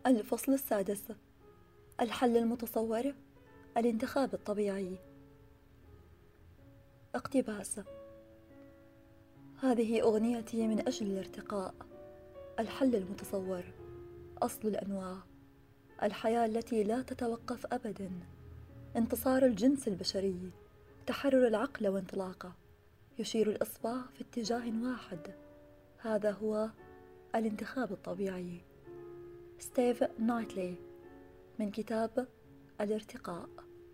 الفصل السادس: الحل المتصور، الانتخاب الطبيعي. اقتباس: هذه أغنيتي من أجل الارتقاء. الحل المتصور، أصل الأنواع، الحياة التي لا تتوقف أبدا، انتصار الجنس البشري، تحرر العقل وانطلاقه، يشير الإصبع في اتجاه واحد. هذا هو الانتخاب الطبيعي. ستيف نايتلي، من كتاب الارتقاء.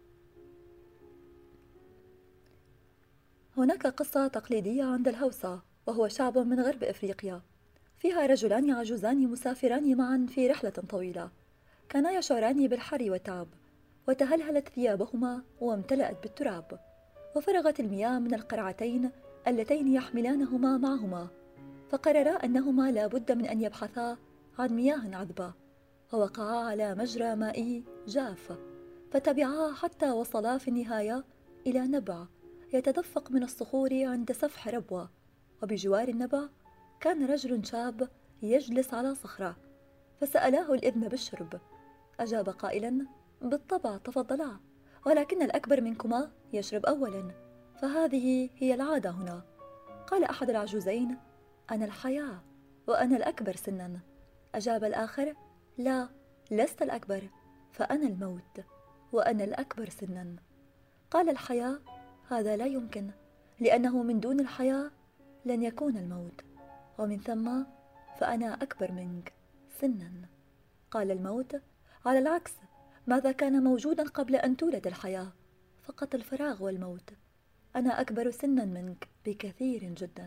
هناك قصة تقليدية عند الهوسة، وهو شعب من غرب إفريقيا، فيها رجلان عجوزان مسافران معا في رحلة طويلة، كانا يشعران بالحر والتعب، وتهلهلت ثيابهما وامتلأت بالتراب، وفرغت المياه من القرعتين اللتين يحملانهما معهما، فقررا أنهما لا بد من أن يبحثا عن مياه عذبة، ووقعا على مجرى مائي جاف، فتبعا حتى وصلا في النهاية إلى نبع يتدفق من الصخور عند سفح ربوة، وبجوار النبع كان رجل شاب يجلس على صخرة، فسألاه الابن بالشرب، أجاب قائلا: بالطبع تفضلا، ولكن الأكبر منكما يشرب أولا، فهذه هي العادة هنا. قال أحد العجوزين: أنا الحياة، وأنا الأكبر سنا. أجاب الآخر: لا، لست الأكبر، فأنا الموت، وأنا الأكبر سنا. قال الحياة: هذا لا يمكن، لأنه من دون الحياة لن يكون الموت، ومن ثم فأنا أكبر منك سنا. قال الموت: على العكس، ماذا كان موجودا قبل أن تولد الحياة؟ فقط الفراغ والموت. أنا أكبر سنا منك بكثير جدا.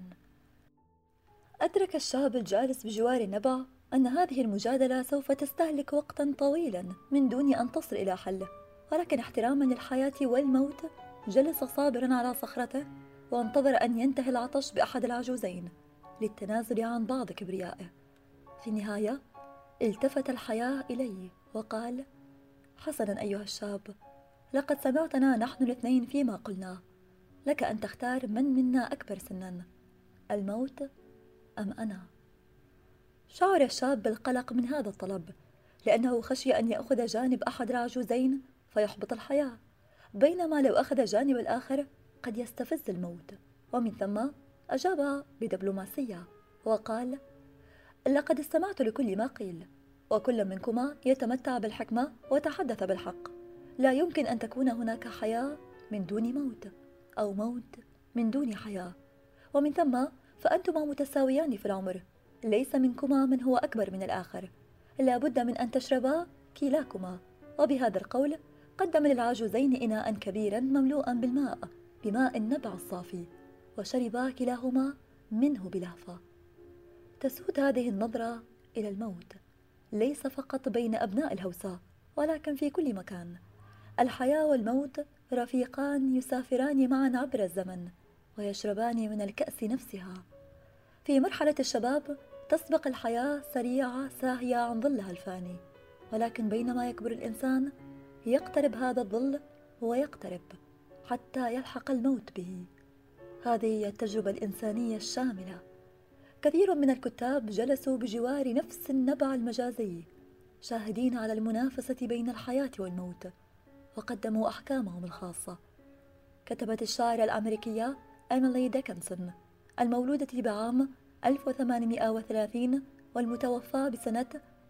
أدرك الشاب الجالس بجوار النبع أن هذه المجادلة سوف تستهلك وقتا طويلا من دون أن تصل إلى حل، ولكن احتراما للحياة والموت جلس صابرا على صخرته، وانتظر أن ينتهي العطش بأحد العجوزين للتنازل عن بعض كبريائه. في النهاية التفت الحياة إليه وقال: حسنا أيها الشاب، لقد سمعتنا نحن الاثنين فيما قلنا، لك أن تختار من منا أكبر سنا، الموت أم أنا؟ شعر الشاب بالقلق من هذا الطلب، لأنه خشي أن يأخذ جانب أحد العجوزين فيحبط الحياة، بينما لو أخذ جانب الآخر قد يستفز الموت. ومن ثم أجاب بدبلوماسية وقال: لقد استمعت لكل ما قيل، وكل منكما يتمتع بالحكمة وتحدث بالحق. لا يمكن أن تكون هناك حياة من دون موت، أو موت من دون حياة، ومن ثم فأنتما متساويان في العمر، ليس منكما من هو أكبر من الآخر، لا بد من أن تشربا كلاكما. وبهذا القول قدم للعجوزين إناء كبيرا مملوءا بالماء، بماء النبع الصافي، وشربا كلاهما منه بلهفة. تسود هذه النظرة إلى الموت ليس فقط بين أبناء الهوسة، ولكن في كل مكان. الحياة والموت رفيقان يسافران معا عبر الزمن، ويشربان من الكأس نفسها. في مرحلة الشباب تسبق الحياة سريعة ساهية عن ظلها الفاني، ولكن بينما يكبر الإنسان يقترب هذا الظل ويقترب حتى يلحق الموت به. هذه هي التجربة الإنسانية الشاملة. كثير من الكتاب جلسوا بجوار نفس النبع المجازي، شاهدين على المنافسة بين الحياة والموت، وقدموا أحكامهم الخاصة. كتبت الشاعرة الأمريكية إيميلي ديكنسون، المولودة بعام 1830 والمتوفى بسنة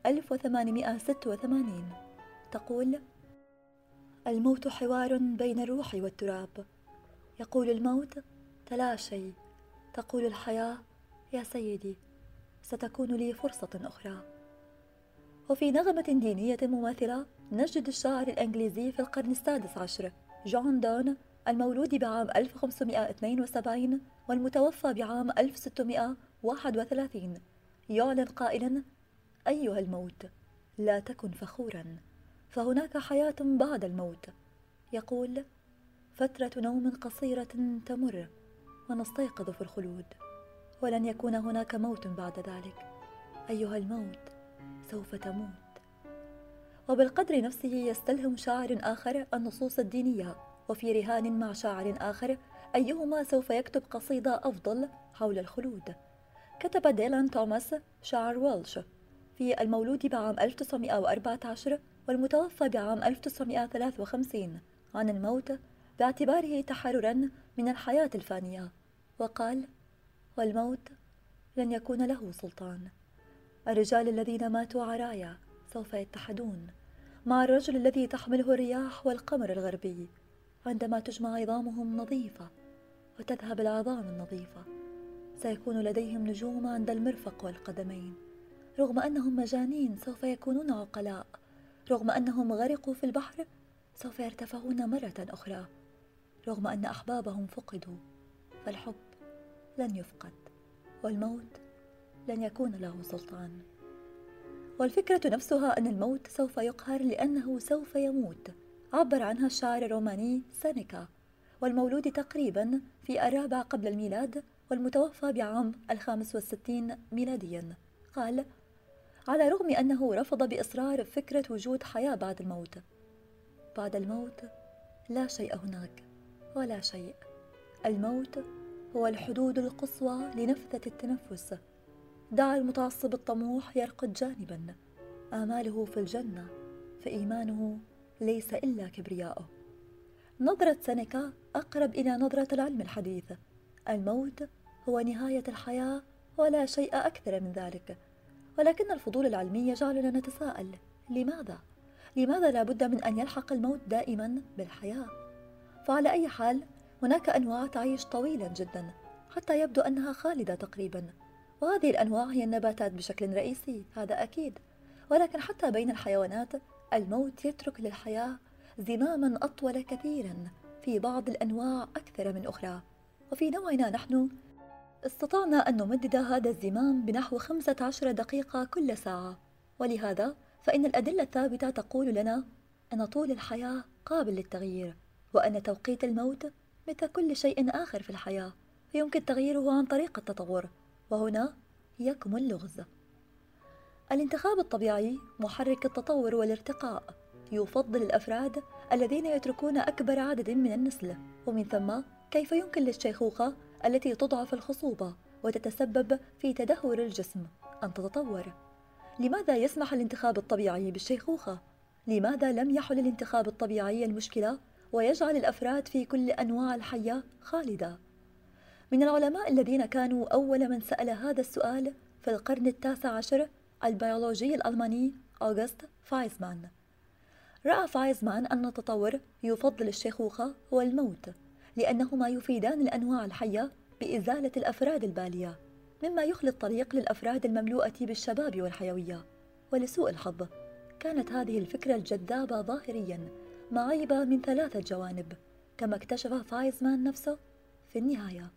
1886، تقول: الموت حوار بين الروح والتراب. يقول الموت: تلاشي. تقول الحياة: يا سيدي، ستكون لي فرصة أخرى. وفي نغمة دينية مماثلة نجد الشاعر الإنجليزي في القرن السادس عشر جون دون، المولود بعام 1572 والمتوفى بعام 1631، يعلن قائلا: أيها الموت، لا تكن فخورا، فهناك حياة بعد الموت. يقول: فترة نوم قصيرة تمر ونستيقظ في الخلود، ولن يكون هناك موت بعد ذلك. أيها الموت، سوف تموت. وبالقدر نفسه يستلهم شاعر آخر النصوص الدينية، وفي رهان مع شاعر آخر أيهما سوف يكتب قصيدة أفضل حول الخلود. كتب ديلان توماس شاعر ويلش: في المولود بعام 1914 والمتوفى بعام 1953 عن الموت باعتباره تحررا من الحياة الفانية، وقال: والموت لن يكون له سلطان. الرجال الذين ماتوا عرايا سوف يتحدون مع الرجل الذي تحمله الرياح والقمر الغربي عندما تجمع عظامهم نظيفة وتذهب العظام النظيفة. سيكون لديهم نجوم عند المرفق والقدمين، رغم أنهم مجانين سوف يكونون عقلاء، رغم أنهم غرقوا في البحر سوف يرتفعون مرة أخرى، رغم أن أحبابهم فقدوا فالحب لن يفقد، والموت لن يكون له سلطان. والفكرة نفسها أن الموت سوف يقهر لأنه سوف يموت عبر عنها الشاعر الروماني سينيكا، والمولود تقريبا في 4 قبل الميلاد والمتوفى بعام 65 ميلاديا. قال: على الرغم أنه رفض بإصرار فكرة وجود حياة بعد الموت، بعد الموت لا شيء هناك ولا شيء. الموت هو الحدود القصوى لنفذة التنفس. دع المتعصب الطموح يرقد جانبا، آماله في الجنة، فإيمانه ليس إلا كبرياؤه. نظرة سينيكا أقرب إلى نظرة العلم الحديث. الموت هو نهاية الحياة ولا شيء أكثر من ذلك. ولكن الفضول العلمي يجعلنا نتساءل: لماذا؟ لماذا لا بد من أن يلحق الموت دائما بالحياة؟ فعلى أي حال هناك أنواع تعيش طويلا جدا حتى يبدو أنها خالدة تقريبا، وهذه الأنواع هي النباتات بشكل رئيسي، هذا أكيد. ولكن حتى بين الحيوانات الموت يترك للحياة زماما أطول كثيرا، في بعض الأنواع أكثر من أخرى. وفي نوعنا نحن استطعنا أن نمدد هذا الزمام بنحو 15 دقيقة كل ساعة. ولهذا فإن الأدلة الثابتة تقول لنا أن طول الحياة قابل للتغيير، وأن توقيت الموت مثل كل شيء آخر في الحياة يمكن تغييره عن طريق التطور. وهنا يكمن اللغز. الانتخاب الطبيعي محرك التطور والارتقاء، يفضل الأفراد الذين يتركون أكبر عدد من النسل، ومن ثم كيف يمكن للشيخوخة التي تضعف الخصوبة وتتسبب في تدهور الجسم أن تتطور؟ لماذا يسمح الانتخاب الطبيعي بالشيخوخة؟ لماذا لم يحل الانتخاب الطبيعي المشكلة ويجعل الأفراد في كل أنواع الحياة خالدة؟ من العلماء الذين كانوا أول من سأل هذا السؤال في القرن ال19 البيولوجي الألماني أوغست فايزمان. رأى فايزمان أن التطور يفضل الشيخوخة والموت لأنهما يفيدان الأنواع الحية بإزالة الأفراد البالية، مما يخلي الطريق للأفراد المملوءة بالشباب والحيوية. ولسوء الحظ كانت هذه الفكرة الجذابة ظاهريا معيبة من 3 جوانب، كما اكتشف فايزمان نفسه في النهاية.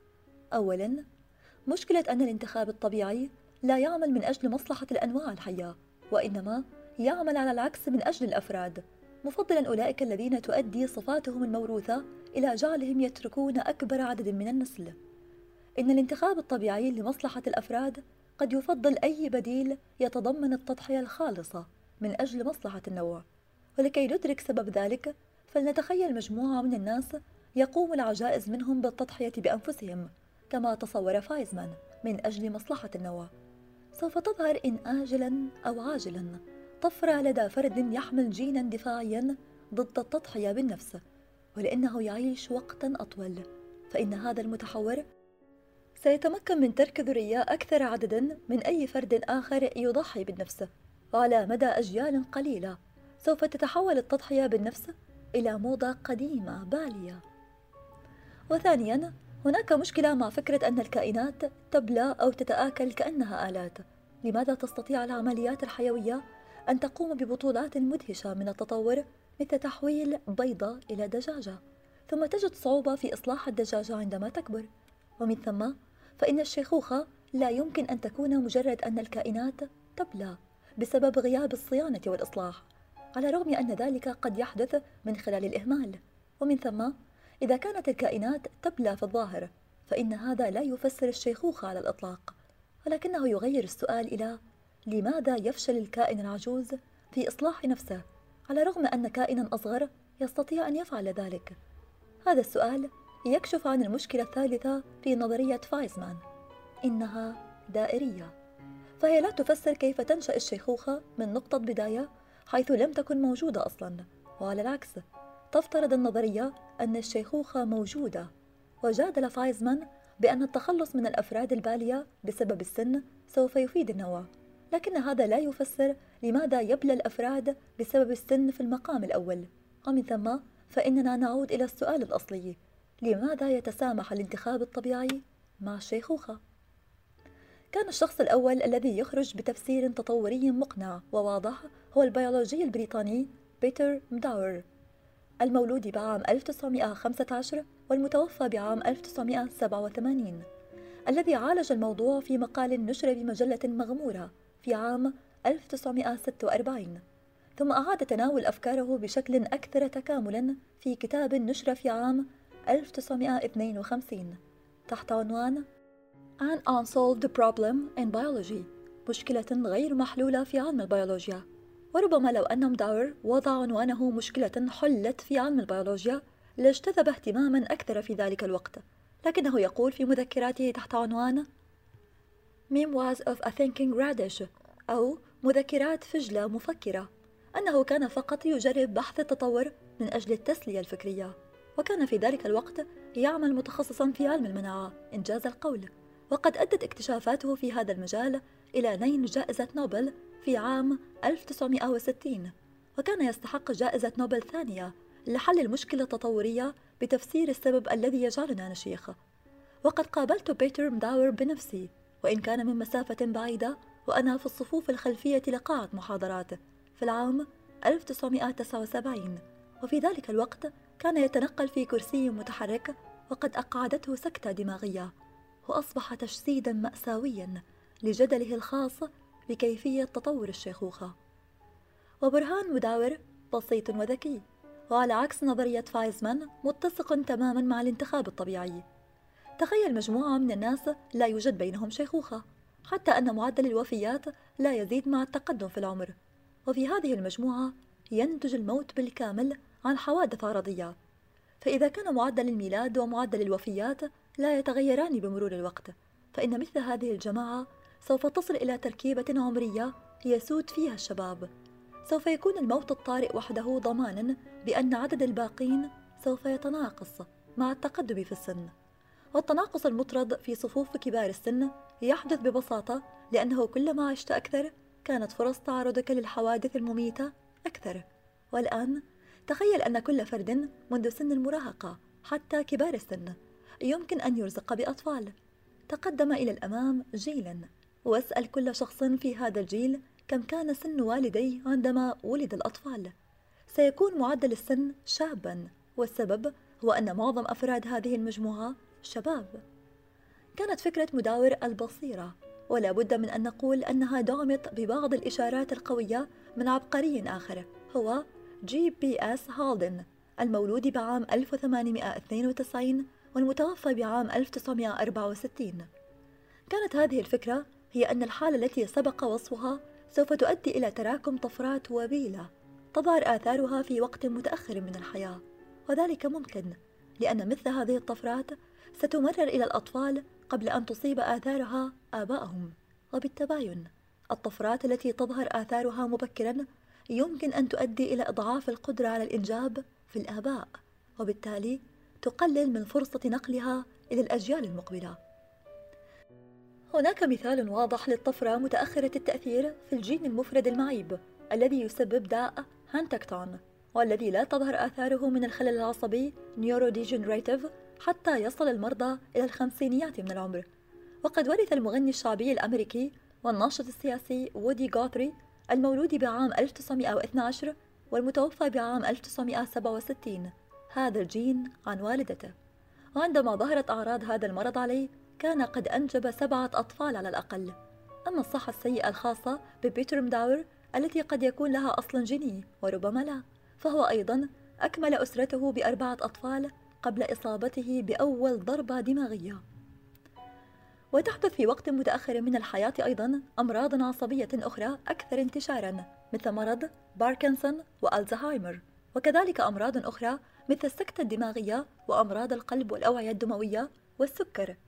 أولا، مشكلة أن الانتخاب الطبيعي لا يعمل من أجل مصلحة الأنواع الحية، وإنما يعمل على العكس من أجل الأفراد، مفضلا أولئك الذين تؤدي صفاتهم الموروثة إلى جعلهم يتركون أكبر عدد من النسل. إن الانتخاب الطبيعي لمصلحة الأفراد قد يفضل أي بديل يتضمن التضحية الخالصة من أجل مصلحة النوع. ولكي ندرك سبب ذلك فلنتخيل مجموعة من الناس يقوم العجائز منهم بالتضحية بأنفسهم كما تصور فايزمان من أجل مصلحة النوع. سوف تظهر إن آجلا أو عاجلا طفرة لدى فرد يحمل جينا دفاعيا ضد التضحية بالنفس، ولأنه يعيش وقتا أطول فإن هذا المتحور سيتمكن من ترك ذرية أكثر عددا من أي فرد آخر يضحي بالنفس. وعلى مدى أجيال قليلة سوف تتحول التضحية بالنفس إلى موضة قديمة بالية. وثانيا، هناك مشكلة مع فكرة أن الكائنات تبلى أو تتآكل كأنها آلات. لماذا تستطيع العمليات الحيوية أن تقوم ببطولات مدهشة من التطور مثل تحويل بيضة إلى دجاجة، ثم تجد صعوبة في إصلاح الدجاجة عندما تكبر؟ ومن ثم فإن الشيخوخة لا يمكن أن تكون مجرد أن الكائنات تبلى بسبب غياب الصيانة والإصلاح، على الرغم أن ذلك قد يحدث من خلال الإهمال. ومن ثم إذا كانت الكائنات تبلى في الظاهر فإن هذا لا يفسر الشيخوخة على الإطلاق، ولكنه يغير السؤال إلى لماذا يفشل الكائن العجوز في إصلاح نفسه على الرغم أن كائنا أصغر يستطيع أن يفعل ذلك؟ هذا السؤال يكشف عن المشكلة الثالثة في نظرية فايزمان، إنها دائرية. فهي لا تفسر كيف تنشأ الشيخوخة من نقطة بداية حيث لم تكن موجودة أصلاً، وعلى العكس تفترض النظرية أن الشيخوخة موجودة. وجادل فايزمان بأن التخلص من الأفراد البالية بسبب السن سوف يفيد النوع، لكن هذا لا يفسر لماذا يبلى الأفراد بسبب السن في المقام الأول. ومن ثم فإننا نعود إلى السؤال الأصلي: لماذا يتسامح الانتخاب الطبيعي مع الشيخوخة؟ كان الشخص الأول الذي يخرج بتفسير تطوري مقنع وواضح هو البيولوجي البريطاني بيتر مداور، المولود بعام 1915 والمتوفى بعام 1987، الذي عالج الموضوع في مقال نشر بمجلة مغمورة في عام 1946، ثم أعاد تناول أفكاره بشكل أكثر تكاملاً في كتاب نشر في عام 1952 تحت عنوان An Unsolved Problem in Biology، مشكلة غير محلولة في علم البيولوجيا. وربما لو أن مداور وضع عنوانه مشكلة حلت في علم البيولوجيا لاجتذب اهتماما أكثر في ذلك الوقت، لكنه يقول في مذكراته تحت عنوان Memoirs of a Thinking Radish، أو مذكرات فجلة مفكرة، أنه كان فقط يجرب بحث التطور من أجل التسلية الفكرية، وكان في ذلك الوقت يعمل متخصصا في علم المناعة إنجاز القول، وقد أدت اكتشافاته في هذا المجال إلى نيل جائزة نوبل في عام 1960، وكان يستحق جائزة نوبل ثانية لحل المشكلة التطورية بتفسير السبب الذي يجعلنا نشيخ. وقد قابلت بيتر مداور بنفسي، وإن كان من مسافة بعيدة، وأنا في الصفوف الخلفية لقاعة محاضرات في العام 1979، وفي ذلك الوقت كان يتنقل في كرسي متحرك وقد أقعدته سكتة دماغية، وأصبح تجسيدا مأساويا لجدله الخاص بكيفية تطور الشيخوخة. وبرهان مداور بسيط وذكي، وعلى عكس نظرية فايزمان متسق تماما مع الانتخاب الطبيعي. تخيل مجموعة من الناس لا يوجد بينهم شيخوخة، حتى أن معدل الوفيات لا يزيد مع التقدم في العمر، وفي هذه المجموعة ينتج الموت بالكامل عن حوادث عرضية. فإذا كان معدل الميلاد ومعدل الوفيات لا يتغيران بمرور الوقت، فإن مثل هذه الجماعة سوف تصل إلى تركيبة عمرية يسود فيها الشباب. سوف يكون الموت الطارئ وحده ضماناً بأن عدد الباقين سوف يتناقص مع التقدم في السن. والتناقص المطرد في صفوف كبار السن يحدث ببساطة لأنه كلما عشت أكثر كانت فرص تعرضك للحوادث المميتة أكثر. والآن تخيل أن كل فرد منذ سن المراهقة حتى كبار السن يمكن أن يرزق بأطفال. تقدم إلى الأمام جيلاً، واسأل كل شخص في هذا الجيل كم كان سن والديه عندما ولد الأطفال. سيكون معدل السن شاباً، والسبب هو أن معظم أفراد هذه المجموعة شباب. كانت فكرة مداور البصيرة، ولا بد من أن نقول أنها دعمت ببعض الإشارات القوية من عبقري آخر هو G.P.S. هالدن، المولود بعام 1892 والمتوفى بعام 1964. كانت هذه الفكرة هي أن الحالة التي سبق وصفها سوف تؤدي إلى تراكم طفرات وبيلة تظهر آثارها في وقت متأخر من الحياة، وذلك ممكن لأن مثل هذه الطفرات ستمرر إلى الأطفال قبل أن تصيب آثارها آبائهم. وبالتباين الطفرات التي تظهر آثارها مبكرا يمكن أن تؤدي إلى إضعاف القدرة على الإنجاب في الآباء، وبالتالي تقلل من فرصة نقلها إلى الأجيال المقبلة. هناك مثال واضح للطفرة متأخرة التأثير في الجين المفرد المعيب الذي يسبب داء هانتكتون، والذي لا تظهر آثاره من الخلل العصبي نيوروديجنريتيف حتى يصل المرضى إلى الخمسينيات من العمر. وقد ورث المغني الشعبي الأمريكي والناشط السياسي وودي غاثري، المولود بعام 1912 والمتوفى بعام 1967، هذا الجين عن والدته. وعندما ظهرت أعراض هذا المرض عليه كان قد أنجب 7 أطفال على الأقل. أما الصحة السيئة الخاصة ببيتر مداور التي قد يكون لها أصل جيني وربما لا، فهو أيضا أكمل أسرته ب4 أطفال قبل إصابته بأول ضربة دماغية. وتحدث في وقت متأخر من الحياة أيضا أمراض عصبية أخرى أكثر انتشارا مثل مرض باركنسون وألزهايمر، وكذلك أمراض أخرى مثل السكتة الدماغية وأمراض القلب والأوعية الدموية والسكر.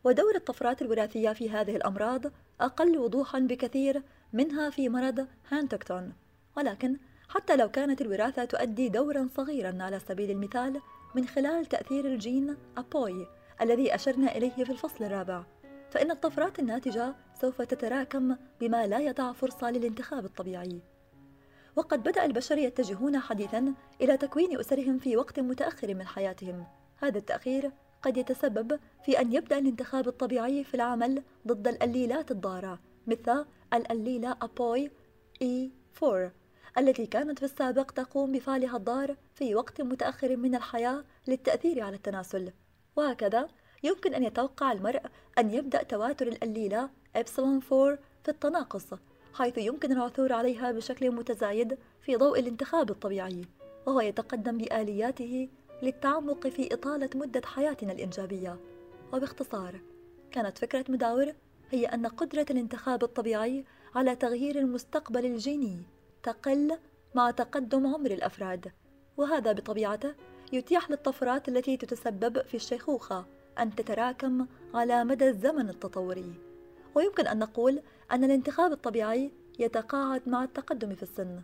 ودور الطفرات الوراثية في هذه الأمراض أقل وضوحا بكثير منها في مرض هانتكتون. ولكن حتى لو كانت الوراثة تؤدي دورا صغيرا على سبيل المثال من خلال تأثير الجين أبوي الذي أشرنا إليه في الفصل الرابع، فإن الطفرات الناتجة سوف تتراكم بما لا يدع فرصة للانتخاب الطبيعي. وقد بدأ البشر يتجهون حديثا إلى تكوين أسرهم في وقت متأخر من حياتهم. هذا التأخير قد يتسبب في أن يبدأ الانتخاب الطبيعي في العمل ضد الأليلات الضارة مثل الأليلة أبوي E4 التي كانت في السابق تقوم بفعلها الضار في وقت متأخر من الحياة للتأثير على التناسل. وهكذا يمكن أن يتوقع المرء أن يبدأ تواتر الأليلة إبسلون 4 في التناقص، حيث يمكن العثور عليها بشكل متزايد في ضوء الانتخاب الطبيعي، وهو يتقدم بآلياته للتعمق في إطالة مدة حياتنا الإنجابية. وباختصار، كانت فكرة مداور هي أن قدرة الانتخاب الطبيعي على تغيير المستقبل الجيني تقل مع تقدم عمر الأفراد، وهذا بطبيعته يتيح للطفرات التي تتسبب في الشيخوخة أن تتراكم على مدى الزمن التطوري. ويمكن أن نقول أن الانتخاب الطبيعي يتقاعد مع التقدم في السن.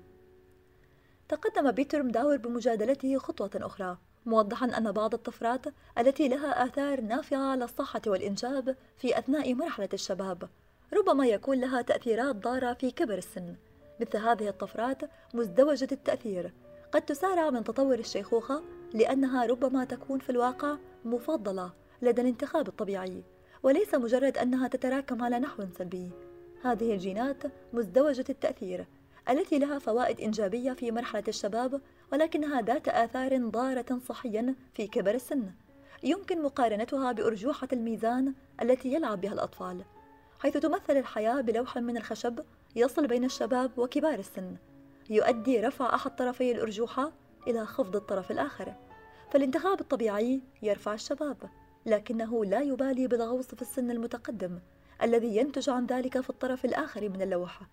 تقدم بيتر مداور بمجادلته خطوة أخرى، موضحا أن بعض الطفرات التي لها آثار نافعة على الصحة والإنجاب في أثناء مرحلة الشباب ربما يكون لها تأثيرات ضارة في كبر السن. مثل هذه الطفرات مزدوجة التأثير قد تسارع من تطور الشيخوخة لأنها ربما تكون في الواقع مفضلة لدى الانتخاب الطبيعي، وليس مجرد أنها تتراكم على نحو سلبي. هذه الجينات مزدوجة التأثير التي لها فوائد إنجابية في مرحلة الشباب، ولكنها ذات آثار ضارة صحيا في كبر السن. يمكن مقارنتها بأرجوحة الميزان التي يلعب بها الأطفال، حيث تمثل الحياة بلوح من الخشب يصل بين الشباب وكبار السن، يؤدي رفع أحد طرفي الأرجوحة إلى خفض الطرف الآخر. فالانتخاب الطبيعي يرفع الشباب، لكنه لا يبالي بالغوص في السن المتقدم الذي ينتج عن ذلك في الطرف الآخر من اللوحة.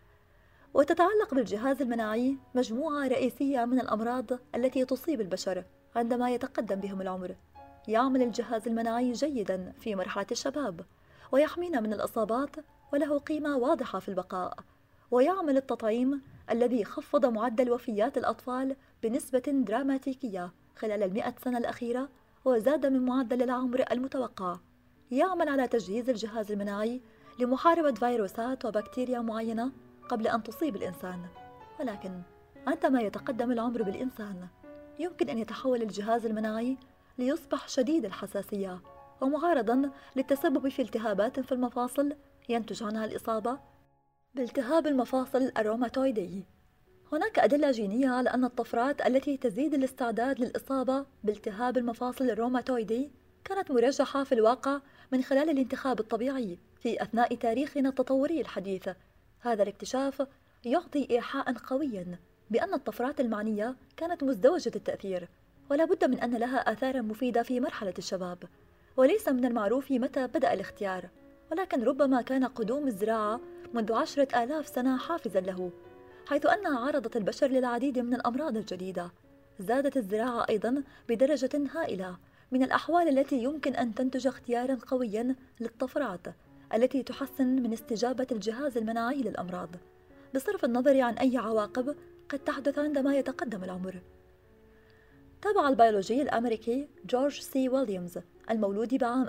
وتتعلق بالجهاز المناعي مجموعة رئيسية من الأمراض التي تصيب البشر عندما يتقدم بهم العمر. يعمل الجهاز المناعي جيدا في مرحلة الشباب ويحمينا من الإصابات، وله قيمة واضحة في البقاء. ويعمل التطعيم الذي خفض معدل وفيات الأطفال بنسبة دراماتيكية خلال 100 سنة الأخيرة وزاد من معدل العمر المتوقع. يعمل على تجهيز الجهاز المناعي لمحاربة فيروسات وبكتيريا معينة قبل أن تصيب الإنسان. ولكن عندما يتقدم العمر بالإنسان يمكن أن يتحول الجهاز المناعي ليصبح شديد الحساسية ومعرضا للتسبب في التهابات في المفاصل ينتج عنها الإصابة بالتهاب المفاصل الروماتويدي. هناك أدلة جينية على أن الطفرات التي تزيد الاستعداد للإصابة بالتهاب المفاصل الروماتويدي كانت مرجحة في الواقع من خلال الانتخاب الطبيعي في أثناء تاريخنا التطوري الحديث. هذا الاكتشاف يعطي إيحاء قويا بأن الطفرات المعنية كانت مزدوجة التأثير، ولا بد من أن لها آثارا مفيدة في مرحلة الشباب. وليس من المعروف متى بدأ الاختيار، ولكن ربما كان قدوم الزراعة منذ 10,000 سنة حافزا له، حيث أنها عرضت البشر للعديد من الأمراض الجديدة. زادت الزراعة أيضا بدرجة هائلة من الأحوال التي يمكن أن تنتج اختيارا قويا للطفرات التي تحسن من استجابة الجهاز المناعي للأمراض، بصرف النظر عن أي عواقب قد تحدث عندما يتقدم العمر. تابع البيولوجي الأمريكي جورج سي ويليامز المولود بعام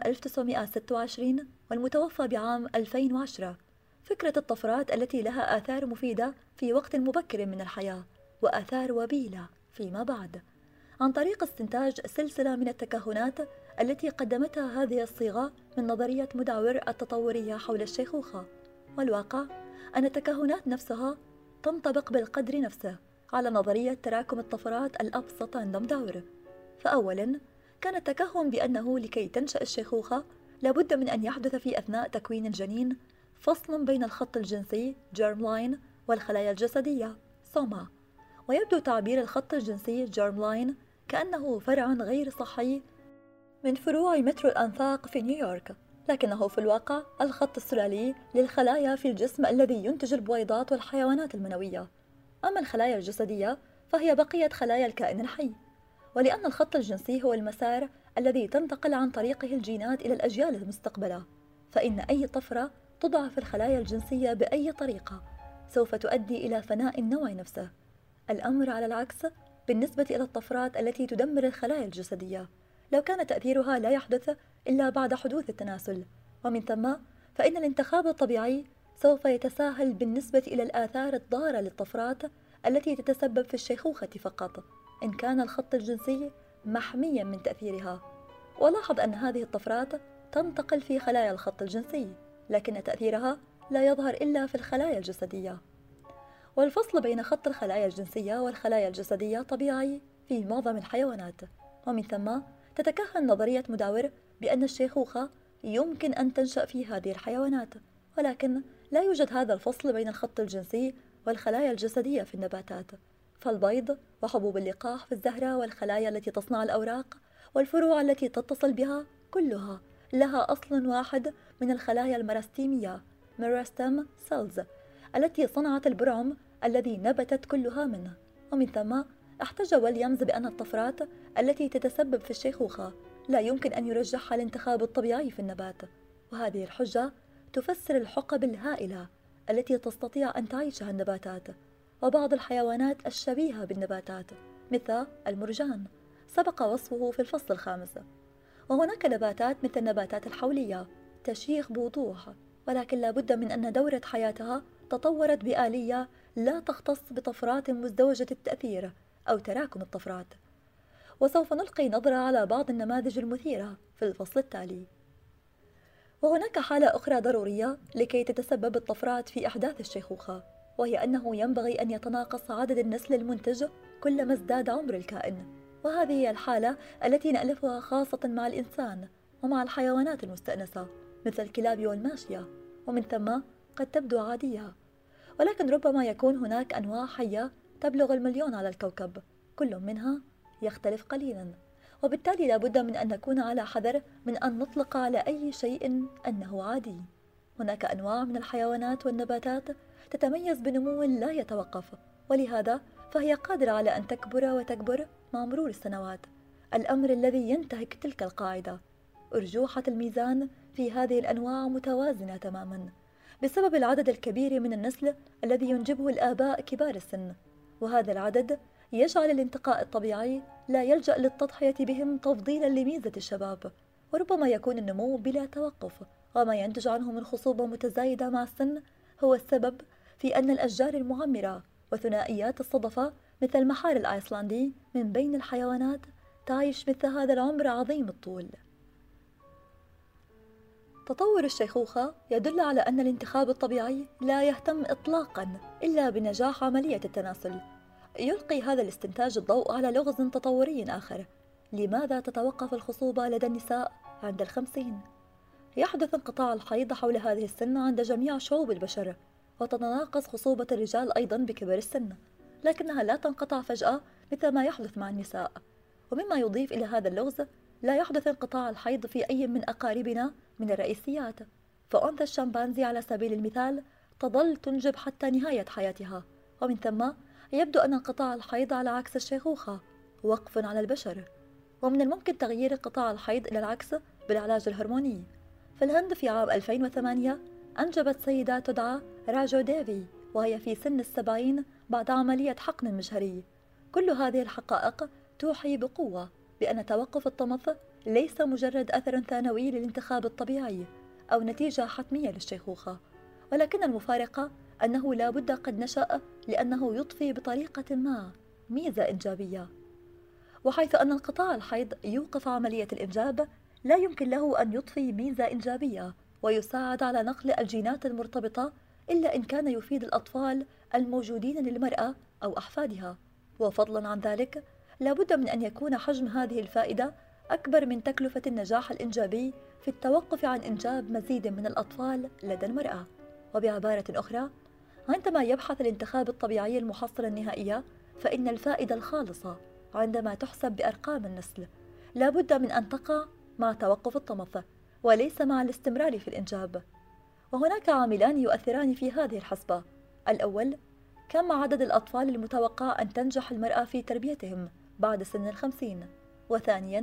1926 والمتوفى بعام 2010 فكرة الطفرات التي لها آثار مفيدة في وقت مبكر من الحياة وآثار وبيلة فيما بعد، عن طريق استنتاج سلسلة من التكهنات التي قدمتها هذه الصيغة من نظرية مداور التطورية حول الشيخوخة. والواقع أن التكهنات نفسها تنطبق بالقدر نفسه على نظرية تراكم الطفرات الأبسط عند مداور. فأولاً كان التكهن بأنه لكي تنشأ الشيخوخة لابد من أن يحدث في أثناء تكوين الجنين فصل بين الخط الجنسي germ line والخلايا الجسدية سوما. ويبدو تعبير الخط الجنسي germ line كأنه فرع غير صحي من فروع مترو الأنفاق في نيويورك، لكنه في الواقع الخط السلالي للخلايا في الجسم الذي ينتج البويضات والحيوانات المنوية. أما الخلايا الجسدية فهي بقية خلايا الكائن الحي. ولأن الخط الجنسي هو المسار الذي تنتقل عن طريقه الجينات إلى الأجيال المستقبلة، فإن أي طفرة تضعف الخلايا الجنسية بأي طريقة سوف تؤدي إلى فناء النوع نفسه. الأمر على العكس بالنسبة إلى الطفرات التي تدمر الخلايا الجسدية، لو كان تأثيرها لا يحدث إلا بعد حدوث التناسل، ومن ثم فإن الانتخاب الطبيعي سوف يتساهل بالنسبة إلى الآثار الضارة للطفرات التي تتسبب في الشيخوخة فقط إن كان الخط الجنسي محميا من تأثيرها. ولاحظ أن هذه الطفرات تنتقل في خلايا الخط الجنسي، لكن تأثيرها لا يظهر إلا في الخلايا الجسدية. والفصل بين خط الخلايا الجنسية والخلايا الجسدية طبيعي في معظم الحيوانات، ومن ثم تتكهن نظرية مداور بأن الشيخوخة يمكن أن تنشأ في هذه الحيوانات، ولكن لا يوجد هذا الفصل بين الخط الجنسي والخلايا الجسدية في النباتات. فالبيض وحبوب اللقاح في الزهرة والخلايا التي تصنع الأوراق والفروع التي تتصل بها كلها لها أصل واحد من الخلايا الميراستيمية ميراستم سيلز التي صنعت البرعم الذي نبتت كلها منه. ومن ثم احتج ويليامز بأن الطفرات التي تتسبب في الشيخوخة لا يمكن أن يرجحها الانتخاب الطبيعي في النبات، وهذه الحجة تفسر الحقب الهائلة التي تستطيع أن تعيشها النباتات وبعض الحيوانات الشبيهة بالنباتات مثل المرجان سبق وصفه في الفصل الخامس. وهناك نباتات مثل النباتات الحولية تشيخ بوضوح، ولكن لا بد من أن دورة حياتها تطورت بآلية لا تختص بطفرات مزدوجة التأثير أو تراكم الطفرات. وسوف نلقي نظرة على بعض النماذج المثيرة في الفصل التالي. وهناك حالة أخرى ضرورية لكي تتسبب الطفرات في إحداث الشيخوخة، وهي أنه ينبغي أن يتناقص عدد النسل المنتج كلما ازداد عمر الكائن، وهذه هي الحالة التي نألفها خاصة مع الإنسان ومع الحيوانات المستأنسة مثل الكلاب والماشية، ومن ثم قد تبدو عادية، ولكن ربما يكون هناك أنواع حية تبلغ 1,000,000 على الكوكب، كل منها يختلف قليلا، وبالتالي لا بد من أن نكون على حذر من أن نطلق على أي شيء أنه عادي. هناك أنواع من الحيوانات والنباتات تتميز بنمو لا يتوقف، ولهذا فهي قادرة على أن تكبر وتكبر مع مرور السنوات، الأمر الذي ينتهك تلك القاعدة. أرجوحة الميزان في هذه الأنواع متوازنة تماما بسبب العدد الكبير من النسل الذي ينجبه الآباء كبار السن، وهذا العدد يجعل الانتقاء الطبيعي لا يلجأ للتضحية بهم تفضيلا لميزة الشباب، وربما يكون النمو بلا توقف وما ينتج عنه من خصوبة متزايدة مع السن هو السبب في أن الأشجار المعمرة وثنائيات الصدفة مثل المحار الآيسلندي من بين الحيوانات تعيش مثل هذا العمر عظيم الطول. تطور الشيخوخة يدل على أن الانتخاب الطبيعي لا يهتم إطلاقا إلا بنجاح عملية التناسل. يلقي هذا الاستنتاج الضوء على لغز تطوري آخر: لماذا تتوقف الخصوبة لدى النساء عند 50؟ يحدث انقطاع الحيض حول هذه السن عند جميع شعوب البشر، وتتناقص خصوبة الرجال أيضا بكبر السن، لكنها لا تنقطع فجأة مثل ما يحدث مع النساء. ومما يضيف إلى هذا اللغز، لا يحدث انقطاع الحيض في أي من أقاربنا من الرئيسيات، فأنثى الشمبانزي على سبيل المثال تظل تنجب حتى نهاية حياتها، ومن ثم يبدو أن انقطاع الحيض على عكس الشيخوخة وقف على البشر. ومن الممكن تغيير انقطاع الحيض إلى العكس بالعلاج الهرموني. في الهند في عام 2008 أنجبت سيدة تدعى راجو ديفي وهي في سن 70 بعد عملية حقن مجهري. كل هذه الحقائق توحي بقوة بأن توقف الطمث ليس مجرد أثر ثانوي للانتخاب الطبيعي أو نتيجة حتمية للشيخوخة، ولكن المفارقة أنه لا بد قد نشأ لأنه يضفي بطريقة ما ميزة إنجابية. وحيث أن انقطاع الحيض يوقف عملية الإنجاب، لا يمكن له أن يضفي ميزة إنجابية ويساعد على نقل الجينات المرتبطة إلا إن كان يفيد الأطفال الموجودين للمرأة أو أحفادها. وفضلا عن ذلك لا بد من أن يكون حجم هذه الفائدة أكبر من تكلفة النجاح الإنجابي في التوقف عن إنجاب مزيد من الأطفال لدى المرأة. وبعبارة أخرى، عندما يبحث الانتخاب الطبيعي المحصلة النهائية، فإن الفائدة الخالصة عندما تحسب بأرقام النسل لا بد من أن تقع مع توقف الطمث وليس مع الاستمرار في الإنجاب. وهناك عاملان يؤثران في هذه الحسبة: الأول، كم عدد الأطفال المتوقع أن تنجح المرأة في تربيتهم بعد سن 50، وثانياً،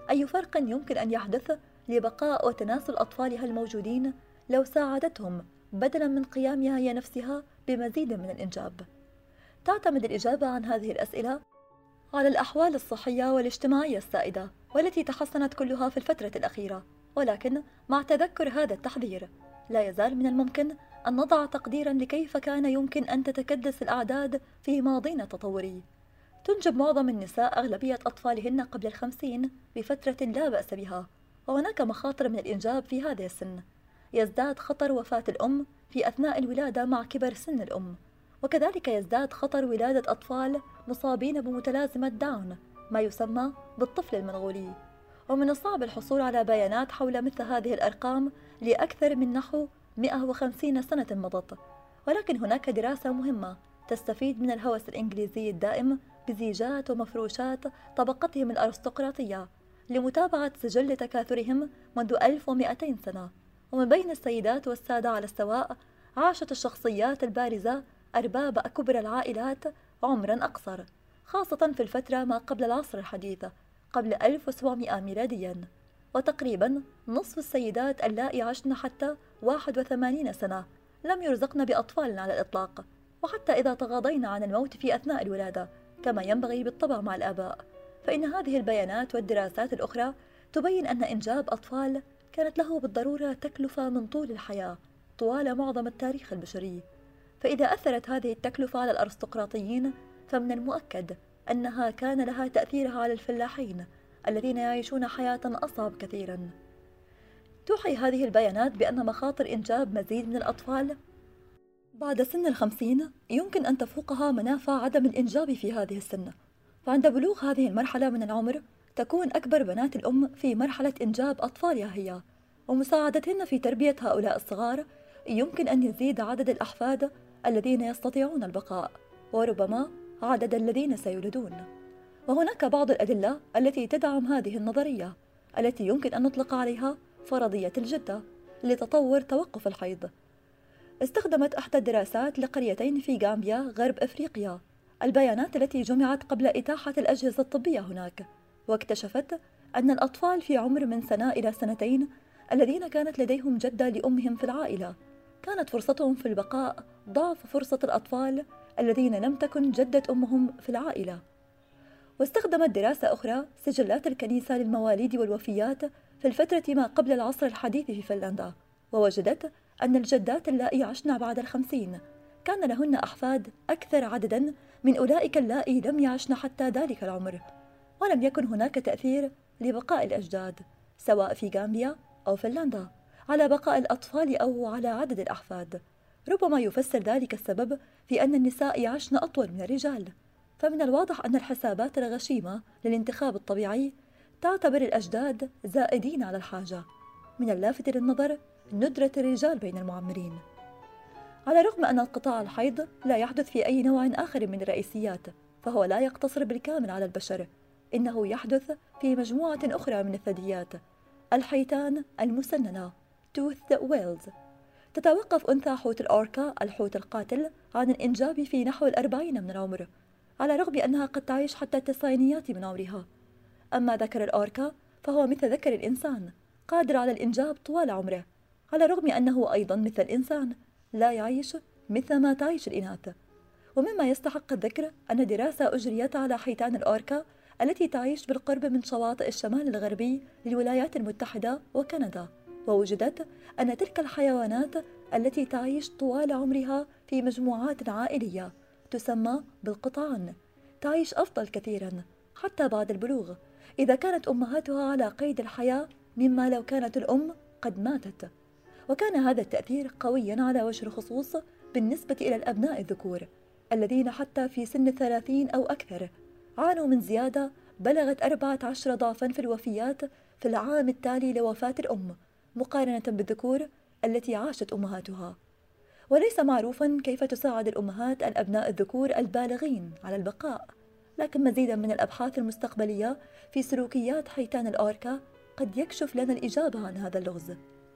أي فرق يمكن أن يحدث لبقاء وتناسل أطفالها الموجودين لو ساعدتهم بدلا من قيامها هي نفسها بمزيد من الإنجاب؟ تعتمد الإجابة عن هذه الأسئلة على الأحوال الصحية والاجتماعية السائدة والتي تحسنت كلها في الفترة الأخيرة، ولكن مع تذكر هذا التحذير لا يزال من الممكن أن نضع تقديرا لكيف كان يمكن أن تتكدس الأعداد في ماضينا التطوري. تنجب معظم النساء أغلبية أطفالهن قبل 50 بفترة لا بأس بها، وهناك مخاطر من الإنجاب في هذا السن. يزداد خطر وفاة الأم في أثناء الولادة مع كبر سن الأم، وكذلك يزداد خطر ولادة أطفال مصابين بمتلازمة داون ما يسمى بالطفل المنغولي. ومن الصعب الحصول على بيانات حول مثل هذه الأرقام لأكثر من نحو 150 سنة مضت، ولكن هناك دراسة مهمة تستفيد من الهوس الإنجليزي الدائم بزيجات ومفروشات طبقتهم الأرستقراطية لمتابعة سجل تكاثرهم منذ 1200 سنة. ومن بين السيدات والسادة على السواء عاشت الشخصيات البارزة أرباب كبرى العائلات عمرا أقصر، خاصة في الفترة ما قبل العصر الحديث قبل 1700 ميلاديا. وتقريبا نصف السيدات اللائي عشن حتى 81 سنة لم يرزقن بأطفال على الإطلاق، وحتى إذا تغاضينا عن الموت في أثناء الولادة كما ينبغي بالطبع مع الآباء، فإن هذه البيانات والدراسات الأخرى تبين أن إنجاب أطفال كانت له بالضرورة تكلفة من طول الحياة طوال معظم التاريخ البشري. فإذا أثرت هذه التكلفة على الأرستقراطيين فمن المؤكد أنها كان لها تأثيرها على الفلاحين الذين يعيشون حياة أصعب كثيرا. توحي هذه البيانات بأن مخاطر إنجاب مزيد من الأطفال بعد سن 50 يمكن أن تفوقها منافع عدم الإنجاب في هذه السن. فعند بلوغ هذه المرحلة من العمر تكون أكبر بنات الأم في مرحلة إنجاب أطفالها هي، ومساعدتهن في تربية هؤلاء الصغار يمكن أن يزيد عدد الأحفاد الذين يستطيعون البقاء، وربما عدد الذين سيولدون. وهناك بعض الأدلة التي تدعم هذه النظرية التي يمكن أن نطلق عليها فرضية الجدة لتطور توقف الحيض. استخدمت إحدى الدراسات لقريتين في غامبيا غرب أفريقيا البيانات التي جمعت قبل إتاحة الأجهزة الطبية هناك، واكتشفت أن الأطفال في عمر من سنة إلى سنتين الذين كانت لديهم جدة لأمهم في العائلة كانت فرصتهم في البقاء ضعف فرصة الأطفال الذين لم تكن جدة أمهم في العائلة. واستخدمت دراسة أخرى سجلات الكنيسة للمواليد والوفيات في الفترة ما قبل العصر الحديث في فنلندا، ووجدت أن الجدات اللائي عشن بعد 50 كان لهن أحفاد أكثر عددا من أولئك اللائي لم يعشن حتى ذلك العمر، ولم يكن هناك تأثير لبقاء الأجداد سواء في غامبيا أو فنلندا على بقاء الأطفال أو على عدد الأحفاد. ربما يفسر ذلك السبب في أن النساء يعشن أطول من الرجال، فمن الواضح أن الحسابات الغشيمة للانتخاب الطبيعي تعتبر الأجداد زائدين على الحاجة. من اللافت للنظر ندرة الرجال بين المعمرين. على الرغم أن انقطاع الحيض لا يحدث في أي نوع آخر من الرئيسيات، فهو لا يقتصر بالكامل على البشر، إنه يحدث في مجموعة أخرى من الثدييات، الحيتان المسننة توث ويلز. تتوقف أنثى حوت الأوركا الحوت القاتل عن الإنجاب في نحو 40 من العمر، على الرغم أنها قد تعيش حتى التسعينيات من عمرها. أما ذكر الأوركا فهو مثل ذكر الإنسان قادر على الإنجاب طوال عمره، على الرغم أنه أيضا مثل الإنسان لا يعيش مثل ما تعيش الإناث. ومما يستحق الذكر أن دراسة أجريت على حيتان الأوركا التي تعيش بالقرب من شواطئ الشمال الغربي للولايات المتحدة وكندا، ووجدت أن تلك الحيوانات التي تعيش طوال عمرها في مجموعات عائلية تسمى بالقطعان تعيش أفضل كثيرا حتى بعد البلوغ إذا كانت أمهاتها على قيد الحياة مما لو كانت الأم قد ماتت. وكان هذا التأثير قويا على وجه الخصوص بالنسبة إلى الأبناء الذكور الذين حتى في سن 30 أو أكثر عانوا من زيادة بلغت 14 ضعفا في الوفيات في العام التالي لوفاة الأم مقارنة بالذكور التي عاشت أمهاتها. وليس معروفا كيف تساعد الأمهات الأبناء الذكور البالغين على البقاء، لكن مزيدا من الأبحاث المستقبلية في سلوكيات حيتان الأوركا قد يكشف لنا الإجابة عن هذا اللغز.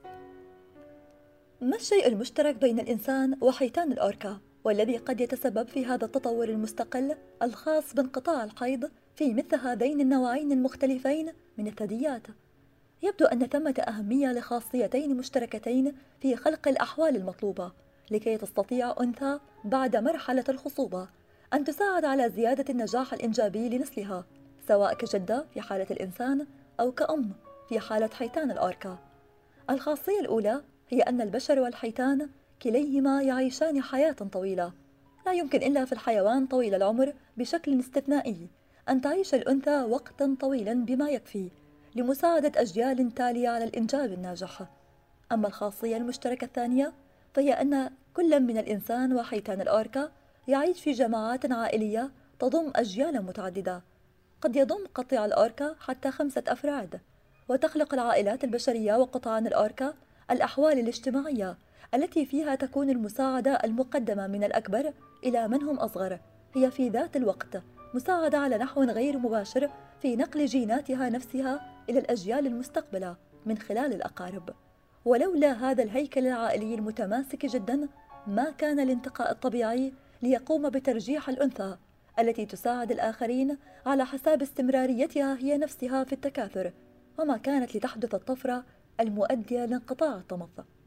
ما الشيء المشترك بين الإنسان وحيتان الأوركا والذي قد يتسبب في هذا التطور المستقل الخاص بانقطاع الحيض في مثل هذين النوعين المختلفين من الثدييات. يبدو أن ثمة أهمية لخاصيتين مشتركتين في خلق الأحوال المطلوبة لكي تستطيع أنثى بعد مرحلة الخصوبة أن تساعد على زيادة النجاح الإنجابي لنسلها، سواء كجدة في حالة الإنسان أو كأم في حالة حيتان الأوركا. الخاصية الأولى هي أن البشر والحيتان كليهما يعيشان حياة طويلة. لا يمكن إلا في الحيوان طويل العمر بشكل استثنائي أن تعيش الأنثى وقتا طويلا بما يكفي لمساعدة أجيال تالية على الإنجاب الناجح. أما الخاصية المشتركة الثانية فهي أن كل من الإنسان وحيتان الأوركا يعيش في جماعات عائلية تضم أجيالا متعددة. قد يضم قطيع الأوركا حتى 5 أفراد، وتخلق العائلات البشرية وقطعان الأوركا الأحوال الاجتماعية التي فيها تكون المساعدة المقدمة من الأكبر إلى من هم أصغر هي في ذات الوقت مساعدة على نحو غير مباشر في نقل جيناتها نفسها إلى الأجيال المستقبلة من خلال الأقارب. ولولا هذا الهيكل العائلي المتماسك جدا ما كان الانتقاء الطبيعي ليقوم بترجيح الأنثى التي تساعد الآخرين على حساب استمراريتها هي نفسها في التكاثر، وما كانت لتحدث الطفرة المؤدية لانقطاع التمظ.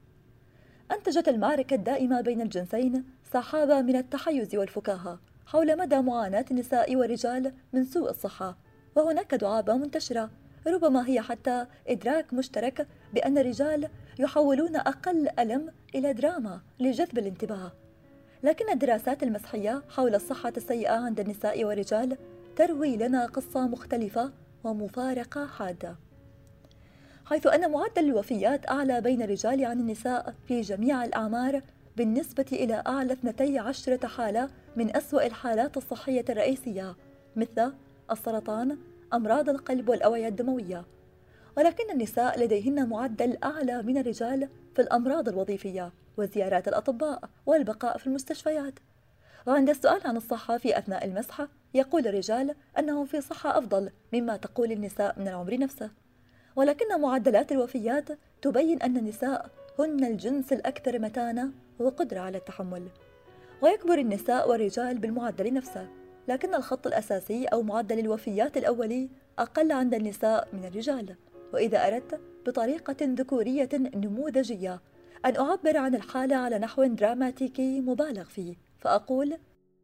أنتجت المعركة الدائمة بين الجنسين سحابة من التحيز والفكاهة حول مدى معاناة النساء والرجال من سوء الصحة، وهناك دعابة منتشرة ربما هي حتى إدراك مشترك بأن الرجال يحولون أقل ألم إلى دراما لجذب الانتباه. لكن الدراسات المسحية حول الصحة السيئة عند النساء والرجال تروي لنا قصة مختلفة ومفارقة حادة، حيث أن معدل الوفيات أعلى بين الرجال عن النساء في جميع الأعمار بالنسبة إلى أعلى 12 حالة من أسوأ الحالات الصحية الرئيسية مثل السرطان، أمراض القلب والأوعية الدموية. ولكن النساء لديهن معدل أعلى من الرجال في الأمراض الوظيفية وزيارات الأطباء والبقاء في المستشفيات. وعند السؤال عن الصحة في أثناء المسح يقول الرجال أنهم في صحة أفضل مما تقول النساء من العمر نفسه، ولكن معدلات الوفيات تبين أن النساء هن الجنس الأكثر متانة وقدرة على التحمل، ويكبر النساء والرجال بالمعدل نفسه، لكن الخط الأساسي أو معدل الوفيات الأولي أقل عند النساء من الرجال. وإذا أردت بطريقة ذكورية نموذجية أن أعبر عن الحالة على نحو دراماتيكي مبالغ فيه فأقول: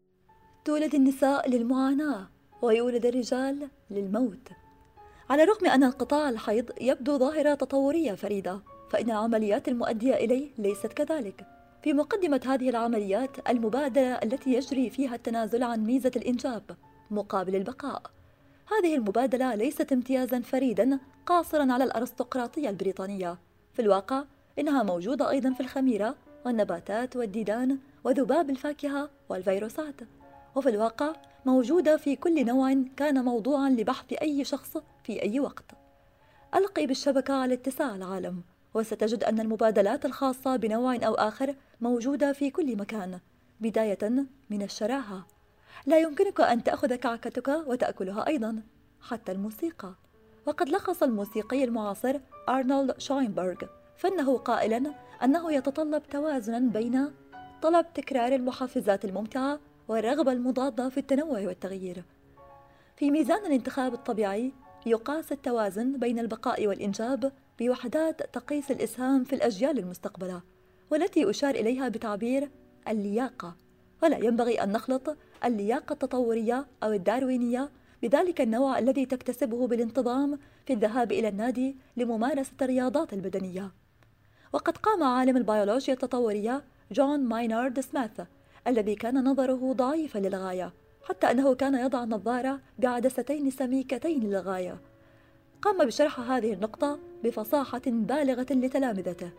تولد النساء للمعاناة ويولد الرجال للموت. على الرغم أن انقطاع الحيض يبدو ظاهرة تطورية فريدة، فإن العمليات المؤدية إليه ليست كذلك. في مقدمة هذه العمليات المبادلة التي يجري فيها التنازل عن ميزة الإنجاب مقابل البقاء. هذه المبادلة ليست امتيازا فريدا قاصرا على الأرستقراطية البريطانية، في الواقع إنها موجودة أيضا في الخميرة والنباتات والديدان وذباب الفاكهة والفيروسات، وفي الواقع موجودة في كل نوع كان موضوعا لبحث أي شخص في أي وقت. ألقي بالشبكة على اتساع العالم وستجد أن المبادلات الخاصة بنوع أو آخر موجودة في كل مكان، بداية من الشراهة. لا يمكنك أن تأخذ كعكتك وتأكلها أيضا، حتى الموسيقى. وقد لخص الموسيقي المعاصر أرنولد شاينبرغ فإنه قائلا أنه يتطلب توازنا بين طلب تكرار المحفزات الممتعة والرغبة المضادة في التنوع والتغيير. في ميزان الانتخاب الطبيعي يقاس التوازن بين البقاء والإنجاب بوحدات تقيس الإسهام في الأجيال المستقبلة، والتي أشار إليها بتعبير اللياقة. ولا ينبغي أن نخلط اللياقة التطورية أو الداروينية بذلك النوع الذي تكتسبه بالانتظام في الذهاب إلى النادي لممارسة الرياضات البدنية. وقد قام عالم البيولوجيا التطورية جون ماينارد سميث، الذي كان نظره ضعيفا للغاية حتى أنه كان يضع نظارة بعدستين سميكتين للغاية، قام بشرح هذه النقطة بفصاحة بالغة لتلامذته.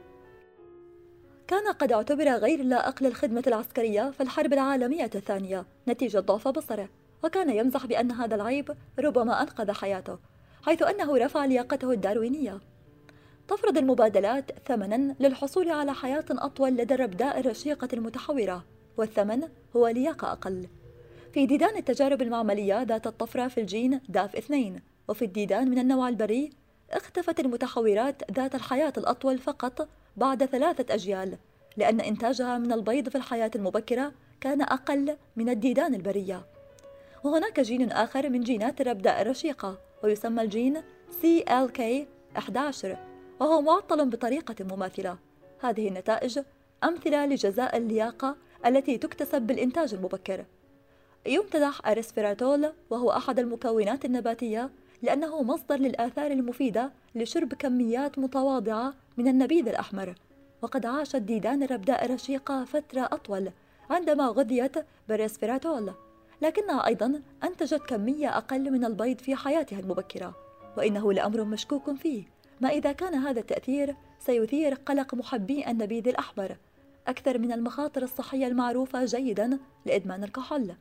كان قد اعتبر غير لائق للخدمة العسكرية في الحرب العالمية الثانية نتيجة ضعف بصره، وكان يمزح بأن هذا العيب ربما أنقذ حياته، حيث أنه رفع لياقته الداروينية. تفرض المبادلات ثمنا للحصول على حياة أطول لدى الربداء الرشيقة المتحورة، والثمن هو لياقة أقل. في ديدان التجارب المعملية ذات الطفرة في الجين داف 2 وفي الديدان من النوع البري اختفت المتحورات ذات الحياة الأطول فقط بعد 3 أجيال، لأن إنتاجها من البيض في الحياة المبكرة كان أقل من الديدان البرية. وهناك جين آخر من جينات الربداء الرشيقة ويسمى الجين CLK11، وهو معطل بطريقة مماثلة. هذه النتائج أمثلة لجزاء اللياقة التي تكتسب بالإنتاج المبكر. يمتدح الريسفيراتول وهو أحد المكونات النباتية لأنه مصدر للآثار المفيدة لشرب كميات متواضعة من النبيذ الأحمر، وقد عاشت ديدان الربداء الرشيقة فترة أطول عندما غذيت بالريسفيراتول، لكنها أيضا أنتجت كمية أقل من البيض في حياتها المبكرة، وإنه لأمر مشكوك فيه ما إذا كان هذا التأثير سيثير قلق محبي النبيذ الأحمر أكثر من المخاطر الصحية المعروفة جيدا لإدمان الكحول.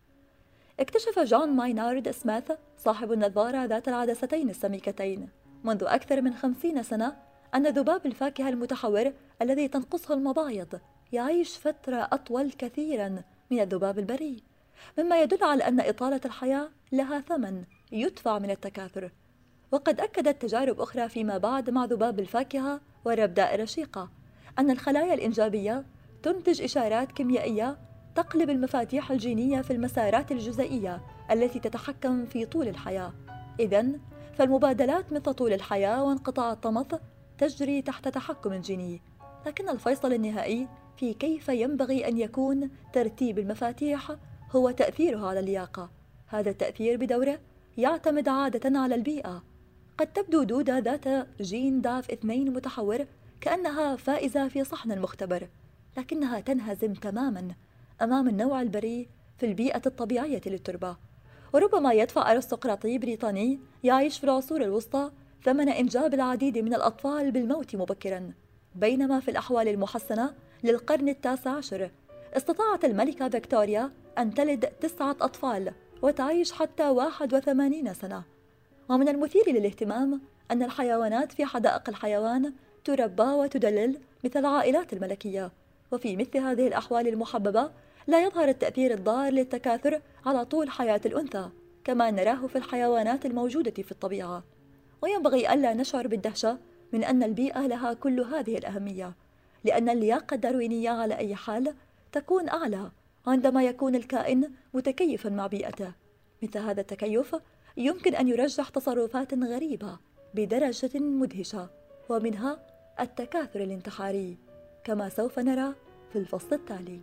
اكتشف جون ماينارد سميث صاحب النظارة ذات العدستين السميكتين منذ أكثر من 50 سنة أن ذباب الفاكهة المتحور الذي تنقصه المبايض يعيش فترة أطول كثيرا من الذباب البري، مما يدل على أن إطالة الحياة لها ثمن يدفع من التكاثر. وقد أكدت تجارب أخرى فيما بعد مع ذباب الفاكهة والربداء الرشيقة أن الخلايا الإنجابية تنتج إشارات كيميائية تقلب المفاتيح الجينية في المسارات الجزيئية التي تتحكم في طول الحياة. إذن فالمبادلات مثل طول الحياة وانقطاع الطمث تجري تحت تحكم جيني، لكن الفيصل النهائي في كيف ينبغي أن يكون ترتيب المفاتيح هو تأثيرها على اللياقة. هذا التأثير بدوره يعتمد عادة على البيئة. قد تبدو دودة ذات جين داف 2 متحور كأنها فائزة في صحن مختبر، لكنها تنهزم تماما أمام النوع البريء في البيئة الطبيعية للتربة. وربما يدفع أرستقراطي بريطاني يعيش في العصور الوسطى ثمن إنجاب العديد من الأطفال بالموت مبكرا، بينما في الأحوال المحسنة للقرن ال19 استطاعت الملكة فيكتوريا أن تلد 9 أطفال وتعيش حتى 81 سنة. ومن المثير للاهتمام أن الحيوانات في حدائق الحيوان تربى وتدلل مثل العائلات الملكية، وفي مثل هذه الأحوال المحببة لا يظهر التأثير الضار للتكاثر على طول حياة الأنثى كما نراه في الحيوانات الموجودة في الطبيعة. وينبغي ألا نشعر بالدهشة من أن البيئة لها كل هذه الأهمية، لأن اللياقة الداروينية على أي حال تكون أعلى عندما يكون الكائن متكيفا مع بيئته. مثل هذا التكيف يمكن أن يرجح تصرفات غريبة بدرجة مدهشة، ومنها التكاثر الانتحاري كما سوف نرى في الفصل التالي.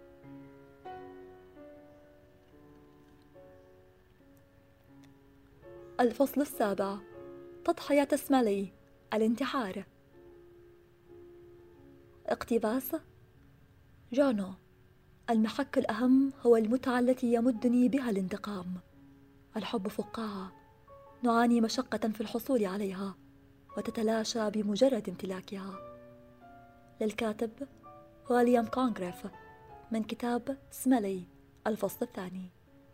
الفصل السابع: تضحية سميلي، الانتحار. اقتباس: جانو: المحك الأهم هو المتعة التي يمدني بها الانتقام. الحب فقاعة نعاني مشقة في الحصول عليها وتتلاشى بمجرد امتلاكها. للكاتب ويليام كونغريف، من كتاب سميلي، الفصل الثاني.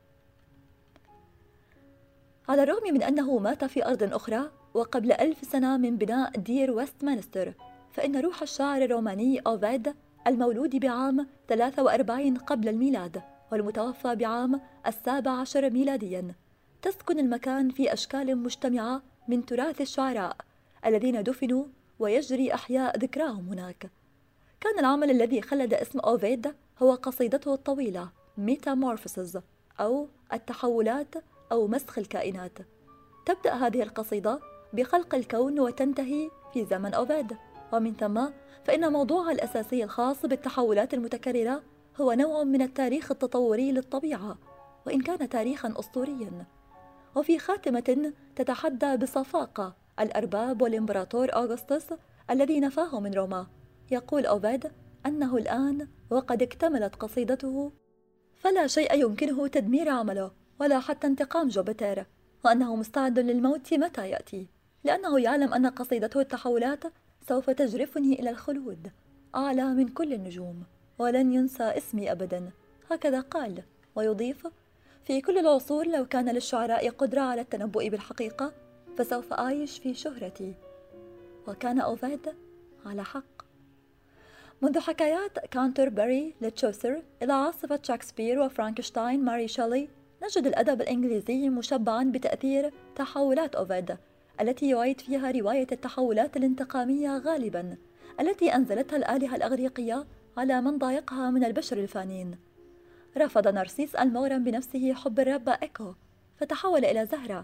على الرغم من أنه مات في أرض أخرى وقبل 1000 سنة من بناء دير ويستمنستر، فإن روح الشاعر الروماني أوفيد المولود بعام 43 قبل الميلاد والمتوفى بعام 17 ميلاديا تسكن المكان في أشكال مجتمعة من تراث الشعراء الذين دفنوا ويجري إحياء ذكراهم هناك. كان العمل الذي خلد اسم أوفيد هو قصيدته الطويلة ميتامورفوسز، أو التحولات أو مسخ الكائنات. تبدأ هذه القصيدة بخلق الكون وتنتهي في زمن أوفيد، ومن ثم فإن موضوعها الأساسي الخاص بالتحولات المتكررة هو نوع من التاريخ التطوري للطبيعة، وإن كان تاريخا أسطوريا. وفي خاتمة تتحدى بصفاقة الأرباب والإمبراطور أغسطس الذي نفاه من روما. يقول أوفيد أنه الآن وقد اكتملت قصيدته، فلا شيء يمكنه تدمير عمله ولا حتى انتقام جوبيتر، وأنه مستعد للموت متى يأتي، لأنه يعلم أن قصيدته التحولات سوف تجرفني إلى الخلود أعلى من كل النجوم، ولن ينسى اسمي أبدا. هكذا قال، ويضيف: في كل العصور لو كان للشعراء قدرة على التنبؤ بالحقيقة فسوف أعيش في شهرتي. وكان أوفيد على حق. منذ حكايات كانتربري لتشوسر إلى عاصفة شكسبير وفرانكشتاين ماري شيلي، نجد الأدب الإنجليزي مشبعا بتأثير تحولات أوفيد التي يعيد فيها رواية التحولات الانتقامية غالبا التي أنزلتها الآلهة الأغريقية على من ضايقها من البشر الفانين. رفض نارسيس المغرم بنفسه حب الربة إيكو فتحول إلى زهرة،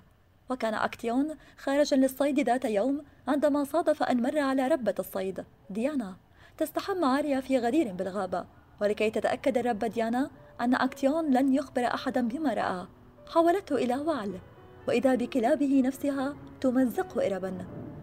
وكان أكتيون خارجا للصيد ذات يوم عندما صادف أن مر على ربة الصيد ديانا تستحم عارية في غدير بالغابة. ولكي تتأكد الربة ديانا أن أكتيون لن يخبر أحدا بما رأى، حولته إلى وعل، وإذا بكلابه نفسها تمزقه إربا.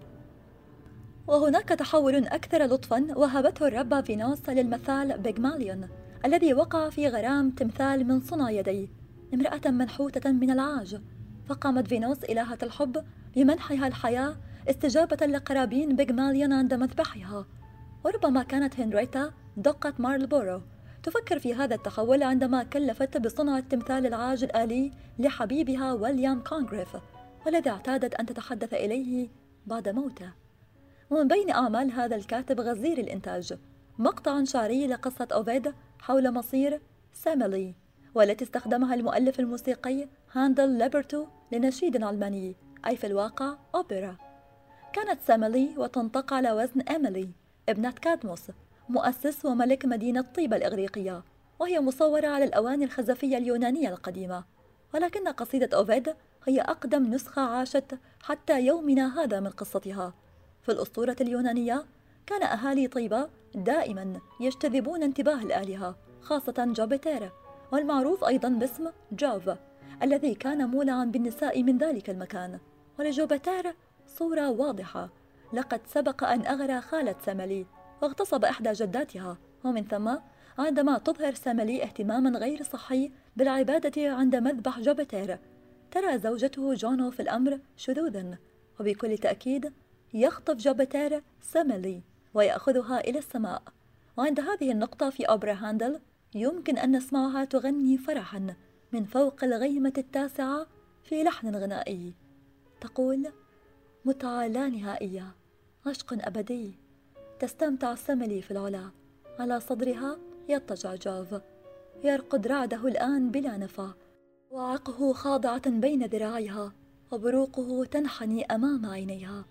وهناك تحول أكثر لطفا وهبته الربة فينوس للمثال بيغماليون الذي وقع في غرام تمثال من صنع يديه امرأة منحوتة من العاج، فقامت فينوس إلهة الحب بمنحها الحياة استجابة لقرابين بيغماليون عند مذبحها. وربما كانت هنريتا دقة مارلبورو تفكر في هذا التحول عندما كلفت بصنع التمثال العاج الآلي لحبيبها ويليام كونغريف، والذي اعتادت أن تتحدث إليه بعد موته. ومن بين أعمال هذا الكاتب غزير الإنتاج مقطع شعري لقصة أوفيد حول مصير ساميلي، والتي استخدمها المؤلف الموسيقي هاندل ليبرتو لنشيد علماني، أي في الواقع أوبرا. كانت ساميلي وتنطق على وزن إيميلي ابنة كادموس مؤسس وملك مدينة طيبة الإغريقية، وهي مصورة على الأواني الخزفية اليونانية القديمة. ولكن قصيدة أوفيد هي أقدم نسخة عاشت حتى يومنا هذا من قصتها. في الأسطورة اليونانية كان أهالي طيبة دائما يجتذبون انتباه الآلهة، خاصة جوبيتر، والمعروف أيضا باسم جوف، الذي كان مولعا بالنساء من ذلك المكان. ولجوبيتر صورة واضحة، لقد سبق أن أغرى خالة ساميلي واغتصب إحدى جداتها، ومن ثم عندما تظهر ساميلي اهتماما غير صحي بالعبادة عند مذبح جوبيتر، ترى زوجته جونو في الأمر شذوذا، وبكل تأكيد يخطف جوبيتر ساميلي ويأخذها إلى السماء. وعند هذه النقطة في أوبرا هاندل يمكن أن نسمعها تغني فرحا من فوق الغيمة التاسعة في لحن غنائي تقول: متعة لا نهائية، عشق أبدي، تستمتع ساميلي في العلا، على صدرها يضطجع جوف، يرقد رعده الآن بلا نفى، وعقه خاضعة بين ذراعيها، وبروقه تنحني أمام عينيها.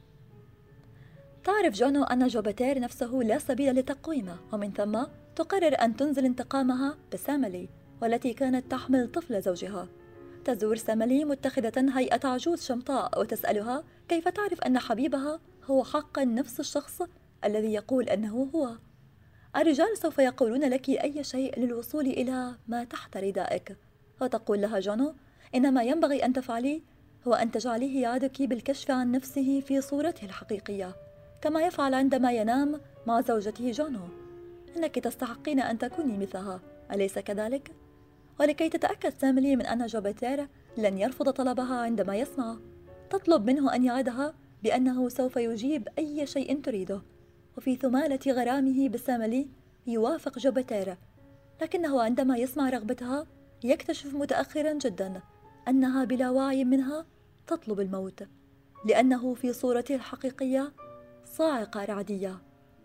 تعرف جونو أن جوبيتر نفسه لا سبيل لتقويمه، ومن ثم تقرر أن تنزل انتقامها بساميلي، والتي كانت تحمل طفل زوجها. تزور ساميلي متخذة هيئة عجوز شمطاء وتسألها كيف تعرف أن حبيبها هو حقا نفس الشخص الذي يقول أنه هو. الرجال سوف يقولون لك أي شيء للوصول إلى ما تحت ردائك. وتقول لها جونو إن ما ينبغي أن تفعلي هو أن تجعليه يعدك بالكشف عن نفسه في صورته الحقيقية، كما يفعل عندما ينام مع زوجته جونو. إنك تستحقين أن تكوني مثلها، أليس كذلك؟ ولكي تتأكد ساميلي من أن جوبيتر لن يرفض طلبها عندما يسمع، تطلب منه أن يعدها بأنه سوف يجيب أي شيء تريده. وفي ثمالة غرامه بساميلي يوافق جوبيتر، لكنه عندما يسمع رغبتها يكتشف متأخرا جدا أنها بلا وعي منها تطلب الموت، لأنه في صورته الحقيقية صاعقة رعدية.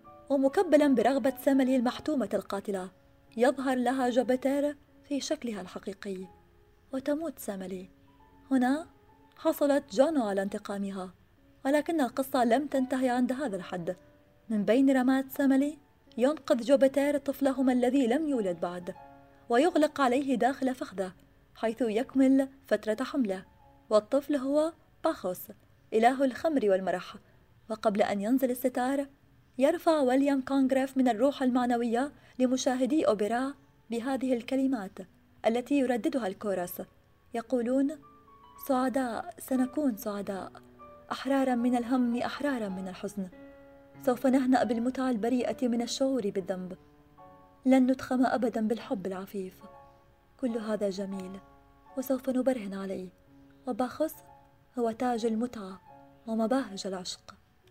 ومكبلا برغبة ساميلي المحتومة القاتلة يظهر لها جوبيتر في شكلها الحقيقي، وتموت ساميلي. هنا حصلت جونو على انتقامها، ولكن القصة لم تنتهي عند هذا الحد. من بين رمات ساميلي ينقذ جوبيتر طفلهما الذي لم يولد بعد، ويغلق عليه داخل فخذه حيث يكمل فترة حمله، والطفل هو باخوس إله الخمر والمرح. وقبل أن ينزل الستار يرفع ويليام كونغريف من الروح المعنوية لمشاهدي أوبرا بهذه الكلمات التي يرددها الكورس: يقولون: سعداء، سنكون سعداء، أحرارا من الهم، أحرارا من الحزن، سوف نهنأ بالمتعة البريئة من الشعور بالذنب، لن نتخم أبدا بالحب العفيف، كل هذا جميل وسوف نبرهن عليه، وباخوس هو تاج المتعة ومباهج العشق.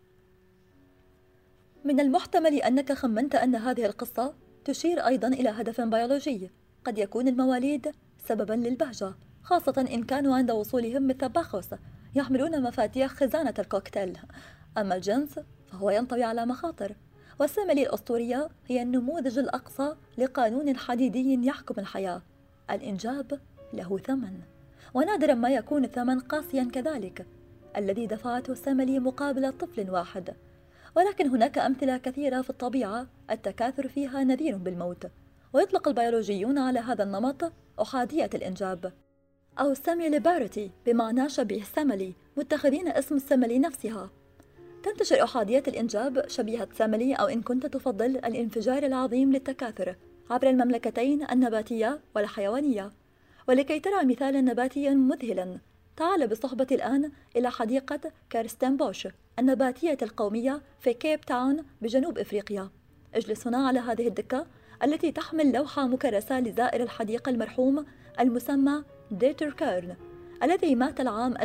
من المحتمل أنك خمنت أن هذه القصة تشير أيضا إلى هدف بيولوجي، قد يكون المواليد سببا للبهجة، خاصة إن كانوا عند وصولهم مثل باخوس يحملون مفاتيح خزانة الكوكتيل. أما الجنس فهو ينطوي على مخاطر، والساميلي الأسطورية هي النموذج الأقصى لقانون حديدي يحكم الحياة: الإنجاب له ثمن، ونادرا ما يكون الثمن قاسيا كذلك الذي دفعته ساميلي مقابل طفل واحد. ولكن هناك أمثلة كثيرة في الطبيعة التكاثر فيها نذير بالموت، ويطلق البيولوجيون على هذا النمط أحادية الإنجاب. أو سيمي ليبرتي بمعنى شبيه سملي، متخذين اسم السملي نفسها. تنتشر أحادية الإنجاب شبيهة سملي، أو إن كنت تفضل الانفجار العظيم للتكاثر، عبر المملكتين النباتية والحيوانية. ولكي ترى مثالا نباتيا مذهلا، تعال بصحبة الآن إلى حديقة كارستنبوش النباتية القومية في كيب تاون بجنوب إفريقيا. اجلس هنا على هذه الدكة التي تحمل لوحة مكرسة لزائر الحديقة المرحوم المسمى ديتر كيرن، الذي مات العام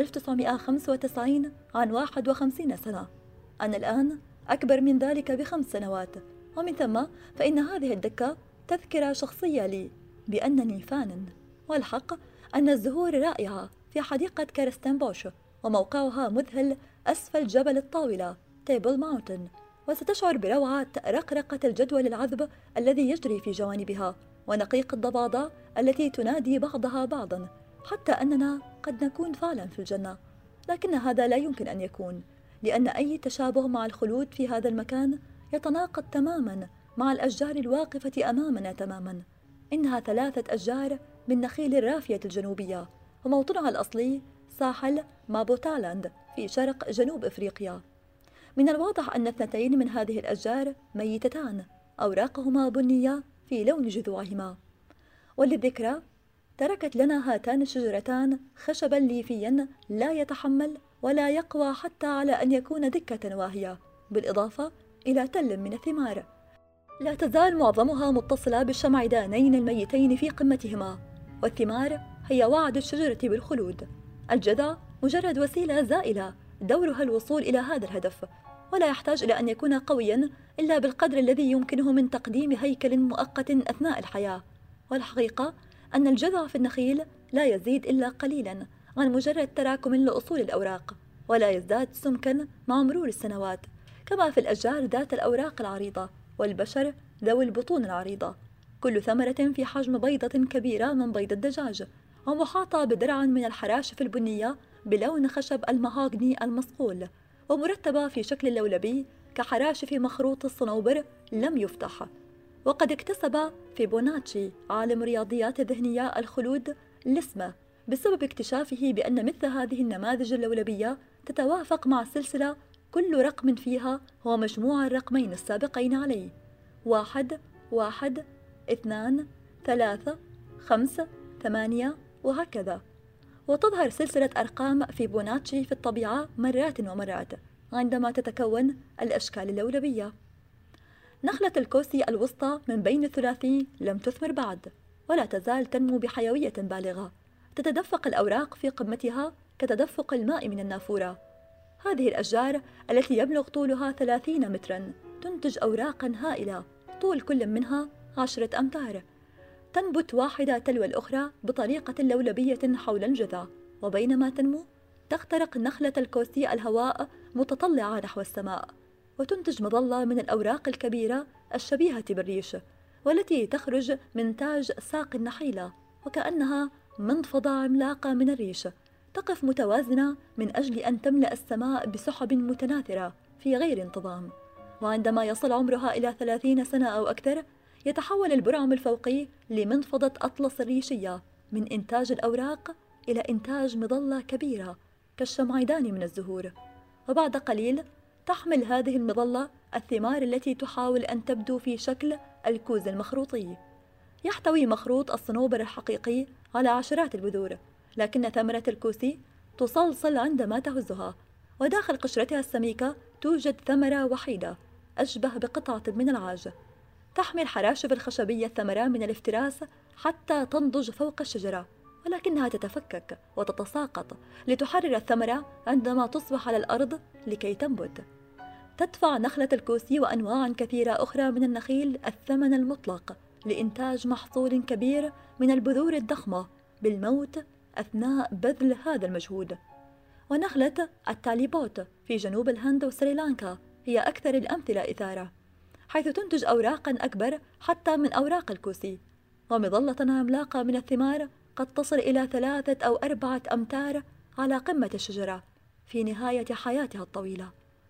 1995 عن 51 سنة. أنا الآن أكبر من ذلك ب5 سنوات، ومن ثم فإن هذه الدكة تذكرة شخصية لي بأنني فان. والحق أن الزهور رائعة في حديقة كارستنبوش، وموقعها مذهل أسفل جبل الطاولة تيبل ماونتن، وستشعر بروعة رقرقة الجدول العذب الذي يجري في جوانبها، ونقيق الضبابة التي تنادي بعضها بعضا، حتى أننا قد نكون فعلا في الجنة. لكن هذا لا يمكن أن يكون، لأن أي تشابه مع الخلود في هذا المكان يتناقض تماما مع الأشجار الواقفة أمامنا تماما. إنها 3 أشجار من نخيل الرافية الجنوبية، وموطنها الأصلي ساحل مابوتالاند في شرق جنوب إفريقيا. من الواضح أن 2 من هذه الأشجار ميتتان، أوراقهما بنية في لون جذوعهما. وللذكرى، تركت لنا هاتان الشجرتان خشبا ليفيا لا يتحمل ولا يقوى حتى على أن يكون دكة واهية، بالإضافة إلى تل من الثمار لا تزال معظمها متصلة بالشمعدانين الميتين في قمتهما. والثمار هي وعد الشجرة بالخلود. الجذع مجرد وسيلة زائلة دورها الوصول إلى هذا الهدف، ولا يحتاج إلى أن يكون قويا إلا بالقدر الذي يمكنه من تقديم هيكل مؤقت أثناء الحياة. والحقيقة أن الجذع في النخيل لا يزيد إلا قليلا عن مجرد تراكم لأصول الأوراق، ولا يزداد سمكا مع مرور السنوات، كما في الأشجار ذات الأوراق العريضة والبشر ذوي البطون العريضة. كل ثمرة في حجم بيضة كبيرة من بيض الدجاج، ومحاطة بدرع من الحراشف البنية بلون خشب المهاغني المصقول، ومرتبة في شكل لولبي كحراشف مخروط الصنوبر لم يفتح. وقد اكتسب فيبوناتشي عالم الرياضيات الذهنية الخلود الاسم بسبب اكتشافه بأن مثل هذه النماذج اللولبية تتوافق مع سلسلة كل رقم فيها هو مجموع الرقمين السابقين عليه: 1 1 2 3 5 8 وهكذا. وتظهر سلسلة أرقام فيبوناتشي في الطبيعة مرات ومرات عندما تتكون الأشكال اللولبية. نخلة الكوسي الوسطى من بين الثلاثي لم تثمر بعد، ولا تزال تنمو بحيوية بالغة، تتدفق الأوراق في قمتها كتدفق الماء من النافورة. هذه الأشجار التي يبلغ طولها 30 مترا تنتج أوراقا هائلة طول كل منها 10 أمتار، تنبت واحدة تلو الأخرى بطريقة لولبية حول الجذع، وبينما تنمو تخترق نخلة الكوسي الهواء متطلعة نحو السماء، وتنتج مظلة من الأوراق الكبيرة الشبيهة بالريش، والتي تخرج من تاج ساق النحيلة، وكأنها منفضة عملاقة من الريش تقف متوازنة من أجل أن تملأ السماء بسحب متناثرة في غير انتظام. وعندما يصل عمرها إلى 30 سنة أو أكثر، يتحول البرعم الفوقي لمنفضة أطلس الريشية من إنتاج الأوراق إلى إنتاج مظلة كبيرة كالشمعدان من الزهور. وبعد قليل تحمل هذه المظلة الثمار التي تحاول أن تبدو في شكل الكوز المخروطي. يحتوي مخروط الصنوبر الحقيقي على عشرات البذور، لكن ثمرة الكوسي تصلصل عندما تهزها، وداخل قشرتها السميكة توجد ثمرة وحيدة أشبه بقطعة من العاج. تحمي الحراشف الخشبية الثمرة من الافتراس حتى تنضج فوق الشجرة، ولكنها تتفكك وتتساقط لتحرر الثمرة عندما تصبح على الأرض لكي تنبت. تدفع نخلة الكوسي وأنواع كثيرة أخرى من النخيل الثمن المطلق لإنتاج محصول كبير من البذور الضخمة بالموت أثناء بذل هذا المجهود. ونخلة التاليبوت في جنوب الهند وسريلانكا هي أكثر الأمثلة إثارة، حيث تنتج أوراقا أكبر حتى من أوراق الكوسي، ومظلة عملاقة من الثمار قد تصل إلى 3 أو 4 أمتار على قمة الشجرة في نهاية حياتها الطويلة.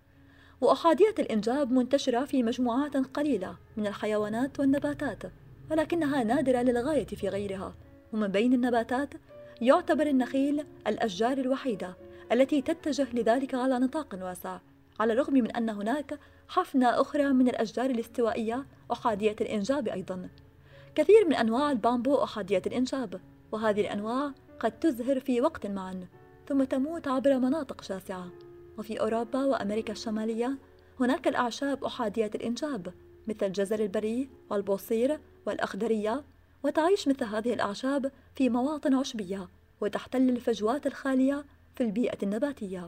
وأحادية الإنجاب منتشرة في مجموعات قليلة من الحيوانات والنباتات، ولكنها نادرة للغاية في غيرها. ومن بين النباتات يعتبر النخيل الأشجار الوحيدة التي تتجه لذلك على نطاق واسع، على الرغم من أن هناك حفنة أخرى من الأشجار الاستوائية أحادية الإنجاب أيضا. كثير من أنواع البامبو أحادية الإنجاب، وهذه الأنواع قد تزهر في وقت معا ثم تموت عبر مناطق شاسعة. وفي أوروبا وأمريكا الشمالية هناك الأعشاب أحادية الإنجاب مثل الجزر البري والبوصير والأخضرية، وتعيش مثل هذه الأعشاب في مواطن عشبية وتحتل الفجوات الخالية في البيئة النباتية.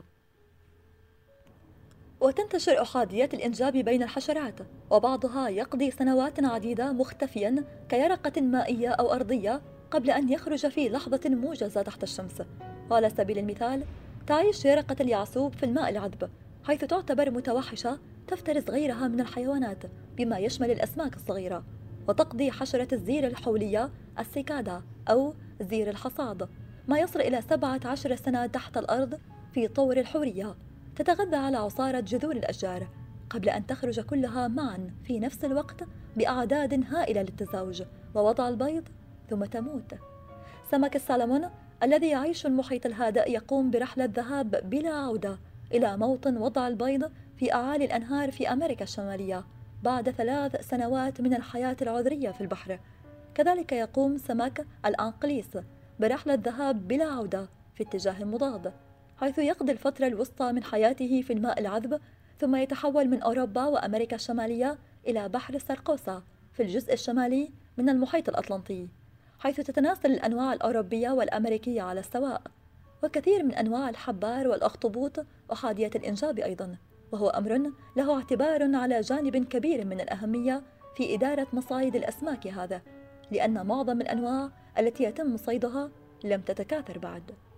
وتنتشر أحاديات الإنجاب بين الحشرات، وبعضها يقضي سنوات عديدة مختفيا كيرقة مائية أو أرضية قبل أن يخرج في لحظة موجزة تحت الشمس. وعلى سبيل المثال تعيش يرقة اليعسوب في الماء العذب، حيث تعتبر متوحشة تفترس غيرها من الحيوانات بما يشمل الأسماك الصغيرة. وتقضي حشرة الزير الحولية السيكادا أو زير الحصاد ما يصل إلى 17 سنة تحت الأرض في طور الحورية، تتغذى على عصارة جذور الأشجار قبل أن تخرج كلها معا في نفس الوقت بأعداد هائلة للتزاوج ووضع البيض ثم تموت. سمك السالمون الذي يعيش المحيط الهادئ يقوم برحلة ذهاب بلا عودة إلى موطن وضع البيض في أعالي الأنهار في أمريكا الشمالية بعد 3 سنوات من الحياة العذرية في البحر. كذلك يقوم سمك الأنقليس برحلة ذهاب بلا عودة في اتجاه مضاد، حيث يقضي الفترة الوسطى من حياته في الماء العذب ثم يتحول من أوروبا وأمريكا الشمالية إلى بحر سارقوسا في الجزء الشمالي من المحيط الأطلنطي، حيث تتناسل الأنواع الأوروبية والأمريكية على السواء. وكثير من أنواع الحبار والأخطبوط أحادية الإنجاب أيضا، وهو أمر له اعتبار على جانب كبير من الأهمية في إدارة مصايد الأسماك هذا، لأن معظم الأنواع التي يتم صيدها لم تتكاثر بعد.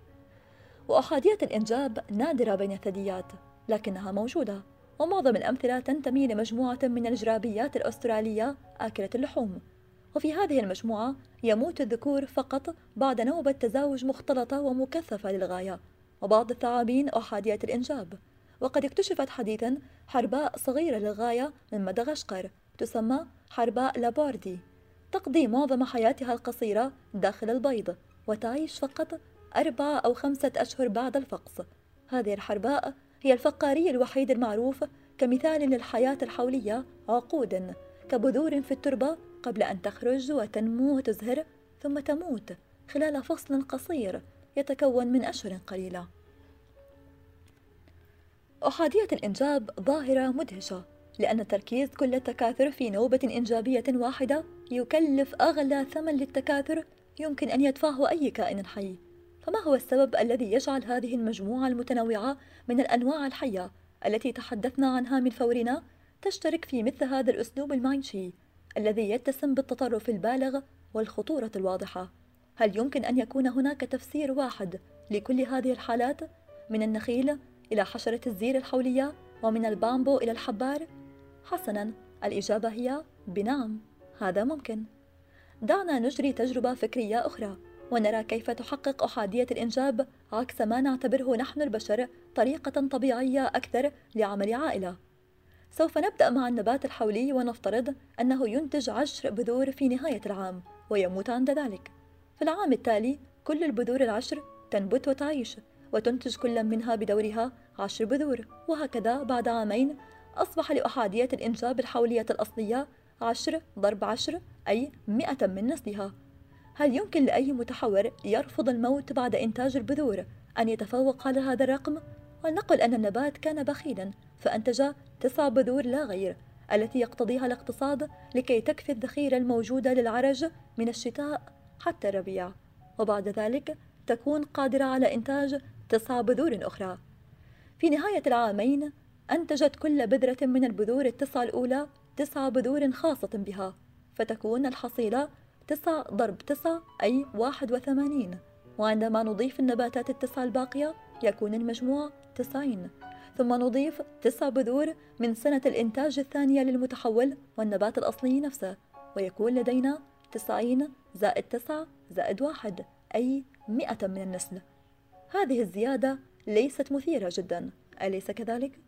وأحادية الإنجاب نادرة بين الثدييات لكنها موجودة، ومعظم الأمثلة تنتمي لمجموعة من الجرابيات الأسترالية آكلة اللحوم. وفي هذه المجموعة يموت الذكور فقط بعد نوبة تزاوج مختلطة ومكثفة للغاية، وبعض الثعابين أحادية الإنجاب. وقد اكتشفت حديثا حرباء صغيرة للغاية من مدغشقر تسمى حرباء لابوردي، تقضي معظم حياتها القصيرة داخل البيض وتعيش فقط 4 أو 5 أشهر بعد الفقس. هذه الحرباء هي الفقاري الوحيد المعروف كمثال للحياة الحولية عقود كبذور في التربة قبل أن تخرج وتنمو وتزهر ثم تموت خلال فصل قصير يتكون من أشهر قليلة. أحادية الإنجاب ظاهرة مدهشة، لأن تركيز كل تكاثر في نوبة إنجابية واحدة يكلف أغلى ثمن للتكاثر يمكن أن يدفعه أي كائن حي. فما هو السبب الذي يجعل هذه المجموعة المتنوعة من الأنواع الحية التي تحدثنا عنها من فورنا تشترك في مثل هذا الأسلوب المعيشي الذي يتسم بالتطرف البالغ والخطورة الواضحة؟ هل يمكن أن يكون هناك تفسير واحد لكل هذه الحالات، من النخيل إلى حشرة الزير الحولية ومن البامبو إلى الحبار؟ حسناً، الإجابة هي بنعم، هذا ممكن. دعنا نجري تجربة فكرية أخرى ونرى كيف تحقق أحادية الإنجاب عكس ما نعتبره نحن البشر طريقة طبيعية أكثر لعمل عائلة. سوف نبدأ مع النبات الحولي ونفترض أنه ينتج 10 بذور في نهاية العام ويموت عند ذلك. في العام التالي كل البذور ال10 تنبت وتعيش وتنتج كل منها بدورها 10 بذور، وهكذا بعد عامين أصبح لأحادية الإنجاب الحولية الأصلية 10 ضرب 10 أي 100 من نسلها. هل يمكن لأي متحور يرفض الموت بعد إنتاج البذور أن يتفوق على هذا الرقم؟ ولنقل أن النبات كان بخيلا فأنتج 9 بذور لا غير التي يقتضيها الاقتصاد لكي تكفي الذخيرة الموجودة للعرج من الشتاء حتى الربيع، وبعد ذلك تكون قادرة على إنتاج 9 بذور أخرى. في نهاية العامين أنتجت كل بذرة من البذور ال9 الأولى 9 بذور خاصة بها، فتكون الحصيلة 9 ضرب 9 أي 81، وعندما نضيف النباتات ال9 الباقية يكون المجموع 90، ثم نضيف 9 بذور من سنة الإنتاج الثانية للمتحول والنبات الأصلي نفسه، ويكون لدينا 90 زائد 9 زائد 1 أي 100 من النسل. هذه الزيادة ليست مثيرة جدا، أليس كذلك؟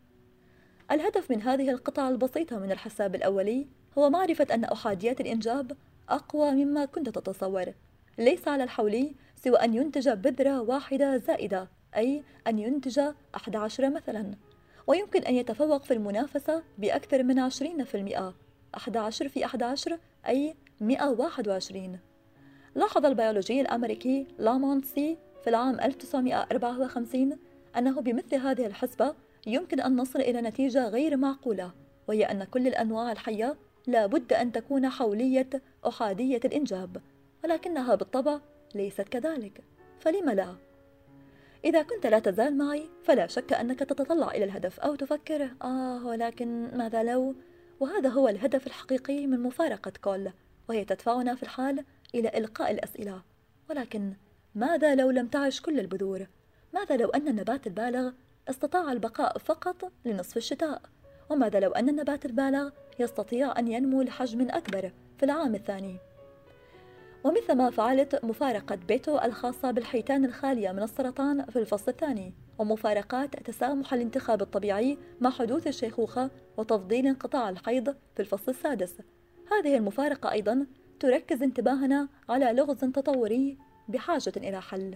الهدف من هذه القطعة البسيطة من الحساب الأولي هو معرفة أن أحادية الإنجاب أقوى مما كنت تتصور. ليس على الحولي سوى أن ينتج بذرة واحدة زائدة، أي أن ينتج 11 مثلا، ويمكن أن يتفوق في المنافسة بأكثر من 20%. 11 في 11 أي 121. لاحظ البيولوجي الأمريكي لامونت سي في العام 1954 أنه بمثل هذه الحسبة يمكن أن نصل إلى نتيجة غير معقولة، وهي أن كل الأنواع الحية لا بد أن تكون حولية أحادية الإنجاب، ولكنها بالطبع ليست كذلك. فلم لا؟ إذا كنت لا تزال معي فلا شك أنك تتطلع إلى الهدف أو تفكر ولكن ماذا لو؟ وهذا هو الهدف الحقيقي من مفارقة كول، وهي تدفعنا في الحال إلى إلقاء الأسئلة. ولكن ماذا لو لم تعش كل البذور؟ ماذا لو أن النبات البالغ استطاع البقاء فقط لنصف الشتاء؟ وماذا لو أن النبات البالغ يستطيع أن ينمو لحجم أكبر في العام الثاني؟ ومثل ما فعلت مفارقة بيتو الخاصة بالحيتان الخالية من السرطان في الفصل الثاني، ومفارقات تسامح الانتخاب الطبيعي مع حدوث الشيخوخة وتفضيل انقطاع الحيض في الفصل السادس، هذه المفارقة أيضا تركز انتباهنا على لغز تطوري بحاجة إلى حل.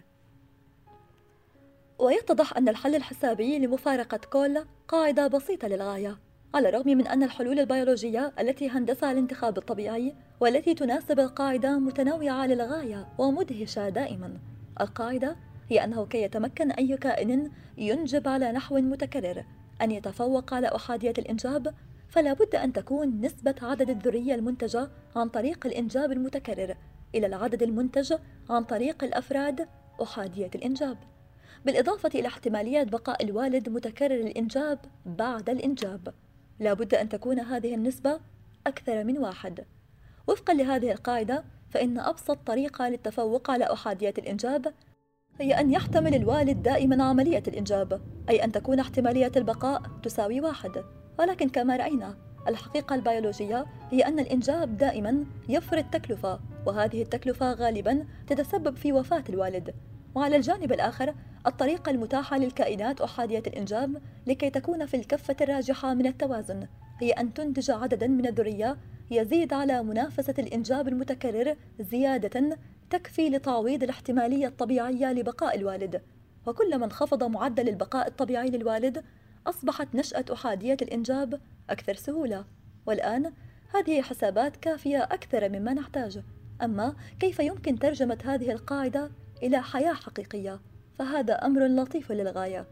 ويتضح أن الحل الحسابي لمفارقة كول قاعدة بسيطة للغاية، على الرغم من أن الحلول البيولوجية التي هندسها الانتخاب الطبيعي والتي تناسب القاعدة متنوعة للغاية ومدهشة دائما. القاعدة هي أنه كي يتمكن أي كائن ينجب على نحو متكرر أن يتفوق على أحادية الإنجاب، فلا بد أن تكون نسبة عدد الذرية المنتجة عن طريق الإنجاب المتكرر إلى العدد المنتج عن طريق الأفراد أحادية الإنجاب، بالإضافة إلى احتمالية بقاء الوالد متكرر الإنجاب بعد الإنجاب. لا بد أن تكون هذه النسبة أكثر من 1. وفقا لهذه القاعدة فإن أبسط طريقة للتفوق على أحادية الإنجاب هي أن يحتمل الوالد دائما عملية الإنجاب، أي أن تكون احتمالية البقاء تساوي 1. ولكن كما رأينا الحقيقة البيولوجية هي أن الإنجاب دائما يفرض تكلفة، وهذه التكلفة غالبا تتسبب في وفاة الوالد. وعلى الجانب الآخر الطريقة المتاحة للكائنات أحادية الإنجاب لكي تكون في الكفة الراجحة من التوازن هي أن تنتج عددا من الذرية يزيد على منافسة الإنجاب المتكرر زيادة تكفي لتعويض الاحتمالية الطبيعية لبقاء الوالد. وكلما انخفض معدل البقاء الطبيعي للوالد أصبحت نشأة أحادية الإنجاب أكثر سهولة. والآن هذه حسابات كافية أكثر مما نحتاج. أما كيف يمكن ترجمة هذه القاعدة إلى حياة حقيقية؟ فهذا أمر لطيف للغاية.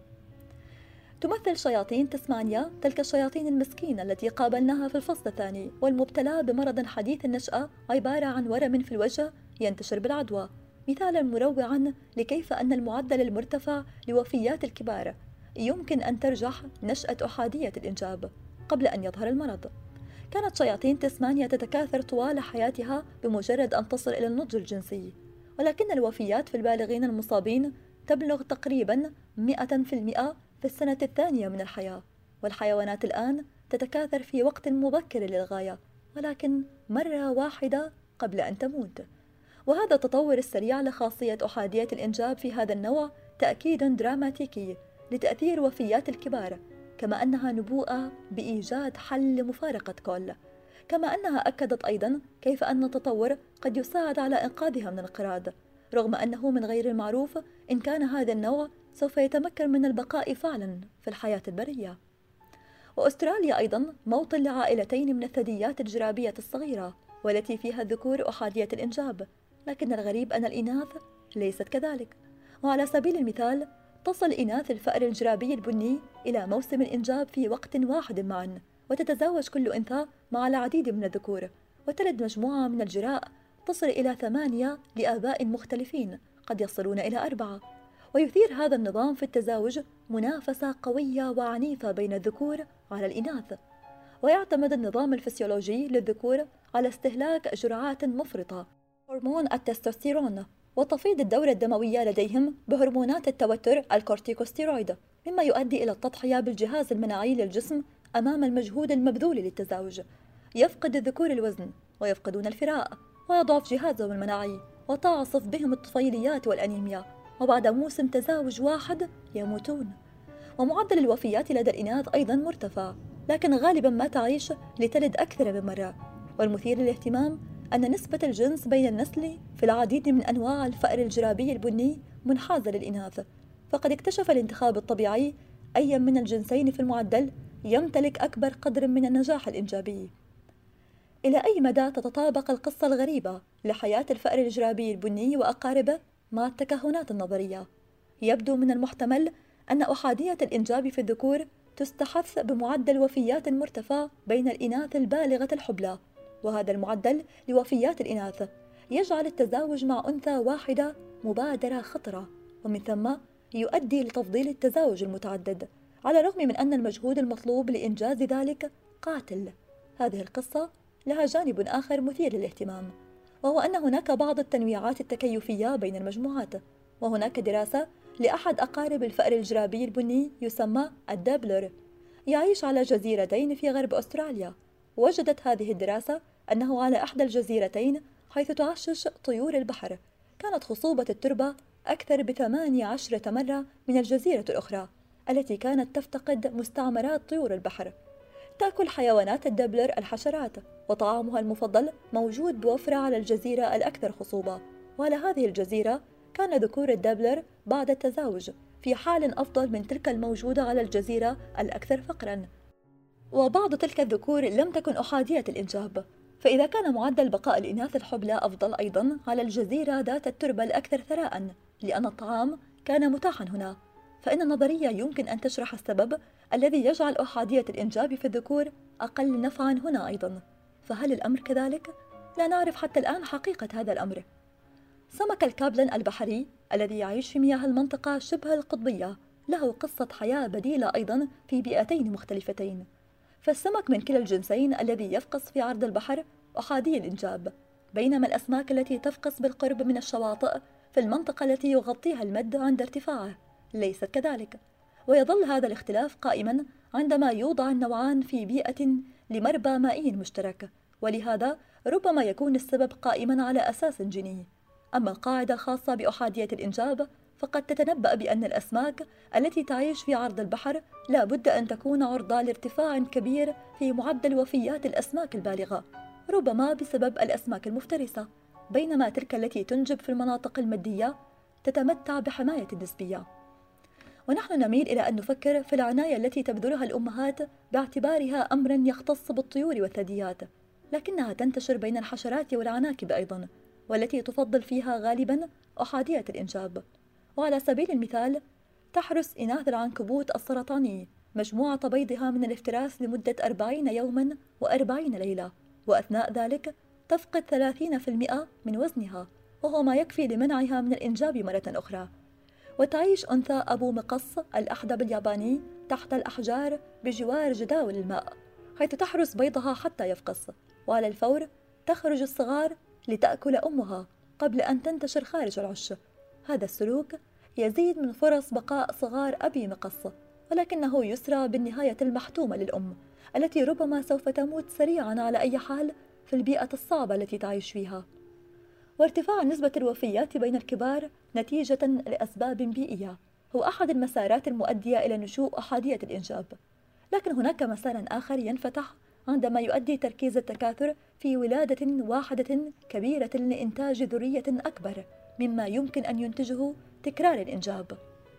تمثل شياطين تسمانيا تلك الشياطين المسكينة التي قابلناها في الفصل الثاني والمبتلى بمرض حديث النشأة عبارة عن ورم في الوجه ينتشر بالعدوى، مثالا مروعا لكيف أن المعدل المرتفع لوفيات الكبار يمكن أن ترجح نشأة أحادية الإنجاب قبل أن يظهر المرض. كانت شياطين تسمانيا تتكاثر طوال حياتها بمجرد أن تصل إلى النضج الجنسي، ولكن الوفيات في البالغين المصابين تبلغ تقريبا 100% في السنة الثانية من الحياة. والحيوانات الآن تتكاثر في وقت مبكر للغاية، ولكن مرة واحدة قبل أن تموت. وهذا التطور السريع لخاصية أحادية الإنجاب في هذا النوع تأكيد دراماتيكي لتأثير وفيات الكبار، كما أنها نبوءة بإيجاد حل لمفارقة كول، كما أنها أكدت أيضا كيف أن التطور قد يساعد على إنقاذها من الانقراض، رغم أنه من غير المعروف إن كان هذا النوع سوف يتمكن من البقاء فعلا في الحياة البرية. وأستراليا أيضا موطن لعائلتين من الثدييات الجرابية الصغيرة والتي فيها الذكور أحادية الإنجاب، لكن الغريب أن الإناث ليست كذلك. وعلى سبيل المثال تصل إناث الفأر الجرابي البني إلى موسم الإنجاب في وقت واحد معا، وتتزاوج كل أنثى مع العديد من الذكور، وتلد مجموعة من الجراء تصل إلى 8 لآباء مختلفين، قد يصلون إلى 4. ويثير هذا النظام في التزاوج منافسة قوية وعنيفة بين الذكور على الإناث. ويعتمد النظام الفسيولوجي للذكور على استهلاك جرعات مفرطة هرمون التستوستيرون، وتفيض الدورة الدموية لديهم بهرمونات التوتر الكورتيكوستيرويد، مما يؤدي إلى التضحية بالجهاز المناعي للجسم أمام المجهود المبذول للتزاوج. يفقد الذكور الوزن ويفقدون الفراء، ويضعف جهازهم المناعي، وتعصف بهم الطفيليات والأنيميا، وبعد موسم تزاوج واحد يموتون. ومعدل الوفيات لدى الإناث أيضا مرتفع، لكن غالبا ما تعيش لتلد أكثر من مرة. والمثير للاهتمام أن نسبة الجنس بين النسل في العديد من أنواع الفأر الجرابي البني منحازة للإناث، فقد اكتشف الانتخاب الطبيعي أي من الجنسين في المعدل يمتلك أكبر قدر من النجاح الإنجابي. إلى أي مدى تتطابق القصة الغريبة لحياة الفأر الجرابي البني وأقاربه مع التكهنات النظرية؟ يبدو من المحتمل أن أحادية الإنجاب في الذكور تستحث بمعدل وفيات مرتفع بين الإناث البالغة الحبلى، وهذا المعدل لوفيات الإناث يجعل التزاوج مع أنثى واحدة مبادرة خطرة، ومن ثم يؤدي لتفضيل التزاوج المتعدد، على الرغم من أن المجهود المطلوب لإنجاز ذلك قاتل. هذه القصة لها جانب آخر مثير للاهتمام، وهو أن هناك بعض التنويعات التكيفية بين المجموعات. وهناك دراسة لأحد أقارب الفأر الجرابي البني يسمى الدابلر، يعيش على جزيرتين في غرب أستراليا. وجدت هذه الدراسة أنه على إحدى الجزيرتين حيث تعشش طيور البحر كانت خصوبة التربة أكثر ب18 مرة من الجزيرة الأخرى التي كانت تفتقد مستعمرات طيور البحر. تأكل حيوانات الدبلر الحشرات، وطعامها المفضل موجود بوفرة على الجزيرة الأكثر خصوبة. وعلى هذه الجزيرة كان ذكور الدبلر بعد التزاوج في حال أفضل من تلك الموجودة على الجزيرة الأكثر فقراً، وبعض تلك الذكور لم تكن أحادية الإنجاب. فإذا كان معدل بقاء الإناث الحبلى أفضل أيضاً على الجزيرة ذات التربة الأكثر ثراءً لأن الطعام كان متاحاً هنا، فإن النظرية يمكن أن تشرح السبب الذي يجعل أحادية الإنجاب في الذكور أقل نفعاً هنا أيضاً. فهل الأمر كذلك؟ لا نعرف حتى الآن حقيقة هذا الأمر. سمك الكابلن البحري الذي يعيش في مياه المنطقة شبه القطبية له قصة حياة بديلة أيضاً في بيئتين مختلفتين. فالسمك من كلا الجنسين الذي يفقس في عرض البحر أحادي الإنجاب، بينما الأسماك التي تفقس بالقرب من الشواطئ في المنطقة التي يغطيها المد عند ارتفاعه ليست كذلك. ويظل هذا الاختلاف قائما عندما يوضع النوعان في بيئة لمربى مائي مشترك، ولهذا ربما يكون السبب قائما على أساس جيني. أما القاعدة الخاصة بأحادية الإنجاب فقد تتنبأ بأن الأسماك التي تعيش في عرض البحر لا بد أن تكون عرضة لارتفاع كبير في معدل وفيات الأسماك البالغة، ربما بسبب الأسماك المفترسة، بينما تلك التي تنجب في المناطق المدية تتمتع بحماية نسبية. ونحن نميل إلى أن نفكر في العناية التي تبذلها الأمهات باعتبارها أمرا يختص بالطيور والثدييات، لكنها تنتشر بين الحشرات والعناكب أيضا، والتي تفضل فيها غالبا أحادية الإنجاب. وعلى سبيل المثال تحرس إناث العنكبوت السرطاني مجموعة بيضها من الافتراس لمدة 40 يوما و40 ليلة، وأثناء ذلك تفقد 30% من وزنها، وهو ما يكفي لمنعها من الإنجاب مرة أخرى. وتعيش أنثى أبو مقص الأحدب الياباني تحت الأحجار بجوار جداول الماء، حيث تحرس بيضها حتى يفقس، وعلى الفور تخرج الصغار لتأكل أمها قبل أن تنتشر خارج العش. هذا السلوك يزيد من فرص بقاء صغار أبي مقص، ولكنه يسرى بالنهاية المحتومة للأم التي ربما سوف تموت سريعا على أي حال في البيئة الصعبة التي تعيش فيها. وارتفاع نسبة الوفيات بين الكبار نتيجة لأسباب بيئية هو أحد المسارات المؤدية إلى نشوء أحادية الإنجاب، لكن هناك مسار آخر ينفتح عندما يؤدي تركيز التكاثر في ولادة واحدة كبيرة لإنتاج ذرية أكبر مما يمكن أن ينتجه تكرار الإنجاب.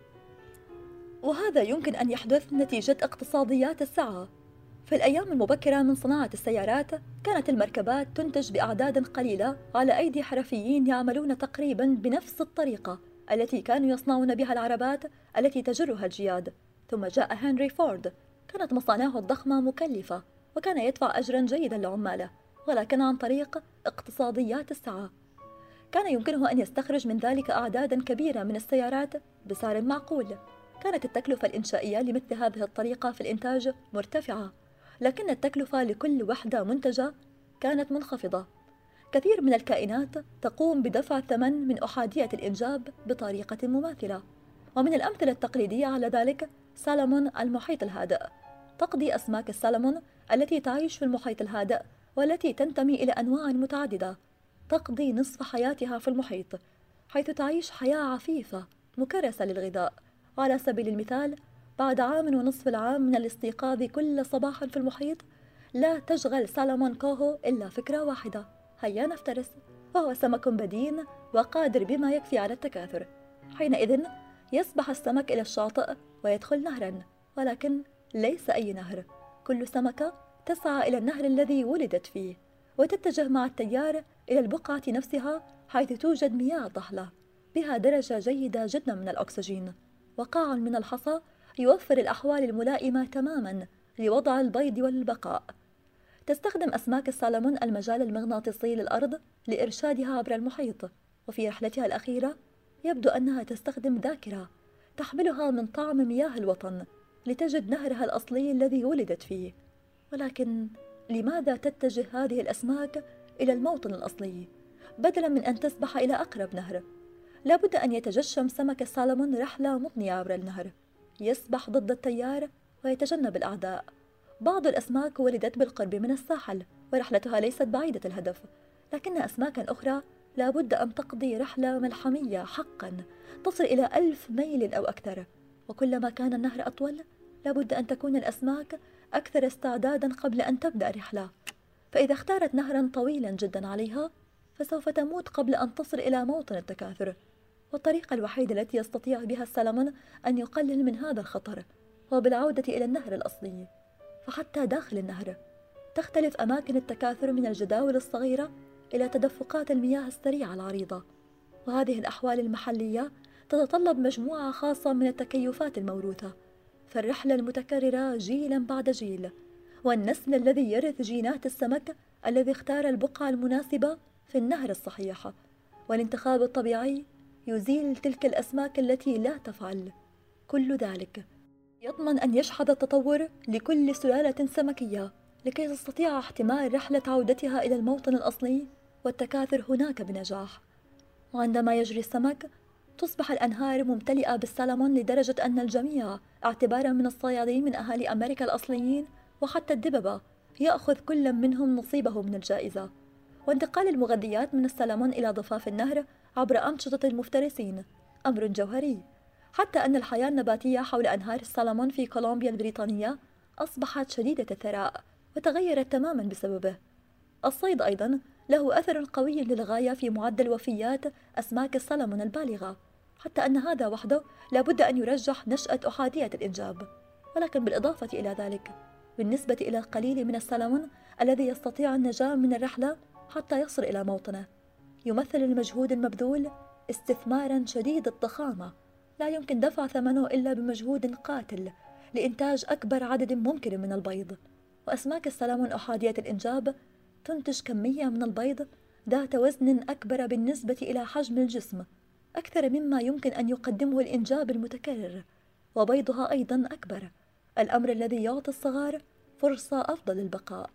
وهذا يمكن أن يحدث نتيجة اقتصاديات السعة. في الأيام المبكرة من صناعة السيارات كانت المركبات تنتج بأعداد قليلة على أيدي حرفيين يعملون تقريبا بنفس الطريقة التي كانوا يصنعون بها العربات التي تجرها الجياد. ثم جاء هنري فورد، كانت مصانعه الضخمة مكلفة وكان يدفع أجرا جيدا لعماله، ولكن عن طريق اقتصاديات السعة كان يمكنه أن يستخرج من ذلك أعدادا كبيرة من السيارات بسعر معقول. كانت التكلفة الإنشائية لمثل هذه الطريقة في الإنتاج مرتفعة، لكن التكلفة لكل وحدة منتجة كانت منخفضة. كثير من الكائنات تقوم بدفع الثمن من أحادية الإنجاب بطريقة مماثلة، ومن الأمثلة التقليدية على ذلك سالمون المحيط الهادئ. تقضي أسماك السالمون التي تعيش في المحيط الهادئ والتي تنتمي إلى أنواع متعددة تقضي نصف حياتها في المحيط، حيث تعيش حياة عفيفة مكرسة للغذاء. على سبيل المثال بعد 1.5 عام من الاستيقاظ كل صباح في المحيط لا تشغل سالمون كوهو إلا فكرة واحدة: هيا نفترس. وهو سمك بدين وقادر بما يكفي على التكاثر. حينئذ يسبح السمك إلى الشاطئ ويدخل نهرا، ولكن ليس أي نهر. كل سمكة تسعى إلى النهر الذي ولدت فيه، وتتجه مع التيار إلى البقعة نفسها حيث توجد مياه ضحلة بها درجة جيدة جدا من الأكسجين، وقاع من الحصى يوفر الأحوال الملائمة تماما لوضع البيض والبقاء. تستخدم أسماك السالمون المجال المغناطيسي للأرض لإرشادها عبر المحيط، وفي رحلتها الأخيرة يبدو أنها تستخدم ذاكرة تحملها من طعم مياه الوطن لتجد نهرها الأصلي الذي ولدت فيه. ولكن لماذا تتجه هذه الأسماك إلى الموطن الأصلي بدلا من أن تسبح إلى أقرب نهر؟ لابد أن يتجشم سمك السالمون رحلة مضنية عبر النهر، يسبح ضد التيار ويتجنب الأعداء. بعض الأسماك ولدت بالقرب من الساحل ورحلتها ليست بعيدة الهدف، لكن أسماكا أخرى لابد أن تقضي رحلة ملحمية حقا تصل إلى 1000 ميل أو أكثر، وكلما كان النهر أطول لابد أن تكون الأسماك أكثر استعدادا قبل أن تبدأ الرحلة. فإذا اختارت نهرا طويلا جدا عليها فسوف تموت قبل أن تصل إلى موطن التكاثر. والطريقة الوحيدة التي يستطيع بها السلمون أن يقلل من هذا الخطر هو بالعودة إلى النهر الأصلي. فحتى داخل النهر تختلف أماكن التكاثر من الجداول الصغيرة إلى تدفقات المياه السريعة العريضة، وهذه الأحوال المحلية تتطلب مجموعة خاصة من التكيفات الموروثة، فالرحلة المتكررة جيلا بعد جيل، والنسل الذي يرث جينات السمك الذي اختار البقعة المناسبة في النهر الصحيح، والانتخاب الطبيعي يزيل تلك الأسماك التي لا تفعل. كل ذلك يضمن أن يشحذ التطور لكل سلالة سمكية لكي تستطيع احتمال رحلة عودتها إلى الموطن الأصلي والتكاثر هناك بنجاح. وعندما يجري السمك تصبح الأنهار ممتلئة بالسلمون لدرجة أن الجميع اعتبارا من الصيادين من أهالي أمريكا الأصليين وحتى الدببة يأخذ كل منهم نصيبه من الجائزة. وانتقال المغذيات من السلمون إلى ضفاف النهر عبر أنشطة المفترسين أمر جوهري، حتى أن الحياة النباتية حول أنهار السلمون في كولومبيا البريطانية أصبحت شديدة الثراء وتغيرت تماما بسببه. الصيد أيضا له أثر قوي للغاية في معدل وفيات أسماك السلمون البالغة، حتى أن هذا وحده لابد أن يرجح نشأة أحادية الإنجاب. ولكن بالإضافة إلى ذلك، بالنسبة إلى القليل من السلمون الذي يستطيع النجاة من الرحلة حتى يصل إلى موطنه، يمثل المجهود المبذول استثمارا شديد الضخامة لا يمكن دفع ثمنه إلا بمجهود قاتل لإنتاج أكبر عدد ممكن من البيض. وأسماك السلمون أحادية الإنجاب تنتج كمية من البيض ذات وزن أكبر بالنسبة إلى حجم الجسم، أكثر مما يمكن أن يقدمه الإنجاب المتكرر، وبيضها أيضا أكبر، الأمر الذي يعطي الصغار فرصة أفضل للبقاء.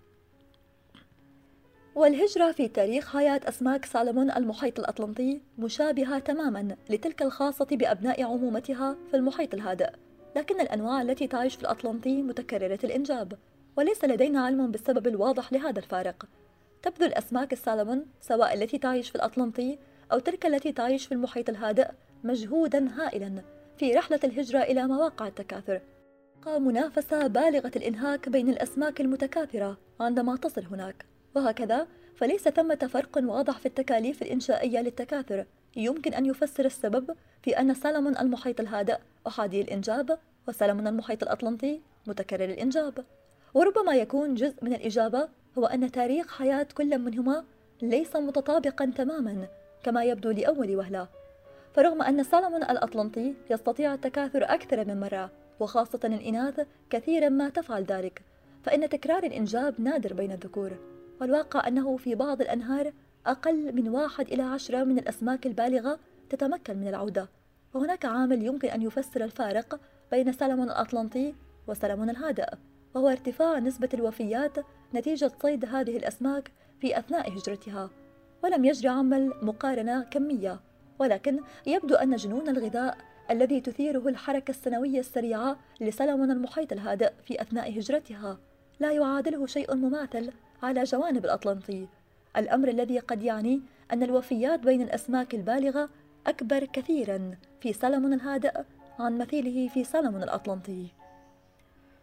والهجرة في تاريخ حياة أسماك سالمون المحيط الأطلنطي مشابهة تماما لتلك الخاصة بأبناء عمومتها في المحيط الهادئ، لكن الأنواع التي تعيش في الأطلنطي متكررة الإنجاب، وليس لدينا علم بالسبب الواضح لهذا الفارق. تبذل أسماك السالمون سواء التي تعيش في الأطلنطي أو تلك التي تعيش في المحيط الهادئ مجهودا هائلا في رحلة الهجرة إلى مواقع التكاثر، منافسة بالغة الإنهاك بين الأسماك المتكاثرة عندما تصل هناك. وهكذا فليس ثمة فرق واضح في التكاليف الإنشائية للتكاثر يمكن أن يفسر السبب في أن سلمون المحيط الهادئ أحادي الإنجاب وسلمون المحيط الأطلنطي متكرر الإنجاب. وربما يكون جزء من الإجابة هو أن تاريخ حياة كل منهما ليس متطابقا تماما كما يبدو لأول وهلة. فرغم أن سلمون الأطلنطي يستطيع التكاثر أكثر من مرة، وخاصة الإناث كثيرا ما تفعل ذلك، فإن تكرار الإنجاب نادر بين الذكور، والواقع أنه في بعض الأنهار أقل من 1 إلى 10 من الأسماك البالغة تتمكن من العودة. وهناك عامل يمكن أن يفسر الفارق بين سلمون الأطلنطي وسلمون الهادئ، وهو ارتفاع نسبة الوفيات نتيجة صيد هذه الأسماك في أثناء هجرتها. ولم يجري عمل مقارنة كمية، ولكن يبدو أن جنون الغذاء الذي تثيره الحركة السنوية السريعة لسلمون المحيط الهادئ في أثناء هجرتها لا يعادله شيء مماثل على جوانب الأطلنطي، الأمر الذي قد يعني أن الوفيات بين الأسماك البالغة أكبر كثيرا في سلمون الهادئ عن مثيله في سلمون الأطلنطي.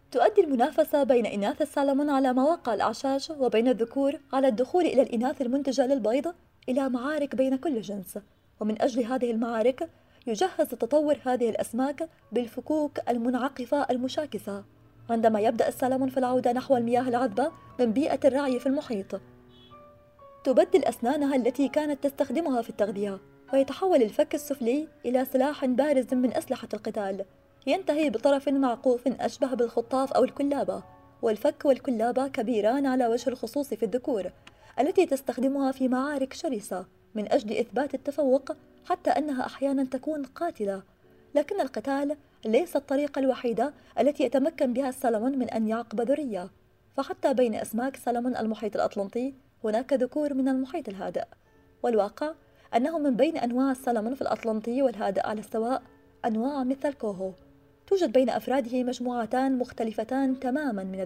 تؤدي المنافسة بين إناث السلمون على مواقع الأعشاش وبين الذكور على الدخول إلى الإناث المنتجة للبيض إلى معارك بين كل جنس، ومن أجل هذه المعارك يجهز تطور هذه الأسماك بالفكوك المنعقفة المشاكسة. عندما يبدأ السلمون في العودة نحو المياه العذبة من بيئة الرعي في المحيط، تبدل أسنانها التي كانت تستخدمها في التغذية، ويتحول الفك السفلي إلى سلاح بارز من أسلحة القتال، ينتهي بطرف معقوف أشبه بالخطاف أو الكلابة. والفك والكلابة كبيران على وجه الخصوص في الذكور، التي تستخدمها في معارك شرسة من أجل إثبات التفوق، حتى أنها أحيانا تكون قاتلة. لكن القتال ليس الطريقة الوحيدة التي يتمكن بها السلمون من أن يعقب ذرية، فحتى بين أسماك سلمون المحيط الأطلنطي هناك ذكور من المحيط الهادئ. والواقع أنه من بين أنواع السلمون في الأطلنطي والهادئ على السواء أنواع مثل الكوهو، توجد بين أفراده مجموعتان مختلفتان تماما من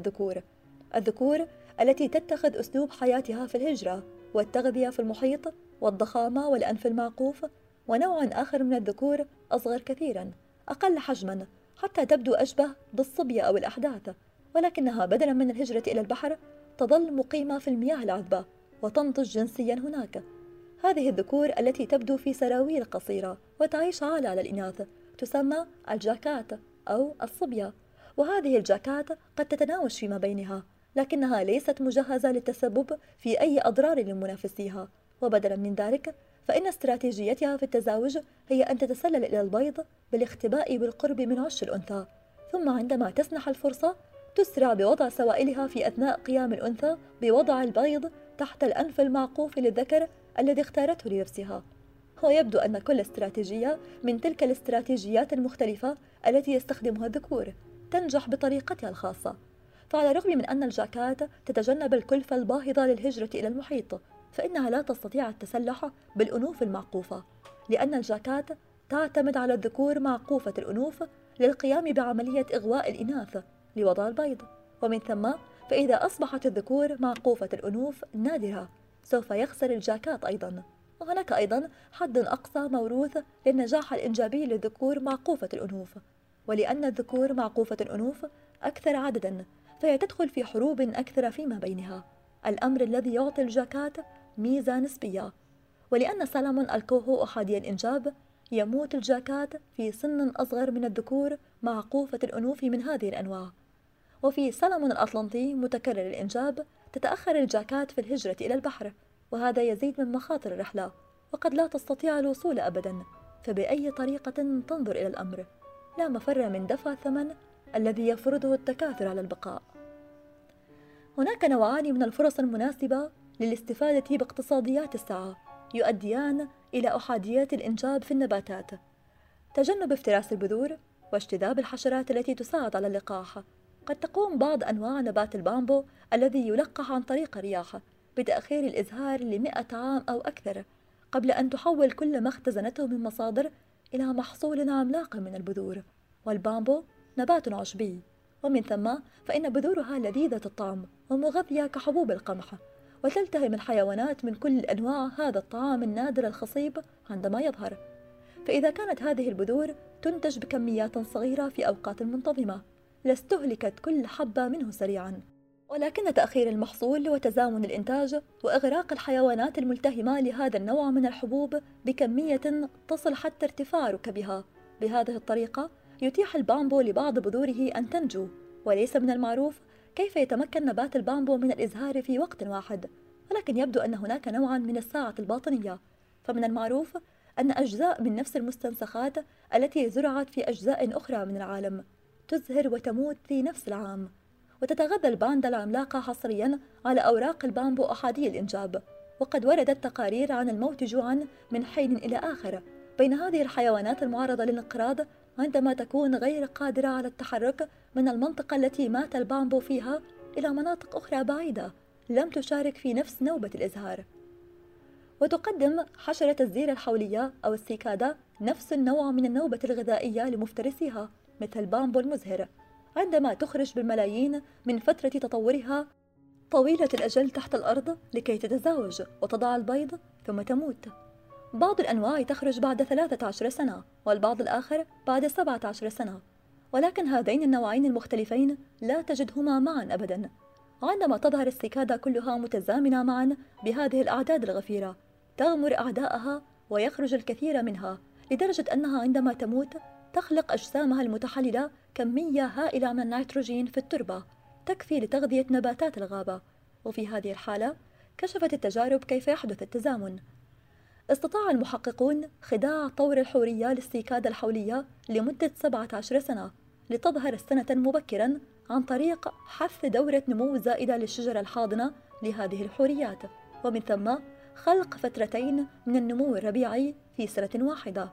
الذكور التي تتخذ أسلوب حياتها في الهجرة والتغذية في المحيط والضخامة والأنف المعقوف، ونوع آخر من الذكور أصغر كثيرا أقل حجما حتى تبدو أشبه بالصبية أو الأحداث، ولكنها بدلا من الهجرة إلى البحر تظل مقيمة في المياه العذبة وتنضج جنسيا هناك. هذه الذكور التي تبدو في سراويل قصيرة وتعيش عالة على الإناث تسمى الجاكات أو الصبية، وهذه الجاكات قد تتناوش فيما بينها، لكنها ليست مجهزة للتسبب في أي أضرار لمنافسيها، وبدلا من ذلك فإن استراتيجيتها في التزاوج هي أن تتسلل إلى البيض بالاختباء بالقرب من عش الأنثى، ثم عندما تسنح الفرصة تسرع بوضع سوائلها في أثناء قيام الأنثى بوضع البيض تحت الأنف المعقوف للذكر الذي اختارته لنفسها. ويبدو أن كل استراتيجية من تلك الاستراتيجيات المختلفة التي يستخدمها الذكور تنجح بطريقتها الخاصة، فعلى الرغم من أن الجاكات تتجنب الكلفة الباهظة للهجرة إلى المحيط، فإنها لا تستطيع التسلح بالأنوف المعقوفة، لأن الجاكات تعتمد على الذكور معقوفة الأنوف للقيام بعملية إغواء الإناث لوضع البيض، ومن ثم فإذا أصبحت الذكور معقوفة الأنوف نادرة سوف يخسر الجاكات أيضا. وهناك أيضا حد أقصى موروث للنجاح الإنجابي للذكور معقوفة الأنوف، ولأن الذكور معقوفة الأنوف أكثر عددا فهي تدخل في حروب أكثر فيما بينها، الأمر الذي يعطي الجاكات ميزة نسبية. ولأن سلمون الكوهو أحادي الإنجاب يموت الجاكات في سن أصغر من الذكور معقوفة الأنوف من هذه الأنواع. وفي سلمون الأطلنطي متكرر الإنجاب تتأخر الجاكات في الهجرة إلى البحر، وهذا يزيد من مخاطر الرحلة، وقد لا تستطيع الوصول أبدا، فبأي طريقة تنظر إلى الأمر لا مفر من دفع الثمن الذي يفرضه التكاثر على البقاء. هناك نوعان من الفرص المناسبة للاستفادة باقتصاديات الساعة يؤديان إلى أحادية الإنجاب في النباتات: تجنب افتراس البذور واجتذاب الحشرات التي تساعد على اللقاح. قد تقوم بعض أنواع نبات البامبو الذي يلقح عن طريق الرياح بتأخير الإزهار ل100 عام أو أكثر قبل أن تحول كل ما اختزنته من مصادر إلى محصول عملاق من البذور. والبامبو نبات عشبي، ومن ثم فإن بذورها لذيذة الطعم ومغذية كحبوب القمح، وتلتهم الحيوانات من كل أنواع هذا الطعام النادر الخصيب عندما يظهر. فإذا كانت هذه البذور تنتج بكميات صغيرة في أوقات منتظمة لاستهلكت كل حبة منه سريعا، ولكن تأخير المحصول وتزامن الإنتاج وإغراق الحيوانات الملتهمة لهذا النوع من الحبوب بكمية تصل حتى ارتفاع ركبها بهذه الطريقة يتيح البامبو لبعض بذوره أن تنجو. وليس من المعروف كيف يتمكن نبات البامبو من الإزهار في وقت واحد، ولكن يبدو أن هناك نوعا من الساعة الباطنية. فمن المعروف أن أجزاء من نفس المستنسخات التي زرعت في أجزاء أخرى من العالم تزهر وتموت في نفس العام. وتتغذى الباندا العملاقة حصريا على أوراق البامبو أحادي الإنجاب، وقد وردت تقارير عن الموت جوعا من حين إلى آخر بين هذه الحيوانات المعرضة للانقراض عندما تكون غير قادرة على التحرك من المنطقة التي مات البامبو فيها إلى مناطق أخرى بعيدة لم تشارك في نفس نوبة الإزهار. وتقدم حشرة الزيرة الحولية أو السيكادا نفس النوع من النوبة الغذائية لمفترسيها مثل البامبو المزهر عندما تخرج بالملايين من فترة تطورها طويلة الأجل تحت الأرض لكي تتزاوج وتضع البيض ثم تموت. بعض الأنواع تخرج بعد 13 سنة والبعض الآخر بعد 17 سنة، ولكن هذين النوعين المختلفين لا تجدهما معا أبدا. وعندما تظهر السيكادا كلها متزامنة معا بهذه الأعداد الغفيرة تغمر أعداءها ويخرج الكثير منها، لدرجة أنها عندما تموت تخلق أجسامها المتحللة كمية هائلة من النيتروجين في التربة تكفي لتغذية نباتات الغابة. وفي هذه الحالة كشفت التجارب كيف يحدث التزامن. استطاع المحققون خداع طور الحورية للسيكادة الحولية لمدة 17 سنة لتظهر سنة مبكرا عن طريق حث دورة نمو زائدة للشجرة الحاضنة لهذه الحوريات، ومن ثم خلق فترتين من النمو الربيعي في سنة واحدة.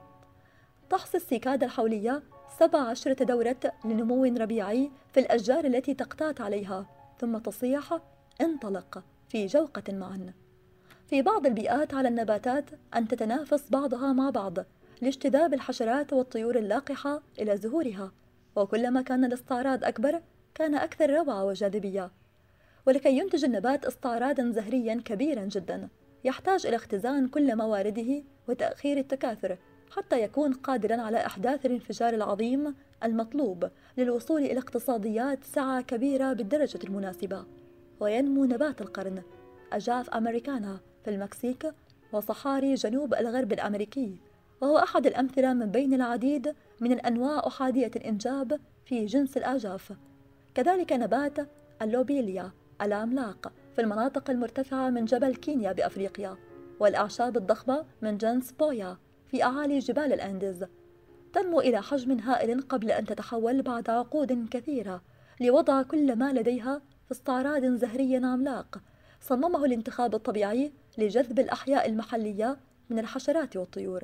تحصي السيكادة الحولية 17 دورة لنمو ربيعي في الأشجار التي تقتات عليها، ثم تصيح انطلق في جوقة معا. في بعض البيئات على النباتات أن تتنافس بعضها مع بعض لاجتذاب الحشرات والطيور اللاقحة إلى زهورها، وكلما كان الاستعراض أكبر كان أكثر روعة وجاذبية. ولكي ينتج النبات استعراضا زهريا كبيرا جدا يحتاج إلى اختزان كل موارده وتأخير التكاثر حتى يكون قادرا على إحداث الانفجار العظيم المطلوب للوصول إلى اقتصاديات سعة كبيرة بالدرجة المناسبة. وينمو نبات القرن أجاف أمريكانا في المكسيك وصحاري جنوب الغرب الأمريكي، وهو أحد الأمثلة من بين العديد من الأنواع أحادية الإنجاب في جنس الأعجاف. كذلك نبات اللوبيليا العملاق في المناطق المرتفعة من جبل كينيا بأفريقيا، والأعشاب الضخمة من جنس بويا في أعالي جبال الأنديز تنمو إلى حجم هائل قبل أن تتحول بعد عقود كثيرة لوضع كل ما لديها في استعراض زهري عملاق صممه الانتخاب الطبيعي لجذب الأحياء المحلية من الحشرات والطيور.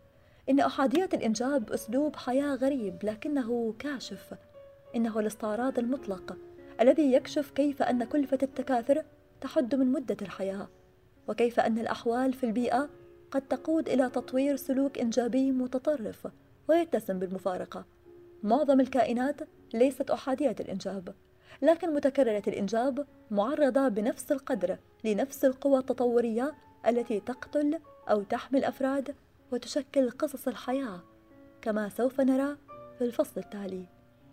إن أحادية الإنجاب أسلوب حياة غريب لكنه كاشف. إنه الاستعراض المطلق الذي يكشف كيف أن كلفة التكاثر تحد من مدة الحياة، وكيف أن الأحوال في البيئة قد تقود إلى تطوير سلوك إنجابي متطرف ويتسم بالمفارقة. معظم الكائنات ليست أحادية الإنجاب، لكن متكررة الإنجاب معرضة بنفس القدر لنفس القوى التطورية التي تقتل أو تحمي الأفراد وتشكل قصص الحياة، كما سوف نرى في الفصل التالي.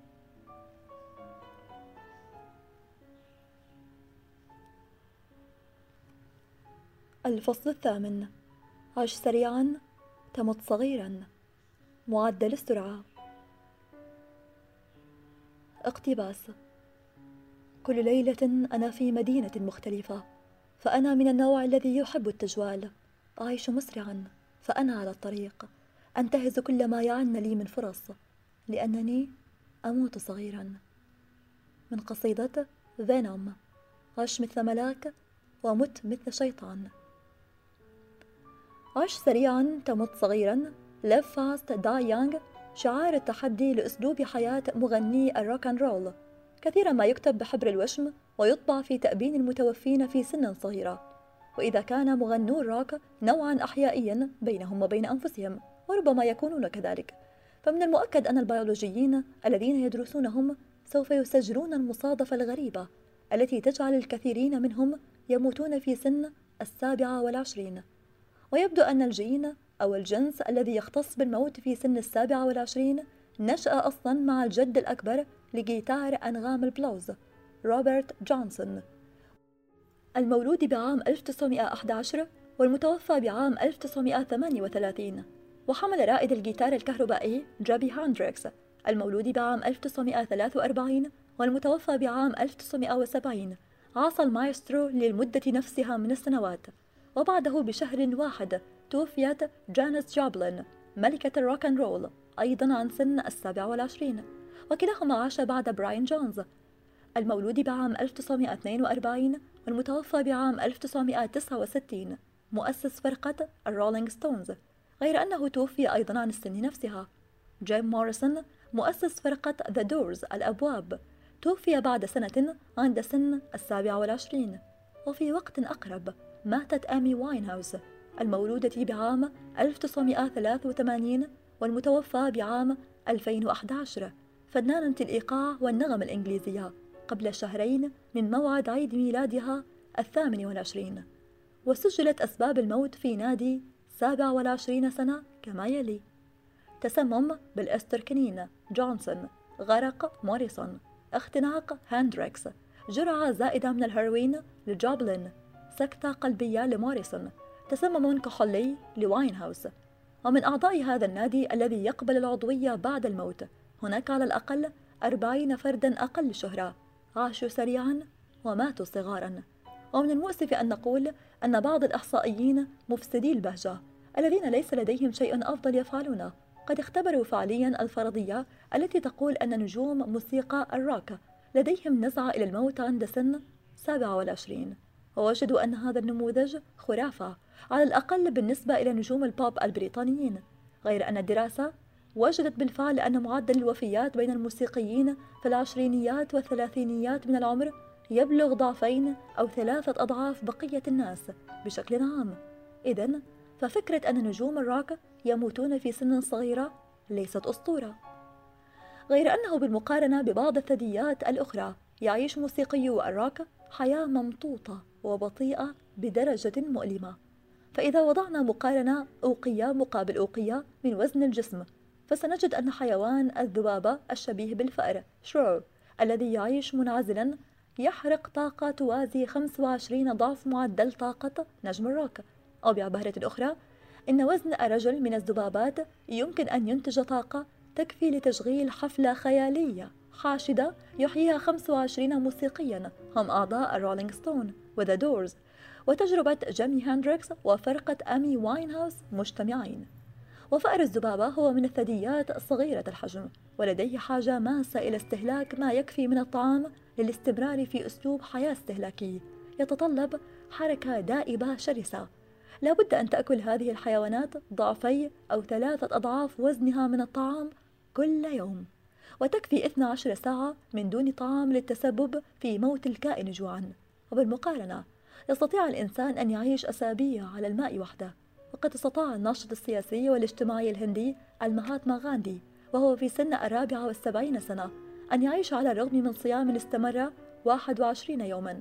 الفصل الثامن: عش سريعا تمت صغيرا. معدل السرعة. اقتباس: كل ليلة أنا في مدينة مختلفة، فأنا من النوع الذي يحب التجوال. أعيش مسرعا فأنا على الطريق، أنتهز كل ما يعن لي من فرص، لأنني أموت صغيرا. من قصيدة فينوم: عش مثل ملاك ومت مثل شيطان. عش سريعا تمت صغيرا live fast die young شعار التحدي لأسلوب حياة مغني الروك أند رول، كثيرا ما يكتب بحبر الوشم ويطبع في تأبين المتوفين في سن صغيرة. وإذا كان مغنو الروك نوعا أحيائيا بينهم وبين أنفسهم، وربما يكونون كذلك، فمن المؤكد أن البيولوجيين الذين يدرسونهم سوف يسجلون المصادفة الغريبة التي تجعل الكثيرين منهم يموتون في سن 27. ويبدو أن الجين أو الجنس الذي يختص بالموت في سن 27 نشأ أصلا مع الجد الأكبر لجيتار أنغام البلوز روبرت جونسون، المولود بعام 1911 والمتوفى بعام 1938. وحمل رائد الجيتار الكهربائي جابي هاندريكس، المولود بعام 1943 والمتوفى بعام 1970، عصا المايسترو للمدة نفسها من السنوات. وبعده بشهر واحد توفيت جانيس جوبلين ملكة الروك أند رول أيضا عن سن 27، وكلاهما عاش بعد براين جونز، المولود بعام 1942 والمتوفى بعام 1969، مؤسس فرقة الرولينج ستونز، غير أنه توفي أيضا عن السن نفسها. جيم موريسون مؤسس فرقة ذا دورز الأبواب توفي بعد سنة عند سن 27. وفي وقت أقرب ماتت آمي واينهاوس، المولودة بعام 1983 والمتوفى بعام 2011، فنانة الإيقاع والنغم الإنجليزية، قبل شهرين من موعد عيد ميلادها 28. وسجلت أسباب الموت في نادي 27 سنة كما يلي: تسمم بالأستركنين جونسون غرق موريسون، اختناق هندريكس، جرعة زائدة من الهيروين لجوبلين، سكتة قلبية لموريسون، تسمم كحولي لواينهاوس. ومن أعضاء هذا النادي الذي يقبل العضوية بعد الموت هناك على الأقل 40 فردا أقل شهرة عاشوا سريعا وماتوا صغارا. ومن المؤسف أن نقول أن بعض الإحصائيين مفسدي البهجة الذين ليس لديهم شيء أفضل يفعلونه قد اختبروا فعليا الفرضية التي تقول أن نجوم موسيقى الروك لديهم نزعة إلى الموت عند سن 27، ووجدوا أن هذا النموذج خرافة على الأقل بالنسبة إلى نجوم البوب البريطانيين، غير أن الدراسة وجدت بالفعل أن معدل الوفيات بين الموسيقيين في العشرينيات والثلاثينيات من العمر يبلغ ضعفين أو 3 أضعاف بقية الناس بشكل عام. إذن ففكرة أن نجوم الروك يموتون في سن صغيرة ليست أسطورة. غير أنه بالمقارنة ببعض الثدييات الأخرى يعيش موسيقيو الروك حياة ممطوطة وبطيئة بدرجة مؤلمة. فإذا وضعنا مقارنة أوقية مقابل أوقية من وزن الجسم، فسنجد أن حيوان الذبابة الشبيه بالفأر شرو الذي يعيش منعزلا يحرق طاقة توازي 25 ضعف معدل طاقة نجم الروك. أو بعبارة أخرى، إن وزن الرجل من الذبابات يمكن أن ينتج طاقة تكفي لتشغيل حفلة خيالية حاشدة يحييها 25 موسيقيا هم أعضاء الرولينج ستون وذا دورز وتجربة جيمي هندريكس وفرقة أمي واينهاوس مجتمعين. وفأر الذبابة هو من الثدييات صغيرة الحجم ولديه حاجة ماسة إلى استهلاك ما يكفي من الطعام للاستمرار في أسلوب حياة استهلاكي يتطلب حركة دائبة شرسة. لا بد أن تأكل هذه الحيوانات ضعفي أو 3 أضعاف وزنها من الطعام كل يوم، وتكفي 12 ساعة من دون طعام للتسبب في موت الكائن جوعا. وبالمقارنة يستطيع الإنسان أن يعيش أسابيع على الماء وحده. وقد استطاع الناشط السياسي والاجتماعي الهندي المهاتما غاندي وهو في سن 74 سنة أن يعيش على الرغم من صيام استمر 21 يوما.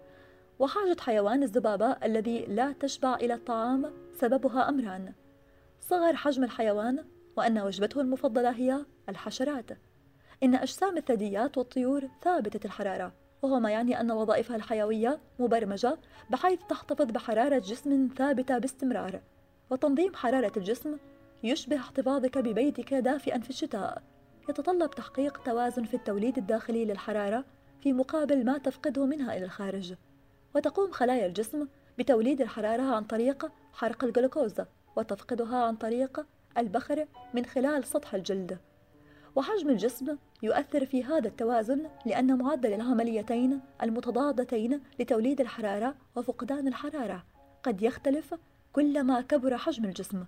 وحاجة حيوان الذبابة الذي لا تشبع إلى الطعام سببها أمران: صغر حجم الحيوان، وأن وجبته المفضلة هي الحشرات. إن أجسام الثدييات والطيور ثابتة الحرارة، وهو ما يعني أن وظائفها الحيوية مبرمجة بحيث تحتفظ بحرارة جسم ثابتة باستمرار. وتنظيم حرارة الجسم يشبه احتفاظك ببيتك دافئا في الشتاء، يتطلب تحقيق توازن في التوليد الداخلي للحرارة في مقابل ما تفقده منها إلى الخارج. وتقوم خلايا الجسم بتوليد الحرارة عن طريق حرق الجلوكوز وتفقدها عن طريق البخر من خلال سطح الجلد. وحجم الجسم يؤثر في هذا التوازن لأن معدل العمليتين المتضادتين لتوليد الحرارة وفقدان الحرارة قد يختلف كلما كبر حجم الجسم.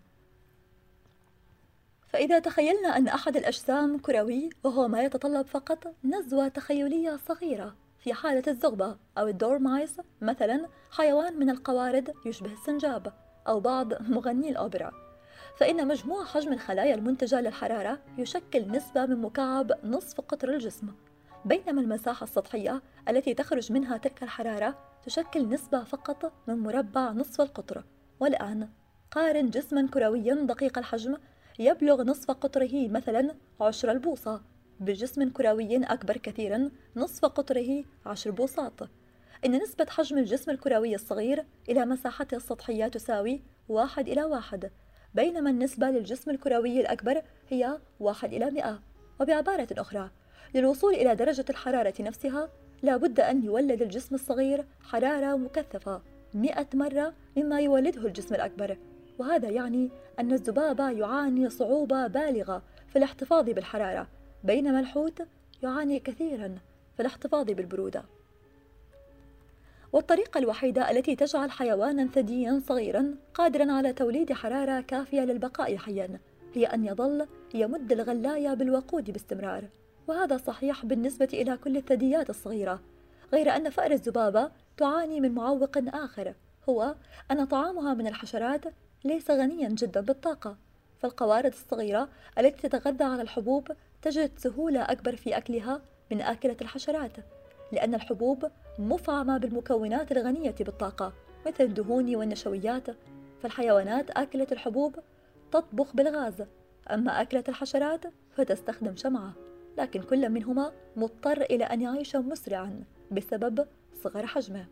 فإذا تخيلنا أن أحد الأجسام كروي، وهو ما يتطلب فقط نزوة تخيلية صغيرة، في حالة الزغبة أو الدورمايس مثلا حيوان من القوارض يشبه السنجاب أو بعض مغني الأوبرا، فإن مجموع حجم الخلايا المنتجة للحرارة يشكل نسبة من مكعب نصف قطر الجسم، بينما المساحة السطحية التي تخرج منها تلك الحرارة تشكل نسبة فقط من مربع نصف القطر. والآن قارن جسما كرويا دقيق الحجم يبلغ نصف قطره مثلا 10 البوصة بجسم كروي أكبر كثيرا نصف قطره 10 بوصات. إن نسبة حجم الجسم الكروي الصغير إلى مساحته السطحية تساوي 1:1، بينما النسبة للجسم الكروي الأكبر هي 1:100. وبعبارة أخرى، للوصول إلى درجة الحرارة نفسها لا بد أن يولد الجسم الصغير حرارة مكثفة 100 مرة مما يولده الجسم الأكبر. وهذا يعني أن الذبابة يعاني صعوبة بالغة في الاحتفاظ بالحرارة، بينما الحوت يعاني كثيرا في الاحتفاظ بالبرودة. والطريقة الوحيدة التي تجعل حيوانا ثديا صغيرا قادرا على توليد حرارة كافية للبقاء حيا هي أن يظل يمد الغلاية بالوقود باستمرار. وهذا صحيح بالنسبة إلى كل الثدييات الصغيرة، غير أن فأر الذبابة تعاني من معوق آخر، هو أن طعامها من الحشرات ليس غنيا جدا بالطاقة. فالقوارض الصغيرة التي تتغذى على الحبوب تجد سهولة أكبر في أكلها من آكلة الحشرات، لأن الحبوب مفعمة بالمكونات الغنية بالطاقة مثل الدهون والنشويات. فالحيوانات آكلة الحبوب تطبخ بالغاز، أما آكلة الحشرات فتستخدم شمعة. لكن كل منهما مضطر إلى أن يعيش مسرعا بسبب صغر حجمه.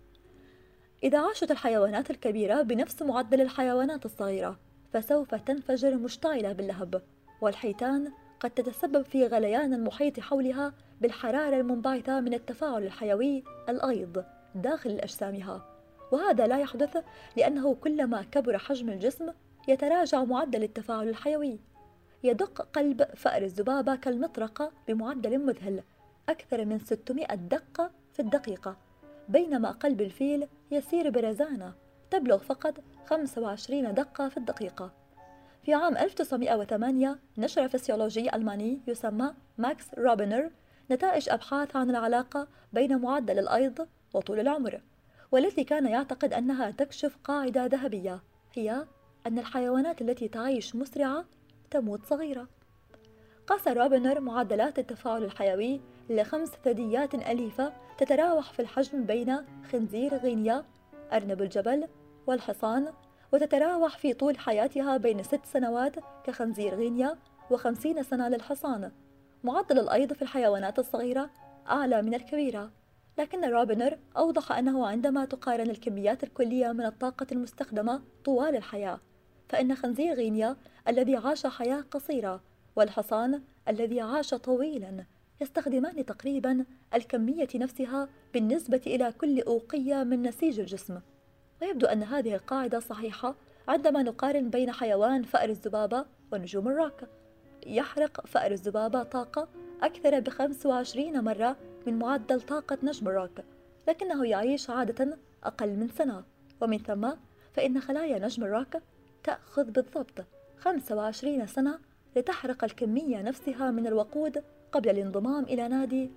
إذا عاشت الحيوانات الكبيرة بنفس معدل الحيوانات الصغيرة فسوف تنفجر مشتعلة باللهب، والحيتان قد تتسبب في غليان المحيط حولها بالحرارة المنبعثة من التفاعل الحيوي الأيض داخل أجسامها. وهذا لا يحدث لأنه كلما كبر حجم الجسم يتراجع معدل التفاعل الحيوي. يدق قلب فأر الذبابة كالمطرقة بمعدل مذهل، أكثر من 600 دقة في الدقيقة، بينما قلب الفيل يسير برزانة تبلغ فقط 25 دقة في الدقيقة. في عام 1908 نشر فسيولوجي ألماني يسمى ماكس روبنر نتائج أبحاث عن العلاقة بين معدل الأيض وطول العمر، والتي كان يعتقد أنها تكشف قاعدة ذهبية، هي أن الحيوانات التي تعيش مسرعة تموت صغيرة. قاس روبنر معدلات التفاعل الحيوي ل5 ثدييات أليفة تتراوح في الحجم بين خنزير غينيا، أرنب الجبل، والحصان، وتتراوح في طول حياتها بين 6 سنوات كخنزير غينيا و50 سنة للحصان. معدل الأيض في الحيوانات الصغيرة أعلى من الكبيرة، لكن روبنر أوضح أنه عندما تقارن الكميات الكلية من الطاقة المستخدمة طوال الحياة، فإن خنزير غينيا الذي عاش حياة قصيرة والحصان الذي عاش طويلا يستخدمان تقريبا الكمية نفسها بالنسبة إلى كل أوقية من نسيج الجسم. ويبدو أن هذه القاعدة صحيحة عندما نقارن بين حيوان فأر الذبابة ونجوم الروك. يحرق فأر الذبابة طاقة أكثر ب25 مرة من معدل طاقة نجم الروك، لكنه يعيش عادة أقل من سنة، ومن ثم فإن خلايا نجم الروك تأخذ بالضبط 25 سنة لتحرق الكمية نفسها من الوقود قبل الانضمام إلى نادي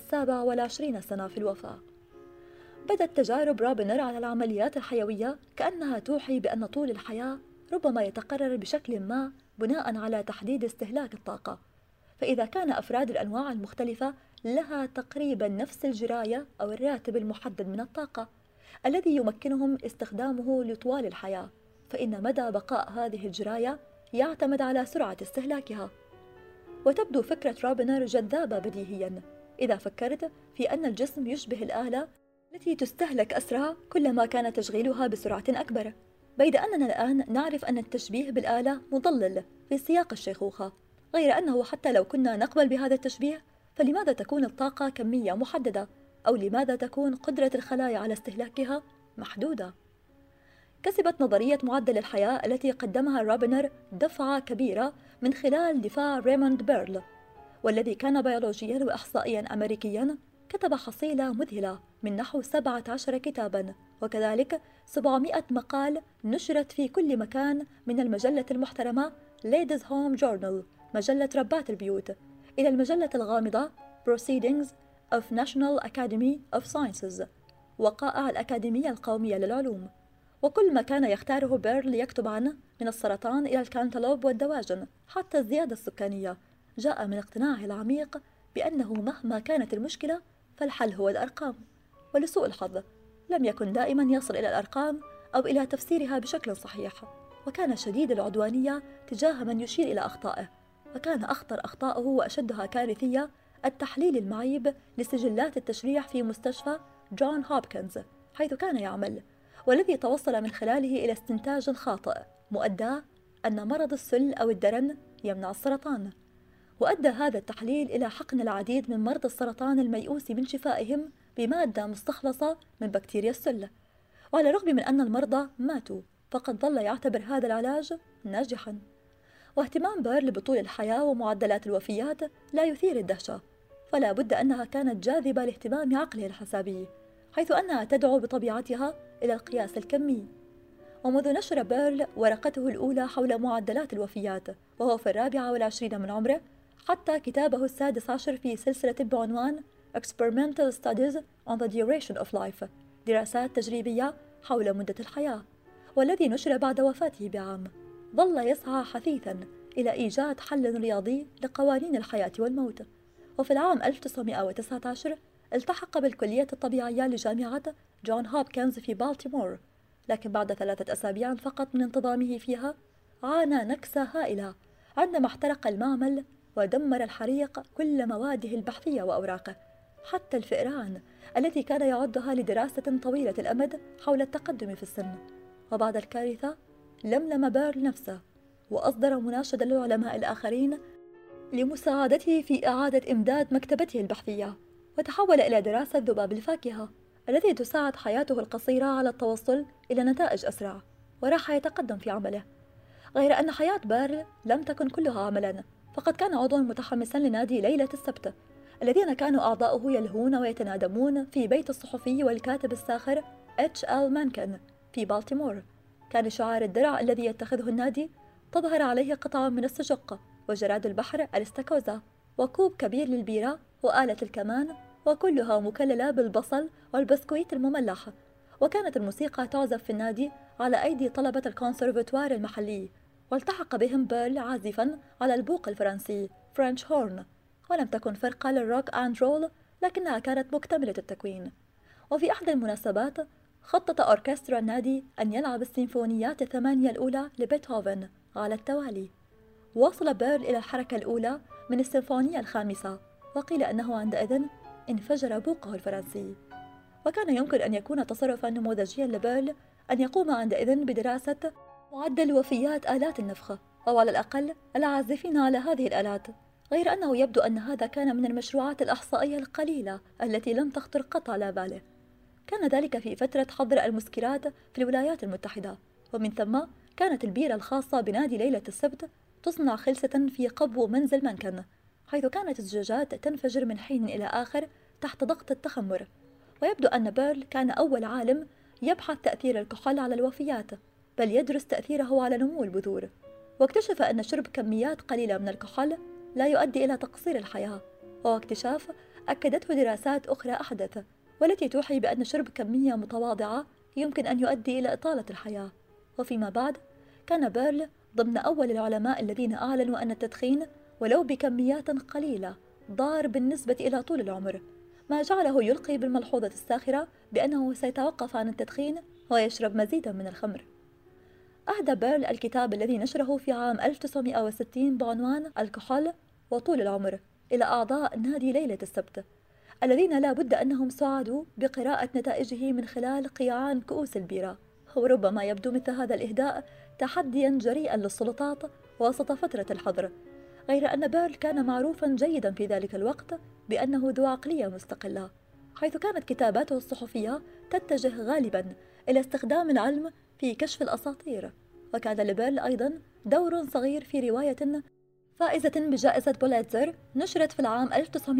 27 سنة في الوفاة. بدت تجارب روبنر على العمليات الحيوية كأنها توحي بأن طول الحياة ربما يتقرر بشكل ما بناء على تحديد استهلاك الطاقة، فإذا كان أفراد الأنواع المختلفة لها تقريبا نفس الجراية أو الراتب المحدد من الطاقة الذي يمكنهم استخدامه لطوال الحياة، فإن مدى بقاء هذه الجراية يعتمد على سرعة استهلاكها. وتبدو فكرة روبنر جذابة بديهيا إذا فكرت في أن الجسم يشبه الآلة التي تستهلك أسرع كلما كان تشغيلها بسرعة أكبر، بيد أننا الآن نعرف أن التشبيه بالآلة مضلل في سياق الشيخوخة، غير أنه حتى لو كنا نقبل بهذا التشبيه فلماذا تكون الطاقة كمية محددة؟ أو لماذا تكون قدرة الخلايا على استهلاكها محدودة؟ كسبت نظرية معدل الحياة التي قدمها روبنر دفعة كبيرة من خلال دفاع ريموند بيرل، والذي كان بيولوجيا وإحصائيا أمريكيا كتب حصيلة مذهلة من نحو 17 كتابا، وكذلك 700 مقال نشرت في كل مكان، من المجلة المحترمة Ladies Home Journal مجلة ربات البيوت إلى المجلة الغامضة Proceedings of National Academy of Sciences وقائع الأكاديمية القومية للعلوم. وكل ما كان يختاره بيرل ليكتب عنه، من السرطان إلى الكانتالوب والدواجن حتى الزيادة السكانية، جاء من اقتناعه العميق بأنه مهما كانت المشكلة فالحل هو الأرقام. ولسوء الحظ لم يكن دائما يصل إلى الأرقام أو إلى تفسيرها بشكل صحيح، وكان شديد العدوانية تجاه من يشير إلى أخطائه، وكان أخطر أخطائه وأشدها كارثية التحليل المعيب لسجلات التشريح في مستشفى جون هوبكنز حيث كان يعمل، والذي توصل من خلاله إلى استنتاج خاطئ مؤداه أن مرض السل أو الدرن يمنع السرطان. وأدى هذا التحليل إلى حقن العديد من مرضى السرطان الميؤوس من شفائهم بمادة مستخلصة من بكتيريا السل، وعلى الرغم من أن المرضى ماتوا فقد ظل يعتبر هذا العلاج ناجحا. واهتمام بيرل بطول الحياة ومعدلات الوفيات لا يثير الدهشة، فلا بد أنها كانت جاذبة لاهتمام عقله الحسابي، حيث أنها تدعو بطبيعتها إلى القياس الكمي. ومنذ نشر بيرل ورقته الأولى حول معدلات الوفيات وهو في 24 من عمره، حتى كتابه ال16 في سلسلة بعنوان Experimental Studies on the Duration of Life دراسات تجريبية حول مدة الحياة، والذي نشر بعد وفاته بعام، ظل يسعى حثيثا إلى إيجاد حل رياضي لقوانين الحياة والموت. وفي العام 1919 التحق بالكلية الطبيعية لجامعة جون هوبكنز في بالتيمور، لكن بعد 3 أسابيع فقط من انتظامه فيها عانى نكسة هائلة عندما احترق المعمل ودمر الحريق كل مواده البحثية وأوراقه، حتى الفئران التي كان يعدها لدراسة طويلة الأمد حول التقدم في السن. وبعد الكارثة لملم بيرل نفسه وأصدر مناشدة للعلماء الآخرين لمساعدته في إعادة إمداد مكتبته البحثية، وتحول إلى دراسة ذباب الفاكهة التي تساعد حياته القصيرة على التوصل إلى نتائج أسرع، وراح يتقدم في عمله. غير أن حياة بيرل لم تكن كلها عملا، فقد كان عضوا متحمسا لنادي ليلة السبت الذين كانوا أعضاؤه يلهون ويتنادمون في بيت الصحفي والكاتب الساخر H.L. مانكن في بالتيمور. كان شعار الدرع الذي يتخذه النادي تظهر عليه قطع من السجق وجراد البحر الاستاكوزا وكوب كبير للبيرة وآلة الكمان، وكلها مكللة بالبصل والبسكويت المملح. وكانت الموسيقى تعزف في النادي على أيدي طلبة الكونسرفتوار المحلي، والتحق بهم بيرل عازفا على البوق الفرنسي فرنش هورن. ولم تكن فرقة للروك أند رول، لكنها كانت مكتملة التكوين. وفي أحد المناسبات خطط أوركسترا النادي أن يلعب السيمفونيات الثمانية الأولى لبيتهوفن على التوالي. وصل بيرل إلى الحركة الأولى من السيمفونية الخامسة، وقيل أنه عندئذ انفجر بوقه الفرنسي. وكان يمكن أن يكون تصرفا نموذجيا لبيرل أن يقوم عندئذ بدراسة معدل وفيات آلات النفخ، أو على الأقل العازفين على هذه الآلات. غير أنه يبدو أن هذا كان من المشروعات الإحصائية القليلة التي لم تخطر قط على باله. كان ذلك في فترة حظر المسكرات في الولايات المتحدة، ومن ثم كانت البيرة الخاصة بنادي ليلة السبت تصنع خلسة في قبو منزل مانكن، حيث كانت الزجاجات تنفجر من حين إلى آخر تحت ضغط التخمر. ويبدو أن بيرل كان أول عالم يبحث تأثير الكحول على الوفيات، بل يدرس تأثيره على نمو البذور. واكتشف أن شرب كميات قليلة من الكحول لا يؤدي إلى تقصير الحياة، وهو اكتشاف أكدته دراسات أخرى أحدث، والتي توحي بأن شرب كمية متواضعة يمكن أن يؤدي إلى إطالة الحياة. وفيما بعد كان بيرل ضمن أول العلماء الذين أعلنوا أن التدخين ولو بكميات قليلة ضار بالنسبة إلى طول العمر، ما جعله يلقي بالملحوظة الساخرة بأنه سيتوقف عن التدخين ويشرب مزيدا من الخمر. أهدى بيرل الكتاب الذي نشره في عام 1960 بعنوان الكحول وطول العمر إلى أعضاء نادي ليلة السبت، الذين لا بد أنهم سعدوا بقراءة نتائجه من خلال قيعان كؤوس البيرة. وربما يبدو مثل هذا الإهداء تحديا جريئا للسلطات وسط فترة الحظر، غير أن بيرل كان معروفا جيدا في ذلك الوقت بأنه ذو عقلية مستقلة، حيث كانت كتاباته الصحفية تتجه غالبا إلى استخدام العلم في كشف الأساطير. وكان لبيرل أيضا دور صغير في رواية فائزة بجائزة بوليتزر نشرت في العام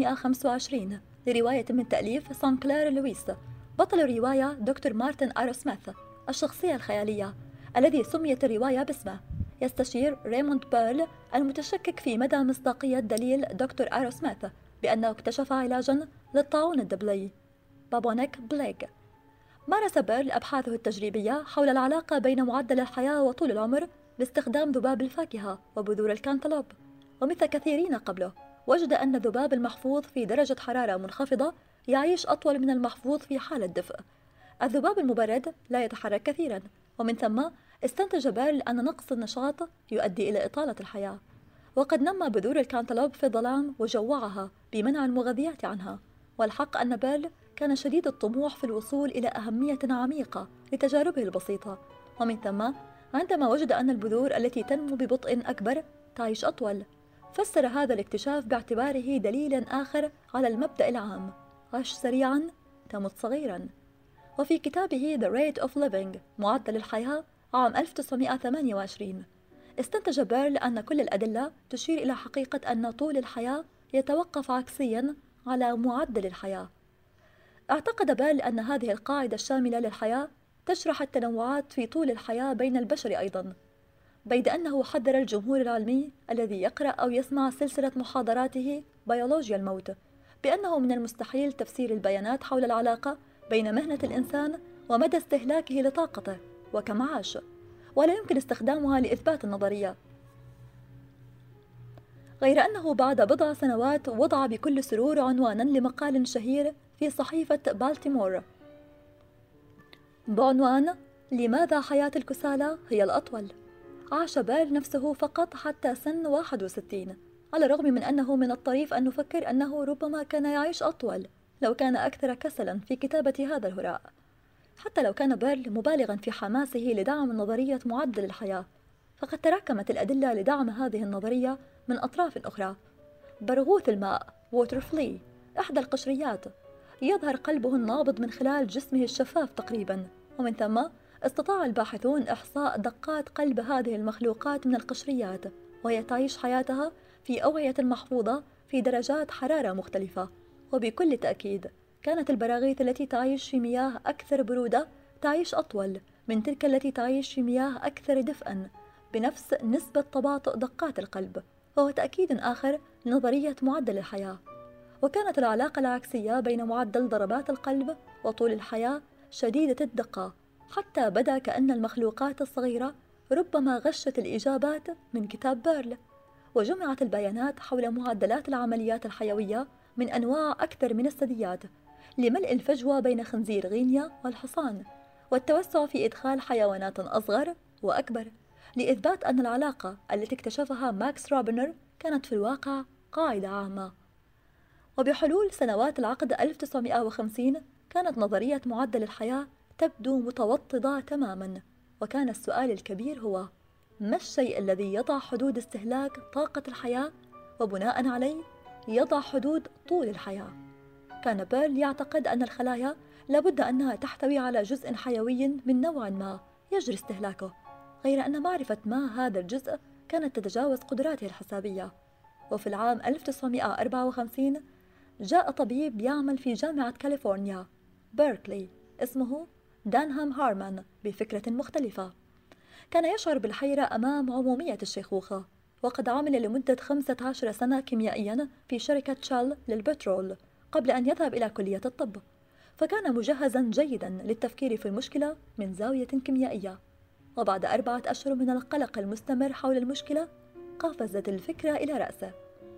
1925 لرواية من تأليف سانكلير لويس. بطل الرواية دكتور مارتن أروسميث، الشخصية الخيالية الذي سميت الرواية باسمه، يستشير ريموند بيرل المتشكك في مدى مصداقية دليل دكتور أروسميث بأنه اكتشف علاجا للطاعون الدبلي بابونيك بليغ. مارس بيرل أبحاثه التجريبية حول العلاقة بين معدل الحياة وطول العمر باستخدام ذباب الفاكهة وبذور الكانتالوب، ومثل كثيرين قبله وجد أن الذباب المحفوظ في درجة حرارة منخفضة يعيش أطول من المحفوظ في حالة دفء. الذباب المبرد لا يتحرك كثيرا، ومن ثم استنتج بيرل أن نقص النشاط يؤدي إلى إطالة الحياة. وقد نمى بذور الكانتالوب في الظلام وجوعها بمنع المغذيات عنها. والحق أن بيرل كان شديد الطموح في الوصول إلى أهمية عميقة لتجاربه البسيطة، ومن ثم عندما وجد أن البذور التي تنمو ببطء أكبر تعيش أطول، فسر هذا الاكتشاف باعتباره دليلا آخر على المبدأ العام: عش سريعا تمت صغيرا. وفي كتابه The Rate of Living معدل الحياة عام 1928 استنتج بيرل أن كل الأدلة تشير إلى حقيقة أن طول الحياة يتوقف عكسيا على معدل الحياة. اعتقد بيرل أن هذه القاعدة الشاملة للحياة تشرح التنوعات في طول الحياة بين البشر أيضا، بيد أنه حذر الجمهور العلمي الذي يقرأ أو يسمع سلسلة محاضراته بيولوجيا الموت بأنه من المستحيل تفسير البيانات حول العلاقة بين مهنة الإنسان ومدى استهلاكه لطاقته وكم عاش، ولا يمكن استخدامها لإثبات النظرية. غير أنه بعد بضع سنوات وضع بكل سرور عنوانا لمقال شهير في صحيفة بالتيمور بعنوان لماذا حياة الكسالى هي الأطول. عاش بيرل نفسه فقط حتى سن 61، على الرغم من أنه من الطريف أن نفكر أنه ربما كان يعيش أطول لو كان أكثر كسلا في كتابة هذا الهراء. حتى لو كان بيرل مبالغا في حماسه لدعم نظرية معدل الحياة، فقد تراكمت الأدلة لدعم هذه النظرية من أطراف أخرى. برغوث الماء ووتر فلي، إحدى القشريات، يظهر قلبه النابض من خلال جسمه الشفاف تقريبا، ومن ثم استطاع الباحثون إحصاء دقات قلب هذه المخلوقات من القشريات وهي تعيش حياتها في أوعية محفوظة في درجات حرارة مختلفة. وبكل تأكيد كانت البراغيث التي تعيش في مياه أكثر برودة تعيش أطول من تلك التي تعيش في مياه أكثر دفئا بنفس نسبة تباطؤ دقات القلب، وهو تأكيد آخر لنظرية معدل الحياة. وكانت العلاقة العكسية بين معدل ضربات القلب وطول الحياة شديدة الدقة، حتى بدا كأن المخلوقات الصغيرة ربما غشت الإجابات من كتاب بيرل. وجمعت البيانات حول معدلات العمليات الحيوية من أنواع أكثر من الثدييات لملء الفجوة بين خنزير غينيا والحصان، والتوسع في إدخال حيوانات أصغر وأكبر، لإثبات أن العلاقة التي اكتشفها ماكس رابنر كانت في الواقع قاعدة عامة. وبحلول سنوات العقد 1950 كانت نظرية معدل الحياة تبدو متوطدة تماما، وكان السؤال الكبير هو: ما الشيء الذي يضع حدود استهلاك طاقة الحياة وبناء عليه يضع حدود طول الحياة؟ كان بيرل يعتقد أن الخلايا لابد أنها تحتوي على جزء حيوي من نوع ما يجري استهلاكه، غير أن معرفة ما هذا الجزء كانت تتجاوز قدراته الحسابية. وفي العام 1954 جاء طبيب يعمل في جامعة كاليفورنيا بيركلي اسمه دانهام هارمان بفكرة مختلفة. كان يشعر بالحيرة أمام عمومية الشيخوخة، وقد عمل لمدة 15 سنة كيميائيا في شركة شال للبترول قبل أن يذهب إلى كلية الطب، فكان مجهزا جيدا للتفكير في المشكلة من زاوية كيميائية. وبعد 4 أشهر من القلق المستمر حول المشكلة قفزت الفكرة إلى رأسه.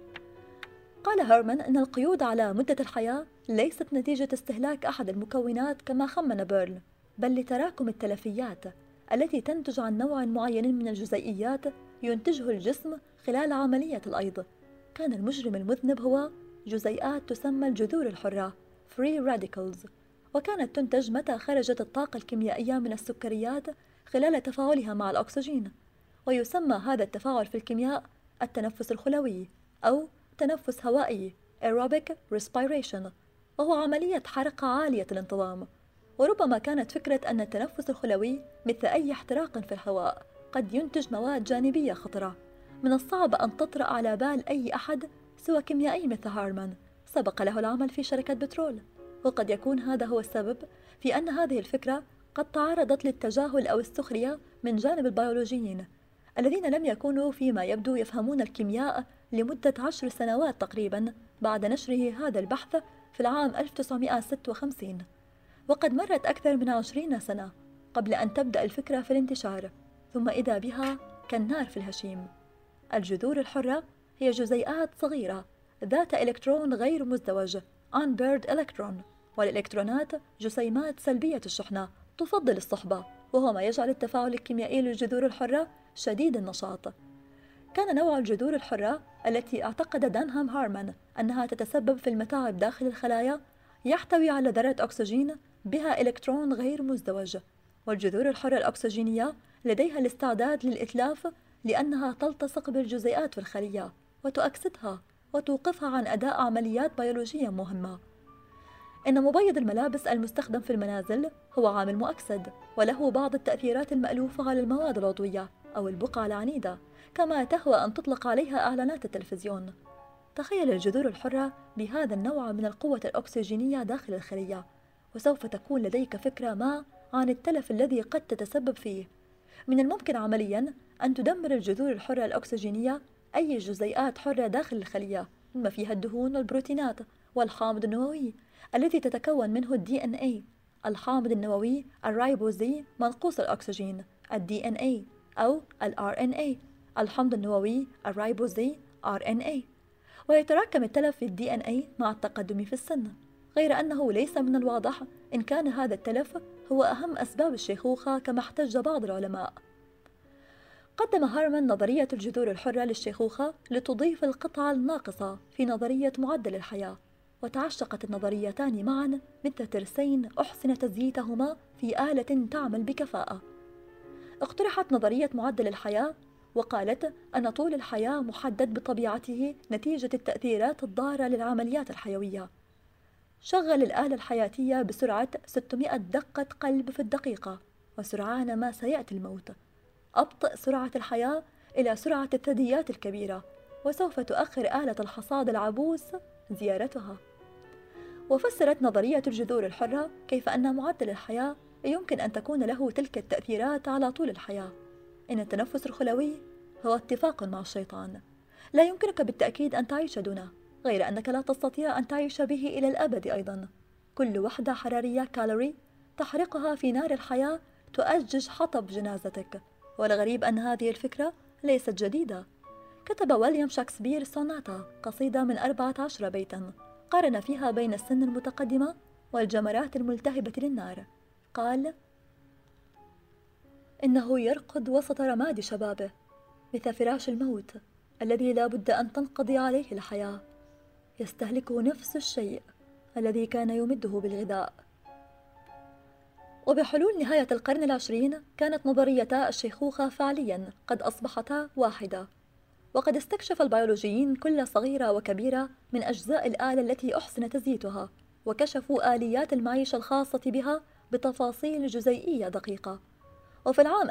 قال هيرمان أن القيود على مدة الحياة ليست نتيجة استهلاك أحد المكونات كما خمن بيرل، بل لتراكم التلفيات التي تنتج عن نوع معين من الجزيئيات ينتجه الجسم خلال عملية الأيض. كان المجرم المذنب هو جزيئات تسمى الجذور الحرة Free Radicals، وكانت تنتج متى خرجت الطاقة الكيميائية من السكريات خلال تفاعلها مع الأكسجين. ويسمى هذا التفاعل في الكيمياء التنفس الخلوي أو تنفس هوائي Aerobic Respiration، وهو عملية حركة عالية الانتظام. وربما كانت فكرة أن التنفس الخلوي مثل أي احتراق في الهواء قد ينتج مواد جانبية خطرة من الصعب أن تطرأ على بال أي أحد سوى كيميائي مثل هارمان سبق له العمل في شركة بترول. وقد يكون هذا هو السبب في أن هذه الفكرة قد تعرضت للتجاهل أو السخرية من جانب البيولوجيين الذين لم يكونوا فيما يبدو يفهمون الكيمياء لمدة 10 سنوات تقريبا بعد نشره هذا البحث في العام 1956. وقد مرت أكثر من 20 سنة قبل أن تبدأ الفكرة في الانتشار، ثم إذا بها كالنار في الهشيم. الجذور الحرة هي جزيئات صغيرة ذات إلكترون غير مزدوج unpaired electron، والإلكترونات جسيمات سلبية الشحنة تفضل الصحبة، وهو ما يجعل التفاعل الكيميائي للجذور الحرة شديد النشاط. كان نوع الجذور الحرة التي اعتقد دانهام هارمان أنها تتسبب في المتاعب داخل الخلايا يحتوي على ذرة أكسجين بها إلكترون غير مزدوج، والجذور الحرة الأكسجينية لديها الاستعداد للإتلاف لأنها تلتصق بالجزيئات في الخلية وتؤكسدها وتوقفها عن أداء عمليات بيولوجية مهمة. إن مبيض الملابس المستخدم في المنازل هو عامل مؤكسد، وله بعض التأثيرات المألوفة على المواد العضوية أو البقع العنيدة، كما تهوى أن تطلق عليها إعلانات التلفزيون. تخيل الجذور الحرة بهذا النوع من القوة الأكسجينية داخل الخلية، وسوف تكون لديك فكرة ما عن التلف الذي قد تتسبب فيه. من الممكن عمليا أن تدمر الجذور الحرة الأكسجينية أي جزيئات حرة داخل الخلية، بما فيها الدهون والبروتينات والحامض النووي الذي تتكون منه DNA، الحامض النووي الرايبوزي منقوص الأكسجين DNA، أو RNA، الحمض النووي الرايبوزي RNA. ويتراكم التلف في DNA مع التقدم في السن، غير أنه ليس من الواضح إن كان هذا التلف هو أهم أسباب الشيخوخة كما احتج بعض العلماء. قدم هارمان نظرية الجذور الحرة للشيخوخة لتضيف القطعة الناقصة في نظرية معدل الحياة، وتعشقت النظريتان معا مثل ترسين أحسن تزييتهما في آلة تعمل بكفاءة. اقترحت نظرية معدل الحياة وقالت أن طول الحياة محدد بطبيعته نتيجة التأثيرات الضارة للعمليات الحيوية. شغل الآلة الحياتية بسرعة 600 دقة قلب في الدقيقة، وسرعان ما سيأتي الموت. أبطئ سرعة الحياة إلى سرعة الثدييات الكبيرة، وسوف تؤخر آلة الحصاد العبوس زيارتها. وفسرت نظرية الجذور الحرة كيف أن معدل الحياة يمكن أن تكون له تلك التأثيرات على طول الحياة. إن التنفس الخلوي هو اتفاق مع الشيطان، لا يمكنك بالتأكيد أن تعيش دونه، غير أنك لا تستطيع أن تعيش به إلى الأبد أيضا. كل وحدة حرارية كالوري تحرقها في نار الحياة تؤجج حطب جنازتك. والغريب أن هذه الفكرة ليست جديدة. كتب ويليام شكسبير سوناتا، قصيدة من 14 بيتا، قارن فيها بين السن المتقدمة والجمرات الملتهبة للنار. قال: إنه يرقد وسط رماد شبابه مثل فراش الموت الذي لا بد أن تنقضي عليه الحياة، يستهلكه نفس الشيء الذي كان يمده بالغذاء. وبحلول نهاية القرن العشرين كانت نظريتا الشيخوخة فعليا قد أصبحتا واحدة، وقد استكشف البيولوجيين كل صغيرة وكبيرة من أجزاء الآلة التي أحسن تزييتها، وكشفوا آليات المعيشة الخاصة بها بتفاصيل جزيئية دقيقة. وفي العام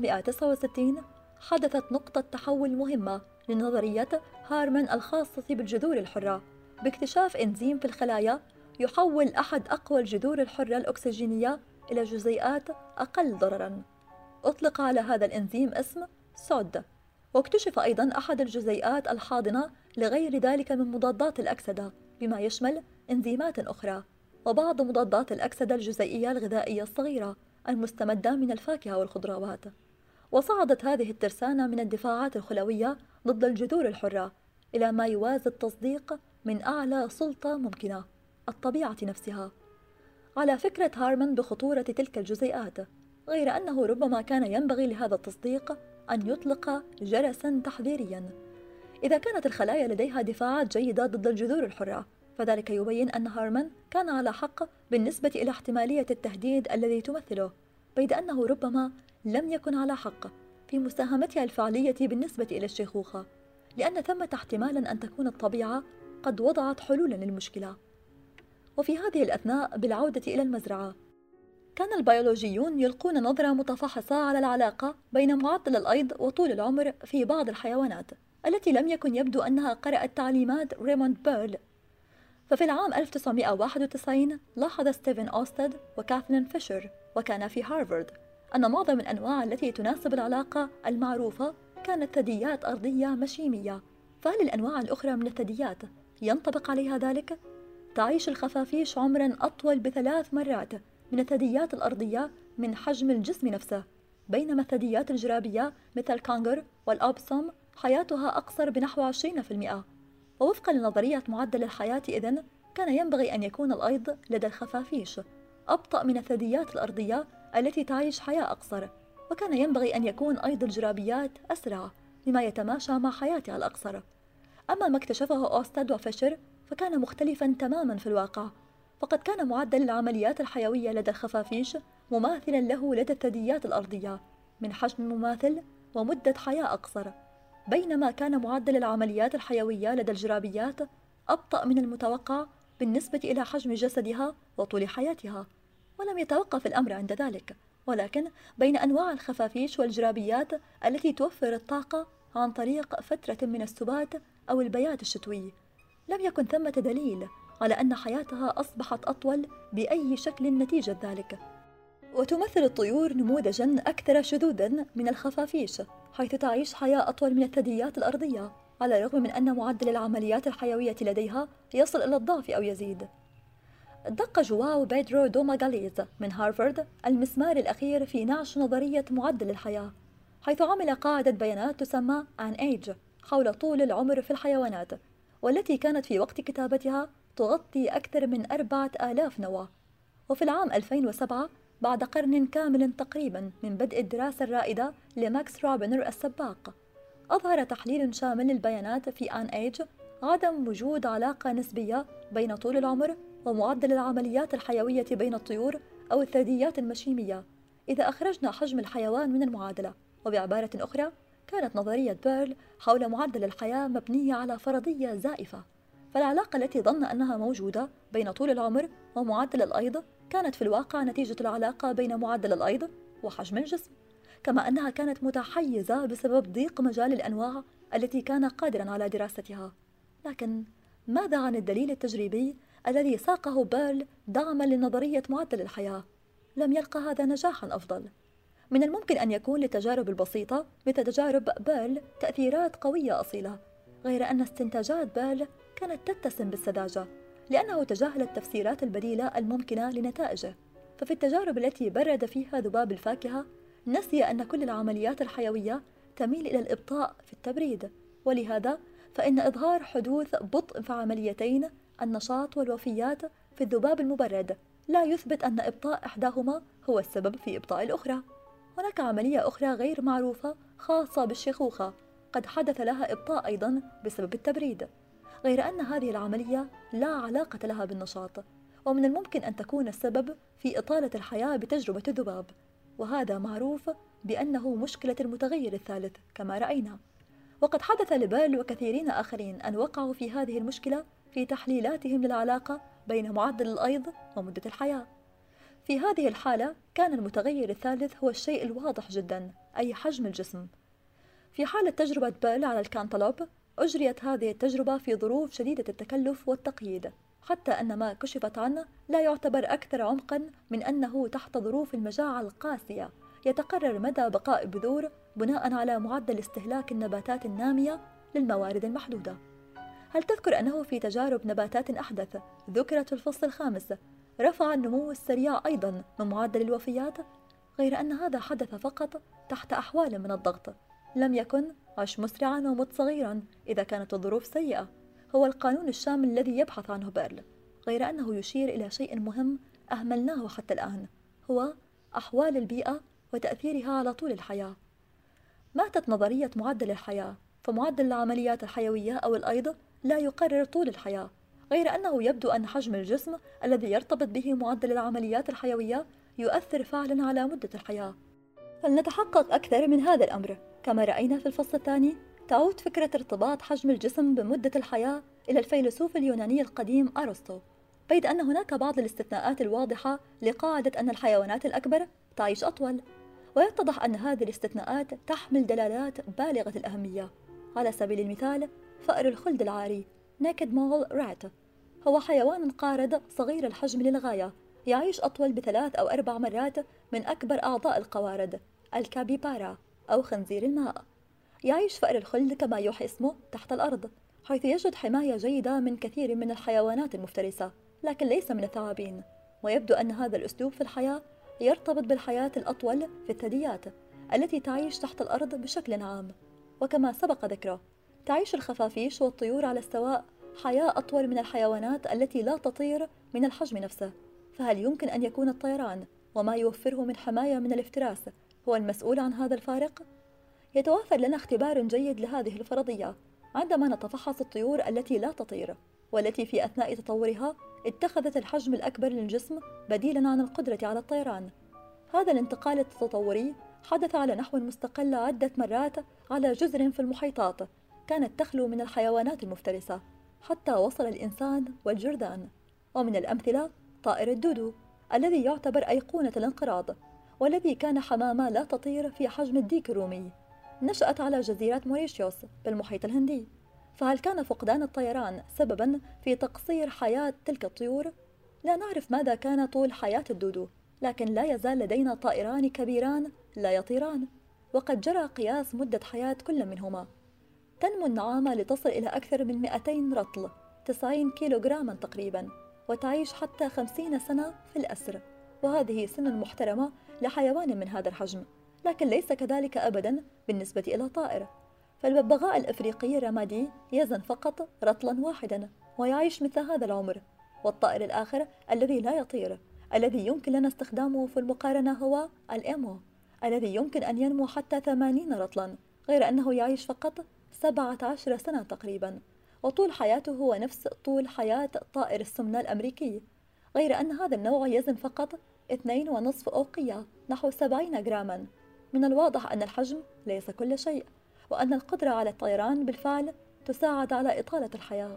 1969 حدثت نقطة تحول مهمة لنظرية هارمان الخاصة بالجذور الحرة، باكتشاف إنزيم في الخلايا يحول أحد أقوى الجذور الحرة الأكسجينية إلى جزيئات أقل ضرراً. أطلق على هذا الإنزيم اسم سود. واكتشف أيضاً أحد الجزيئات الحاضنة لغير ذلك من مضادات الأكسدة، بما يشمل إنزيمات أخرى وبعض مضادات الأكسدة الجزيئية الغذائية الصغيرة المستمدة من الفاكهة والخضروات. وصعدت هذه الترسانة من الدفاعات الخلوية ضد الجذور الحرة إلى ما يوازي التصديق من أعلى سلطة ممكنة، الطبيعة نفسها، على فكرة هارمان بخطورة تلك الجزيئات، غير أنه ربما كان ينبغي لهذا التصديق أن يطلق جرساً تحذيرياً. إذا كانت الخلايا لديها دفاعات جيدة ضد الجذور الحرة، فذلك يبين أن هارمان كان على حق بالنسبة إلى احتمالية التهديد الذي تمثله، بيد أنه ربما لم يكن على حق في مساهمتها الفعلية بالنسبة إلى الشيخوخة، لأن ثمة احتمالاً أن تكون الطبيعة قد وضعت حلولاً للمشكلة. وفي هذه الأثناء، بالعودة إلى المزرعة، كان البيولوجيون يلقون نظرة متفحصة على العلاقة بين معدل الأيض وطول العمر في بعض الحيوانات التي لم يكن يبدو أنها قرأت تعليمات ريموند بيرل. ففي العام 1991 لاحظ ستيفن أوستد وكاثلين فيشر، وكان في هارفارد، أن معظم الأنواع التي تناسب العلاقة المعروفة كانت ثدييات أرضية مشيمية. فهل الأنواع الأخرى من الثدييات ينطبق عليها ذلك؟ تعيش الخفافيش عمراً أطول ب3 مرات من الثدييات الأرضية من حجم الجسم نفسه، بينما الثدييات الجرابية مثل الكانغر والأوبسوم حياتها أقصر بنحو 20%. ووفقاً لنظرية معدل الحياة إذن، كان ينبغي أن يكون الأيض لدى الخفافيش أبطأ من الثدييات الأرضية التي تعيش حياة أقصر، وكان ينبغي أن يكون أيض الجرابيات أسرع مما يتماشى مع حياتها الأقصر. أما ما اكتشفه أوستد وفيشر فكان مختلفاً تماماً في الواقع، فقد كان معدل العمليات الحيوية لدى الخفافيش مماثلاً له لدى الثدييات الأرضية من حجم مماثل ومدة حياة أقصر، بينما كان معدل العمليات الحيوية لدى الجرابيات أبطأ من المتوقع بالنسبة إلى حجم جسدها وطول حياتها. ولم يتوقف الأمر عند ذلك، ولكن بين أنواع الخفافيش والجرابيات التي توفر الطاقة عن طريق فترة من السبات أو البيات الشتوي، لم يكن ثمة دليل على أن حياتها أصبحت أطول بأي شكل نتيجة ذلك. وتمثل الطيور نموذجاً أكثر شذوذاً من الخفافيش، حيث تعيش حياة أطول من الثدييات الأرضية، على الرغم من أن معدل العمليات الحيوية لديها يصل إلى الضعف أو يزيد. دق جواو بيدرو دوماغاليز من هارفارد المسمار الأخير في نعش نظرية معدل الحياة، حيث عمل قاعدة بيانات تسمى An Age حول طول العمر في الحيوانات، والتي كانت في وقت كتابتها تغطي أكثر من 4000 نواة. وفي العام 2007 بعد قرن كامل تقريبا من بدء الدراسة الرائدة لماكس رابنر السباق. أظهر تحليل شامل للبيانات في آن إيج عدم وجود علاقة نسبية بين طول العمر ومعدل العمليات الحيوية بين الطيور أو الثدييات المشيمية إذا أخرجنا حجم الحيوان من المعادلة. وبعبارة أخرى، كانت نظرية بيرل حول معدل الحياة مبنية على فرضية زائفة، فالعلاقة التي ظن أنها موجودة بين طول العمر ومعدل الأيض كانت في الواقع نتيجة العلاقة بين معدل الأيض وحجم الجسم، كما أنها كانت متحيزة بسبب ضيق مجال الأنواع التي كان قادرا على دراستها. لكن ماذا عن الدليل التجريبي الذي ساقه بيرل دعما لنظرية معدل الحياة؟ لم يلقى هذا نجاحا أفضل. من الممكن أن يكون للتجارب البسيطة مثل تجارب بيرل تأثيرات قوية أصيلة، غير أن استنتاجات بيرل كانت تتسم بالسذاجة لأنه تجاهل التفسيرات البديلة الممكنة لنتائجه. ففي التجارب التي برد فيها ذباب الفاكهة نسي أن كل العمليات الحيوية تميل إلى الإبطاء في التبريد، ولهذا فإن إظهار حدوث بطء في عمليتين النشاط والوفيات في الذباب المبرد لا يثبت أن إبطاء إحداهما هو السبب في إبطاء الأخرى. هناك عملية أخرى غير معروفة خاصة بالشيخوخة قد حدث لها إبطاء أيضا بسبب التبريد، غير أن هذه العملية لا علاقة لها بالنشاط، ومن الممكن أن تكون السبب في إطالة الحياة بتجربة الذباب، وهذا معروف بأنه مشكلة المتغير الثالث كما رأينا. وقد حدث لبيرل وكثيرين آخرين أن وقعوا في هذه المشكلة في تحليلاتهم للعلاقة بين معدل الأيض ومدة الحياة. في هذه الحالة كان المتغير الثالث هو الشيء الواضح جدا، أي حجم الجسم. في حالة تجربة بيرل على الكانتالوب أجريت هذه التجربة في ظروف شديدة التكلف والتقييد، حتى أن ما كشفت عنه لا يعتبر أكثر عمقا من أنه تحت ظروف المجاعة القاسية يتقرر مدى بقاء البذور بناء على معدل استهلاك النباتات النامية للموارد المحدودة. هل تذكر أنه في تجارب نباتات أحدث ذكرت في الفصل الخامس رفع النمو السريع أيضا من معدل الوفيات، غير أن هذا حدث فقط تحت أحوال من الضغط، لم يكن عش مسرعا ومت صغيرا إذا كانت الظروف سيئة. هو القانون الشامل الذي يبحث عنه بيرل، غير أنه يشير إلى شيء مهم أهملناه حتى الآن، هو أحوال البيئة وتأثيرها على طول الحياة. ماتت نظرية معدل الحياة، فمعدل العمليات الحيوية أو الأيض لا يقرر طول الحياة، غير أنه يبدو أن حجم الجسم الذي يرتبط به معدل العمليات الحيوية يؤثر فعلا على مدة الحياة. فلنتحقق أكثر من هذا الأمر. كما رأينا في الفصل الثاني، تعود فكرة ارتباط حجم الجسم بمدة الحياة إلى الفيلسوف اليوناني القديم أرسطو، بيد أن هناك بعض الاستثناءات الواضحة لقاعدة أن الحيوانات الأكبر تعيش أطول، ويتضح أن هذه الاستثناءات تحمل دلالات بالغة الأهمية. على سبيل المثال، فأر الخلد العاري naked mole rat هو حيوان قارد صغير الحجم للغاية، يعيش أطول ب3 أو 4 مرات من أكبر أعضاء القوارض الكابيبارا أو خنزير الماء. يعيش فأر الخلد كما يوحي اسمه تحت الأرض، حيث يجد حماية جيدة من كثير من الحيوانات المفترسة، لكن ليس من الثعابين. ويبدو أن هذا الأسلوب في الحياة يرتبط بالحياة الأطول في الثدييات التي تعيش تحت الأرض بشكل عام. وكما سبق ذكره، تعيش الخفافيش والطيور على السواء حياة أطول من الحيوانات التي لا تطير من الحجم نفسه. فهل يمكن أن يكون الطيران وما يوفره من حماية من الافتراس هو المسؤول عن هذا الفارق؟ يتوافر لنا اختبار جيد لهذه الفرضية عندما نتفحص الطيور التي لا تطير، والتي في أثناء تطورها اتخذت الحجم الأكبر للجسم بديلاً عن القدرة على الطيران. هذا الانتقال التطوري حدث على نحو مستقل عدة مرات على جزر في المحيطات كانت تخلو من الحيوانات المفترسة، حتى وصل الإنسان والجرذان. ومن الأمثلة طائر الدودو الذي يعتبر أيقونة الانقراض، والذي كان حمامة لا تطير في حجم الديك الرومي، نشأت على جزيرة موريشيوس بالمحيط الهندي. فهل كان فقدان الطيران سبباً في تقصير حياة تلك الطيور؟ لا نعرف ماذا كان طول حياة الدودو، لكن لا يزال لدينا طائران كبيران لا يطيران، وقد جرى قياس مدة حياة كل منهما. تنمو النعامة لتصل إلى أكثر من 200 رطل 90 كيلوغراما تقريباً، وتعيش حتى 50 سنة في الأسر، وهذه سن محترمة لحيوان من هذا الحجم، لكن ليس كذلك أبداً بالنسبة إلى طائر. فالببغاء الأفريقي الرمادي يزن فقط رطلاً واحداً ويعيش مثل هذا العمر، والطائر الآخر الذي لا يطير الذي يمكن لنا استخدامه في المقارنة هو الإيمو، الذي يمكن أن ينمو حتى 80 رطلا، غير أنه يعيش فقط 17 سنة تقريبا، وطول حياته هو نفس طول حياة طائر السمنة الأمريكي، غير أن هذا النوع يزن فقط 2.5 أوقية، نحو 70 جراما. من الواضح أن الحجم ليس كل شيء، وأن القدرة على الطيران بالفعل تساعد على إطالة الحياة.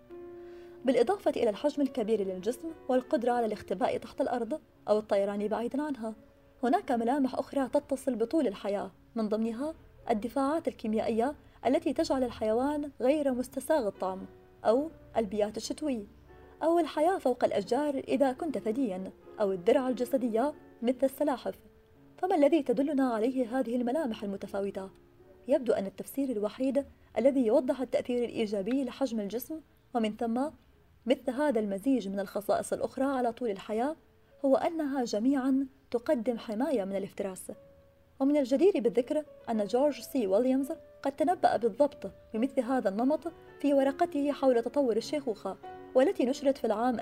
بالإضافة إلى الحجم الكبير للجسم والقدرة على الاختباء تحت الأرض أو الطيران بعيدا عنها، هناك ملامح أخرى تتصل بطول الحياة، من ضمنها الدفاعات الكيميائية التي تجعل الحيوان غير مستساغ الطعم، أو البيات الشتوي، أو الحياة فوق الأشجار إذا كنت ثديا، أو الدرع الجسدية مثل السلاحف. فما الذي تدلنا عليه هذه الملامح المتفاوتة؟ يبدو أن التفسير الوحيد الذي يوضح التأثير الإيجابي لحجم الجسم ومن ثم مثل هذا المزيج من الخصائص الأخرى على طول الحياة هو أنها جميعا تقدم حماية من الافتراس. ومن الجدير بالذكر أن جورج سي ويليامز قد تنبأ بالضبط بمثل هذا النمط في ورقته حول تطور الشيخوخة، والتي نشرت في العام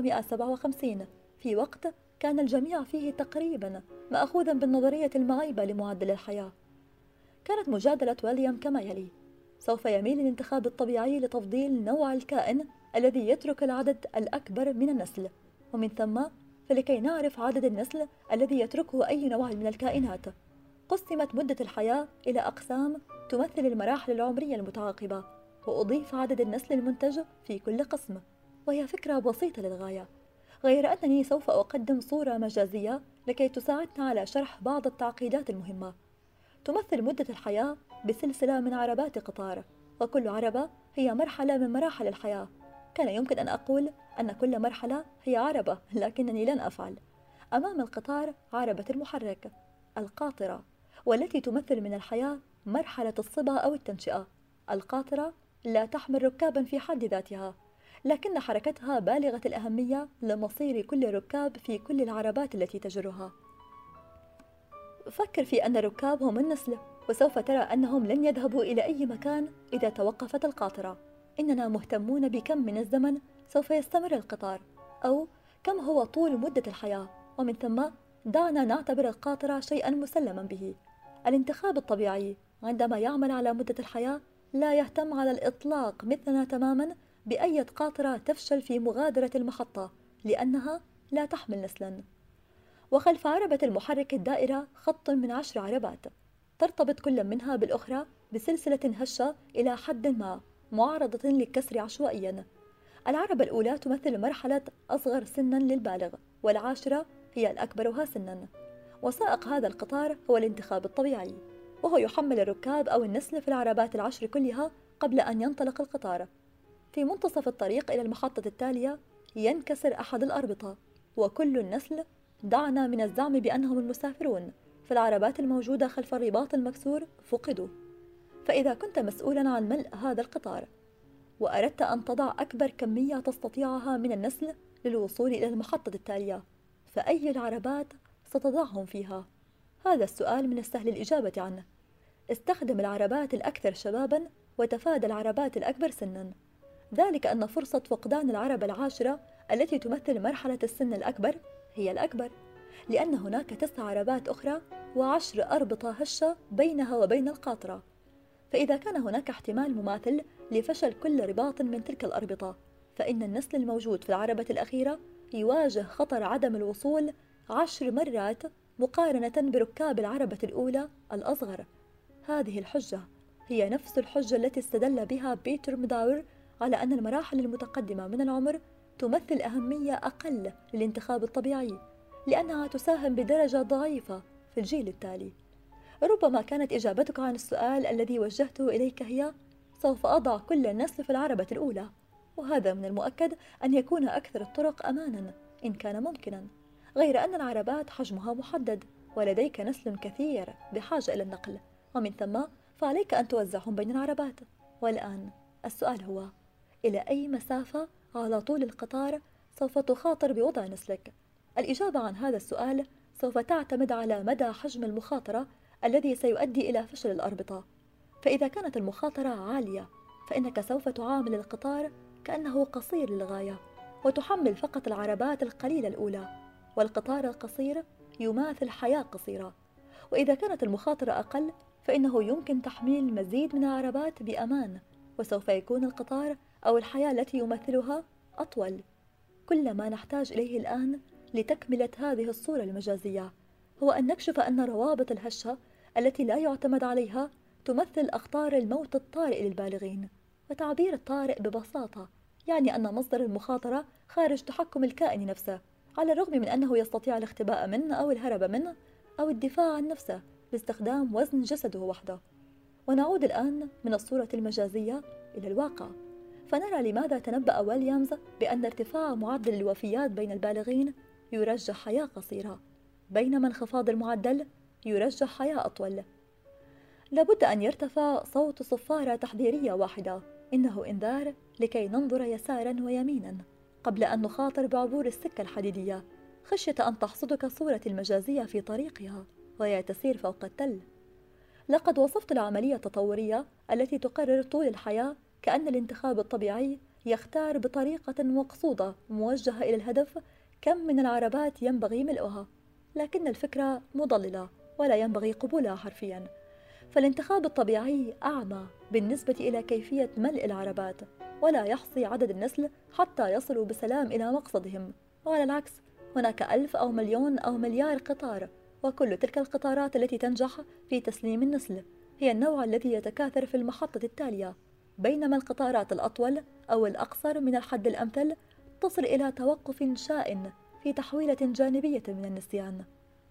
1957، في وقت كان الجميع فيه تقريبا مأخوذا بالنظرية المعيبة لمعدل الحياة. كانت مجادلة ويليام كما يلي: سوف يميل الانتخاب الطبيعي لتفضيل نوع الكائن الذي يترك العدد الأكبر من النسل، ومن ثم فلكي نعرف عدد النسل الذي يتركه أي نوع من الكائنات، قسمت مدة الحياة إلى أقسام تمثل المراحل العمرية المتعاقبة، وأضيف عدد النسل المنتج في كل قسم، وهي فكرة بسيطة للغاية، غير أنني سوف أقدم صورة مجازية لكي تساعدنا على شرح بعض التعقيدات المهمة. تمثل مدة الحياة بسلسلة من عربات قطار، وكل عربة هي مرحلة من مراحل الحياة. كان يمكن أن أقول أن كل مرحلة هي عربة، لكنني لن أفعل. أمام القطار عربة المحرك القاطرة، والتي تمثل من الحياة مرحلة الصبا أو التنشئة. القاطرة لا تحمل ركابا في حد ذاتها، لكن حركتها بالغة الأهمية لمصير كل ركاب في كل العربات التي تجرها. فكر في أن الركاب هم النسل، وسوف ترى أنهم لن يذهبوا إلى أي مكان إذا توقفت القاطرة. إننا مهتمون بكم من الزمن سوف يستمر القطار، أو كم هو طول مدة الحياة، ومن ثم دعنا نعتبر القاطرة شيئا مسلما به. الانتخاب الطبيعي عندما يعمل على مدة الحياة لا يهتم على الإطلاق مثلنا تماما بأية قاطرة تفشل في مغادرة المحطة لأنها لا تحمل نسلا. وخلف عربة المحرك الدائرة خط من 10 عربات، ترتبط كل منها بالأخرى بسلسلة هشة إلى حد ما، معرضة للكسر عشوائيا. العربة الأولى تمثل مرحلة أصغر سنا للبالغ، والعاشرة هي الأكبرها سنا. وسائق هذا القطار هو الانتخاب الطبيعي، وهو يحمل الركاب أو النسل في العربات العشر كلها قبل أن ينطلق القطار. في منتصف الطريق إلى المحطة التالية ينكسر أحد الأربطة، وكل النسل، دعنا من الزعم بأنهم المسافرون في العربات الموجودة خلف الرباط المكسور، فقدوا. فإذا كنت مسؤولا عن ملء هذا القطار وأردت أن تضع أكبر كمية تستطيعها من النسل للوصول إلى المحطة التالية، فأي العربات ستضعهم فيها؟ هذا السؤال من السهل الإجابة عنه. استخدم العربات الأكثر شبابا وتفادى العربات الأكبر سنا، ذلك أن فرصة فقدان العربة العاشرة التي تمثل مرحلة السن الأكبر هي الأكبر، لأن هناك 9 عربات أخرى و10 أربطة هشة بينها وبين القاطرة. فإذا كان هناك احتمال مماثل لفشل كل رباط من تلك الأربطة، فإن النسل الموجود في العربة الأخيرة يواجه خطر عدم الوصول 10 مرات مقارنة بركاب العربة الأولى الأصغر. هذه الحجة هي نفس الحجة التي استدل بها بيتر مداور على أن المراحل المتقدمة من العمر تمثل أهمية أقل للانتخاب الطبيعي، لأنها تساهم بدرجة ضعيفة في الجيل التالي. ربما كانت إجابتك عن السؤال الذي وجهته إليك هي: سوف أضع كل نسل في العربة الأولى، وهذا من المؤكد أن يكون أكثر الطرق أمانا إن كان ممكنا، غير أن العربات حجمها محدد، ولديك نسل كثير بحاجة إلى النقل، ومن ثم فعليك أن توزعهم بين العربات. والآن السؤال هو: إلى أي مسافة على طول القطار سوف تخاطر بوضع نسلك؟ الإجابة عن هذا السؤال سوف تعتمد على مدى حجم المخاطرة الذي سيؤدي إلى فشل الأربطة. فإذا كانت المخاطرة عالية فإنك سوف تعامل القطار كأنه قصير للغاية، وتحمل فقط العربات القليلة الأولى، والقطار القصير يماثل حياة قصيرة. وإذا كانت المخاطرة أقل فإنه يمكن تحميل مزيد من العربات بأمان، وسوف يكون القطار أو الحياة التي يمثلها أطول. كل ما نحتاج إليه الآن لتكملة هذه الصورة المجازية هو أن نكشف أن روابط الهشة التي لا يعتمد عليها تمثل أخطار الموت الطارئ للبالغين. وتعبير الطارئ ببساطة يعني أن مصدر المخاطرة خارج تحكم الكائن نفسه، على الرغم من أنه يستطيع الاختباء منه أو الهرب منه أو الدفاع عن نفسه باستخدام وزن جسده وحده. ونعود الآن من الصورة المجازية إلى الواقع، فنرى لماذا تنبأ ويليامز بأن ارتفاع معدل الوفيات بين البالغين يرجح حياة قصيرة، بينما انخفاض المعدل يرجح حياة أطول. لابد أن يرتفع صوت صفارة تحذيرية واحدة، إنه إنذار لكي ننظر يسارا ويمينا قبل أن نخاطر بعبور السكة الحديدية، خشية أن تحصدك صورة المجازية في طريقها وهي تسير فوق التل. لقد وصفت العملية التطورية التي تقرر طول الحياة كأن الانتخاب الطبيعي يختار بطريقة مقصودة موجهة إلى الهدف كم من العربات ينبغي ملؤها، لكن الفكرة مضللة ولا ينبغي قبولها حرفيا. فالانتخاب الطبيعي أعمى بالنسبة إلى كيفية ملء العربات، ولا يحصي عدد النسل حتى يصلوا بسلام إلى مقصدهم. وعلى العكس هناك 1000 أو مليون أو مليار قطار، وكل تلك القطارات التي تنجح في تسليم النسل هي النوع الذي يتكاثر في المحطة التالية، بينما القطارات الأطول أو الأقصر من الحد الأمثل تصل إلى توقف شائن في تحويلة جانبية من النسيان.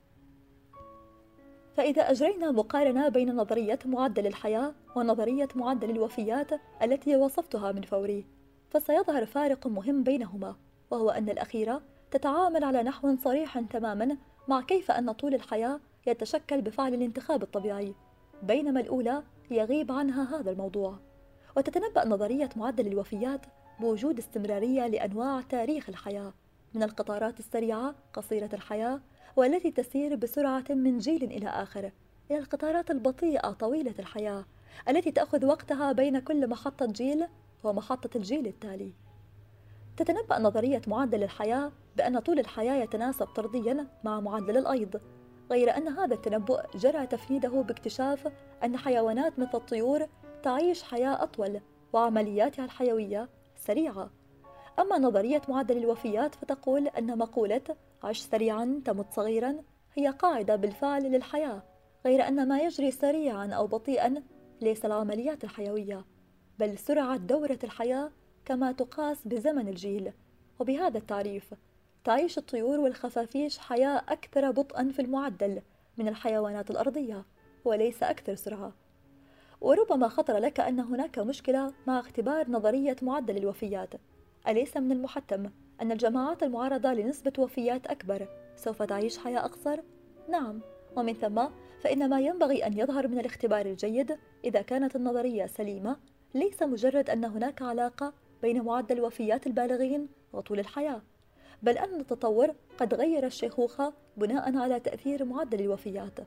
فإذا أجرينا مقارنة بين نظرية معدل الحياة ونظرية معدل الوفيات التي وصفتها من فوري، فسيظهر فارق مهم بينهما، وهو أن الأخيرة تتعامل على نحو صريح تماما مع كيف أن طول الحياة يتشكل بفعل الانتخاب الطبيعي، بينما الأولى يغيب عنها هذا الموضوع. وتتنبأ نظرية معدل الوفيات بوجود استمرارية لأنواع تاريخ الحياة، من القطارات السريعة قصيرة الحياة والتي تسير بسرعة من جيل إلى آخر، إلى القطارات البطيئة طويلة الحياة التي تأخذ وقتها بين كل محطة جيل ومحطة الجيل التالي. تتنبأ نظرية معدل الحياة بأن طول الحياة يتناسب طرديا مع معدل الأيض، غير أن هذا التنبؤ جرى تفنيده باكتشاف أن حيوانات مثل الطيور تعيش حياة أطول وعملياتها الحيوية سريعة. أما نظرية معدل الوفيات فتقول أن مقولة عش سريعا تمت صغيرا هي قاعدة بالفعل للحياة، غير أن ما يجري سريعا أو بطيئا ليس العمليات الحيوية، بل سرعة دورة الحياة كما تقاس بزمن الجيل. وبهذا التعريف تعيش الطيور والخفافيش حياة أكثر بطئا في المعدل من الحيوانات الأرضية وليس أكثر سرعة. وربما خطر لك أن هناك مشكلة مع اختبار نظرية معدل الوفيات. أليس من المحتم أن الجماعات المعرضة لنسبة وفيات أكبر سوف تعيش حياة أقصر؟ نعم، ومن ثم فإن ما ينبغي أن يظهر من الاختبار الجيد إذا كانت النظرية سليمة ليس مجرد أن هناك علاقة بين معدل وفيات البالغين وطول الحياة، بل أن التطور قد غير الشيخوخة بناء على تأثير معدل الوفيات.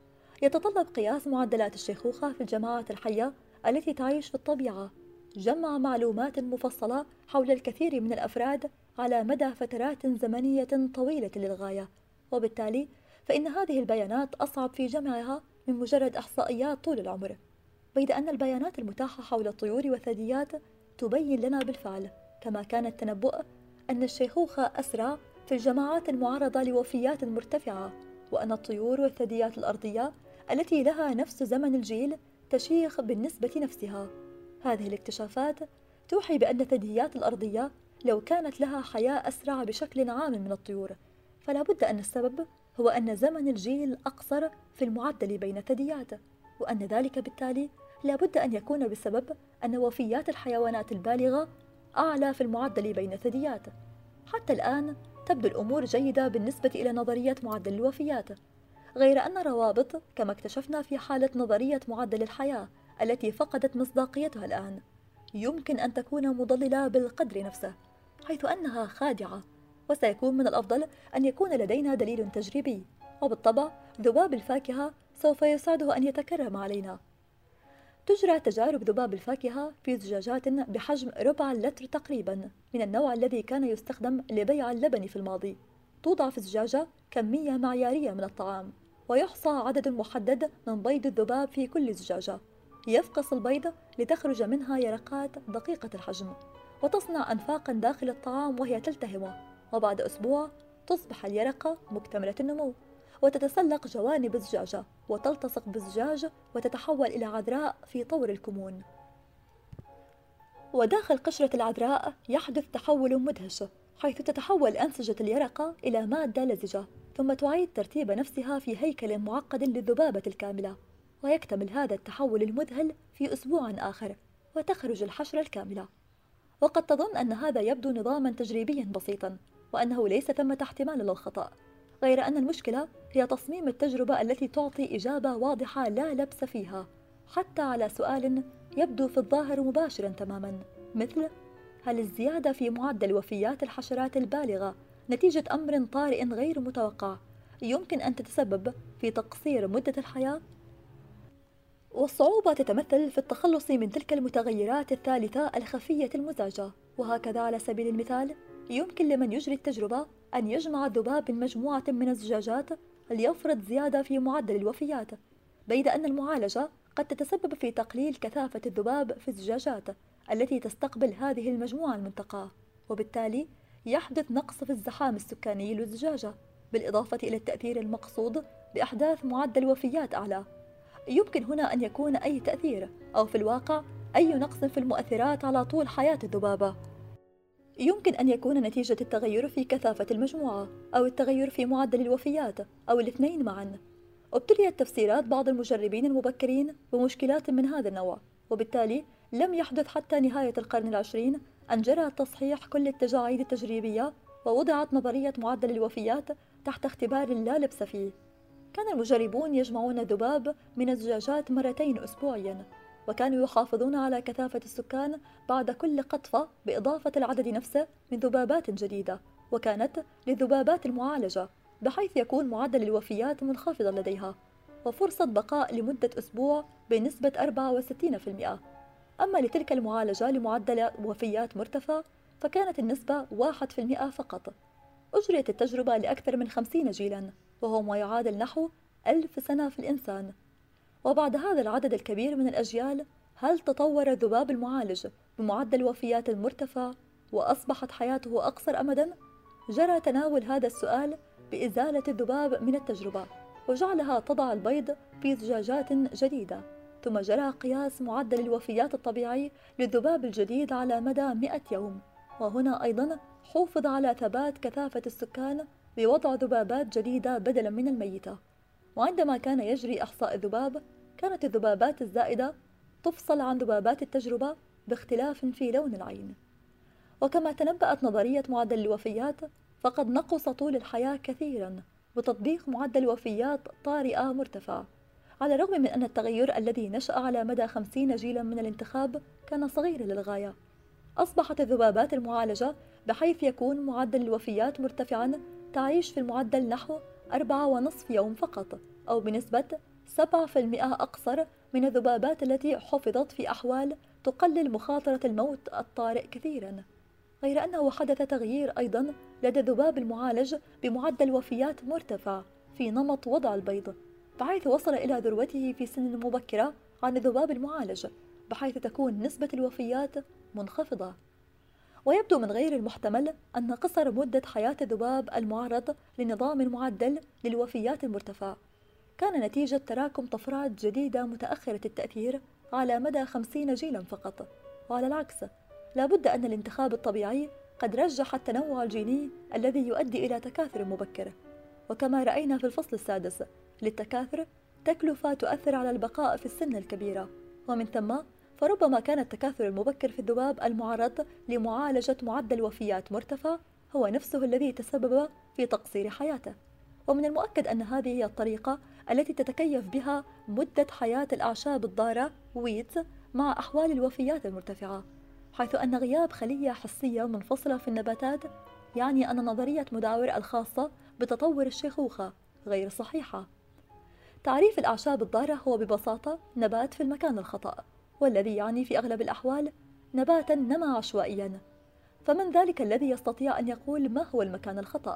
يتطلب قياس معدلات الشيخوخة في الجماعات الحية التي تعيش في الطبيعة جمع معلومات مفصلة حول الكثير من الأفراد على مدى فترات زمنية طويلة للغاية، وبالتالي فإن هذه البيانات أصعب في جمعها من مجرد إحصائيات طول العمر، بيد أن البيانات المتاحة حول الطيور والثدييات تبين لنا بالفعل كما كان التنبؤ أن الشيخوخة أسرع في الجماعات المعرضة لوفيات مرتفعة، وأن الطيور والثدييات الأرضية التي لها نفس زمن الجيل تشيخ بالنسبة نفسها. هذه الاكتشافات توحي بأن الثدييات الأرضية لو كانت لها حياة أسرع بشكل عام من الطيور، فلا بد أن السبب هو أن زمن الجيل أقصر في المعدل بين الثدييات، وأن ذلك بالتالي لا بد أن يكون بسبب أن وفيات الحيوانات البالغة أعلى في المعدل بين الثدييات. حتى الآن تبدو الأمور جيدة بالنسبة إلى نظرية معدل الوفيات، غير أن روابط كما اكتشفنا في حالة نظرية معدل الحياة التي فقدت مصداقيتها الآن يمكن أن تكون مضللة بالقدر نفسه، حيث أنها خادعة. وسيكون من الأفضل أن يكون لدينا دليل تجريبي، وبالطبع ذباب الفاكهة سوف يساعده أن يتكرم علينا. تجرى تجارب ذباب الفاكهة في زجاجات بحجم ربع اللتر تقريبا من النوع الذي كان يستخدم لبيع اللبن في الماضي. توضع في الزجاجة كمية معيارية من الطعام، ويحصى عدد محدد من بيض الذباب في كل زجاجة. يفقس البيض لتخرج منها يرقات دقيقة الحجم، وتصنع أنفاقا داخل الطعام وهي تلتهمه، وبعد أسبوع تصبح اليرقة مكتملة النمو، وتتسلق جوانب الزجاجة وتلتصق بالزجاج وتتحول إلى عذراء في طور الكمون. وداخل قشرة العذراء يحدث تحول مدهش، حيث تتحول أنسجة اليرقة إلى مادة لزجة، ثم تعيد ترتيب نفسها في هيكل معقد للذبابة الكاملة، ويكتمل هذا التحول المذهل في أسبوع آخر، وتخرج الحشرة الكاملة. وقد تظن أن هذا يبدو نظاما تجريبيا بسيطا، وأنه ليس ثمة احتمال للخطأ، غير أن المشكلة هي تصميم التجربة التي تعطي إجابة واضحة لا لبس فيها، حتى على سؤال يبدو في الظاهر مباشرا تماما، مثل: هل الزيادة في معدل وفيات الحشرات البالغة نتيجة أمر طارئ غير متوقع يمكن أن تتسبب في تقصير مدة الحياة؟ والصعوبة تتمثل في التخلص من تلك المتغيرات الثالثة الخفية المزعجة. وهكذا على سبيل المثال، يمكن لمن يجري التجربة أن يجمع الذباب من مجموعة من الزجاجات ليفرض زيادة في معدل الوفيات، بيد أن المعالجة قد تتسبب في تقليل كثافة الذباب في الزجاجات التي تستقبل هذه المجموعة المنتقاة، وبالتالي يحدث نقص في الزحام السكاني للزجاجة، بالإضافة إلى التأثير المقصود بإحداث معدل وفيات أعلى. يمكن هنا أن يكون أي تأثير، أو في الواقع أي نقص في المؤثرات على طول حياة الذبابة. يمكن أن يكون نتيجة التغير في كثافة المجموعة، أو التغير في معدل الوفيات، أو الاثنين معا. ابتليت تفسيرات بعض المجربين المبكرين بمشكلات من هذا النوع، وبالتالي لم يحدث حتى نهاية القرن العشرين أن جرى تصحيح كل التجاعيد التجريبية، ووضعت نظرية معدل الوفيات تحت اختبار لا لبس فيه. كان المجربون يجمعون الذباب من الزجاجات مرتين أسبوعيا، وكانوا يحافظون على كثافة السكان بعد كل قطفة بإضافة العدد نفسه من ذبابات جديدة، وكانت للذبابات المعالجة، بحيث يكون معدل الوفيات منخفضا لديها، وفرصة بقاء لمدة أسبوع بنسبة 64%. أما لتلك المعالجة لمعدل وفيات مرتفع فكانت النسبة 1% فقط. أجريت التجربة لأكثر من 50 جيلا، وهو ما يعادل نحو 1000 سنة في الإنسان. وبعد هذا العدد الكبير من الأجيال، هل تطور الذباب المعالج بمعدل وفيات مرتفع وأصبحت حياته أقصر أمدا؟ جرى تناول هذا السؤال بإزالة الذباب من التجربة، وجعلها تضع البيض في زجاجات جديدة، ثم جرى قياس معدل الوفيات الطبيعي للذباب الجديد على مدى 100 يوم. وهنا أيضا حوفظ على ثبات كثافة السكان بوضع ذبابات جديدة بدلا من الميتة. وعندما كان يجري إحصاء الذباب، كانت الذبابات الزائدة تفصل عن ذبابات التجربة باختلاف في لون العين. وكما تنبأت نظرية معدل الوفيات، فقد نقص طول الحياة كثيرا بتطبيق معدل وفيات طارئة مرتفع، على الرغم من أن التغير الذي نشأ على مدى 50 جيلا من الانتخاب كان صغيرا للغاية. أصبحت الذبابات المعالجة بحيث يكون معدل الوفيات مرتفعا تعيش في المعدل نحو 4.5 يوم فقط، أو بنسبة 7% أقصر من الذبابات التي حفظت في أحوال تقلل مخاطرة الموت الطارئ كثيرا. غير أنه حدث تغيير أيضا لدى الذباب المعالج بمعدل وفيات مرتفع في نمط وضع البيض، بحيث وصل إلى ذروته في سن مبكرة عن الذباب المعالج، بحيث تكون نسبة الوفيات منخفضة. ويبدو من غير المحتمل أن قصر مدة حياة الذباب المعرض لنظام معدل للوفيات المرتفع كان نتيجة تراكم طفرات جديدة متأخرة التأثير على مدى 50 جيلا فقط. وعلى العكس، لا بد أن الانتخاب الطبيعي قد رجح التنوع الجيني الذي يؤدي إلى تكاثر مبكر. وكما رأينا في الفصل السادس، للتكاثر تكلفة تؤثر على البقاء في السن الكبيرة، ومن ثم فربما كان التكاثر المبكر في الذباب المعرض لمعالجة معدل وفيات مرتفع هو نفسه الذي تسبب في تقصير حياته. ومن المؤكد أن هذه هي الطريقة التي تتكيف بها مدة حياة الأعشاب الضارة ويتس مع أحوال الوفيات المرتفعة، حيث أن غياب خلية حسية منفصلة في النباتات يعني أن نظرية مداور الخاصة بتطور الشيخوخة غير صحيحة. تعريف الأعشاب الضارة هو ببساطة نبات في المكان الخطأ، والذي يعني في أغلب الأحوال نباتا نما عشوائيا. فمن ذلك الذي يستطيع أن يقول ما هو المكان الخطأ؟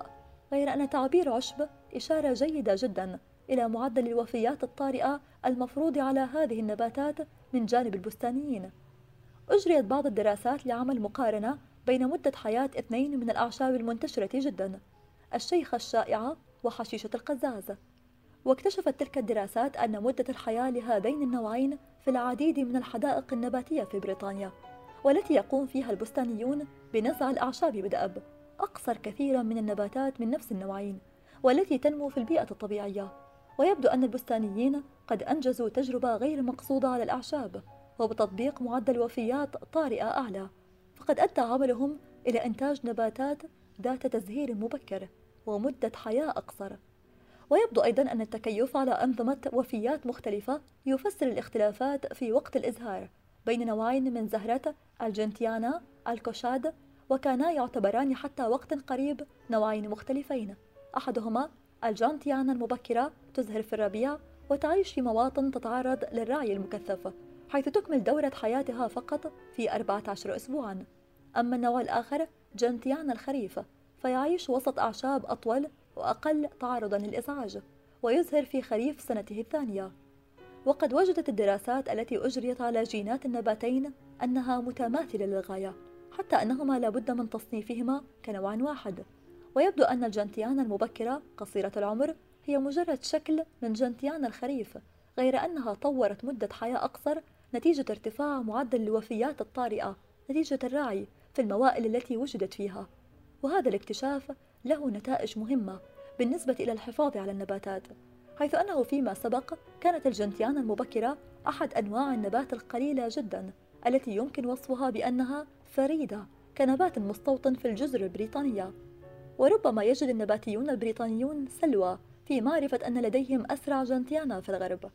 غير أن تعبير عشب إشارة جيدة جدا إلى معدل الوفيات الطارئة المفروض على هذه النباتات من جانب البستانيين. أجريت بعض الدراسات لعمل مقارنة بين مدة حياة اثنين من الأعشاب المنتشرة جدا، الشيخة الشائعة وحشيشة القزاز، واكتشفت تلك الدراسات أن مدة الحياة لهذين النوعين في العديد من الحدائق النباتية في بريطانيا، والتي يقوم فيها البستانيون بنزع الأعشاب بدأب، أقصر كثيرا من النباتات من نفس النوعين والتي تنمو في البيئة الطبيعية. ويبدو أن البستانيين قد أنجزوا تجربة غير مقصودة على الأعشاب، وبتطبيق معدل وفيات طارئة أعلى، فقد أدى عملهم إلى إنتاج نباتات ذات تزهير مبكر ومدة حياة أقصر. ويبدو أيضا أن التكيف على أنظمة وفيات مختلفة يفسر الاختلافات في وقت الإزهار بين نوعين من زهرة الجنتيانا الكوشاد، وكانا يعتبران حتى وقت قريب نوعين مختلفين. أحدهما الجانتيانا المبكرة تزهر في الربيع وتعيش في مواطن تتعرض للرعي المكثف، حيث تكمل دورة حياتها فقط في 14 أسبوعا. أما النوع الآخر جنتيانا الخريف فيعيش وسط أعشاب أطول وأقل تعرضا للإزعاج، ويزهر في خريف سنته الثانية. وقد وجدت الدراسات التي أجريت على جينات النباتين أنها متماثلة للغاية، حتى أنهما لابد من تصنيفهما كنوع واحد. ويبدو أن الجنتيانا المبكرة قصيرة العمر هي مجرد شكل من جنتيانا الخريف، غير أنها طورت مدة حياة أقصر نتيجة ارتفاع معدل الوفيات الطارئة نتيجة الرعي في الموائل التي وجدت فيها. وهذا الاكتشاف له نتائج مهمة بالنسبة إلى الحفاظ على النباتات، حيث أنه فيما سبق كانت الجنتيانا المبكرة أحد أنواع النبات القليلة جدا التي يمكن وصفها بأنها فريدة كنبات مستوطن في الجزر البريطانية. وربما يجد النباتيون البريطانيون سلوى في معرفة أن لديهم أسرع جنتيانا في الغرب.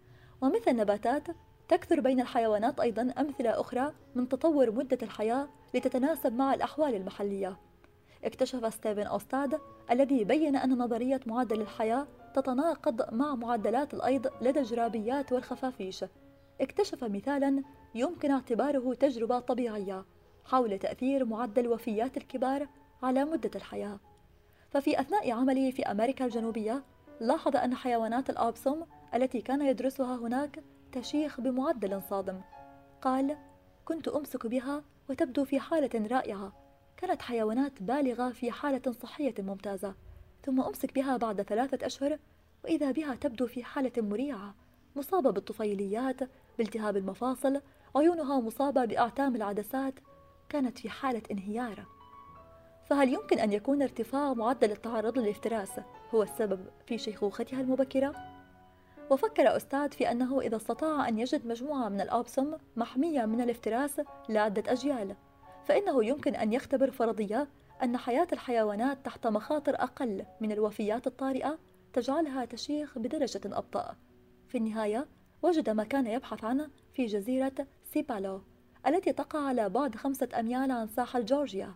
ومثل النباتات تكثر بين الحيوانات أيضا أمثلة أخرى من تطور مدة الحياة لتتناسب مع الأحوال المحلية. اكتشف ستيفن أوستاد الذي بين أن نظرية معدل الحياة تتناقض مع معدلات الأيض لدى الجرابيات والخفافيش. اكتشف مثالا يمكن اعتباره تجربة طبيعية حول تأثير معدل وفيات الكبار على مدة الحياة. ففي أثناء عمله في أمريكا الجنوبية لاحظ أن حيوانات الأبسوم التي كان يدرسها هناك تشيخ بمعدل صادم. قال: كنت أمسك بها وتبدو في حالة رائعة، كانت حيوانات بالغة في حالة صحية ممتازة، ثم أمسك بها بعد 3 أشهر وإذا بها تبدو في حالة مريعة، مصابة بالطفيليات، بالتهاب المفاصل، عيونها مصابة بأعتام العدسات، كانت في حالة انهيار. فهل يمكن أن يكون ارتفاع معدل التعرض للافتراس هو السبب في شيخوختها المبكرة؟ وفكر أستاذ في أنه إذا استطاع أن يجد مجموعة من الأبسم محمية من الافتراس لعدة أجيال، فإنه يمكن أن يختبر فرضية أن حياة الحيوانات تحت مخاطر أقل من الوفيات الطارئة تجعلها تشيخ بدرجة أبطأ. في النهاية وجد ما كان يبحث عنه في جزيرة سيبالو التي تقع على بعد 5 أميال عن ساحل جورجيا.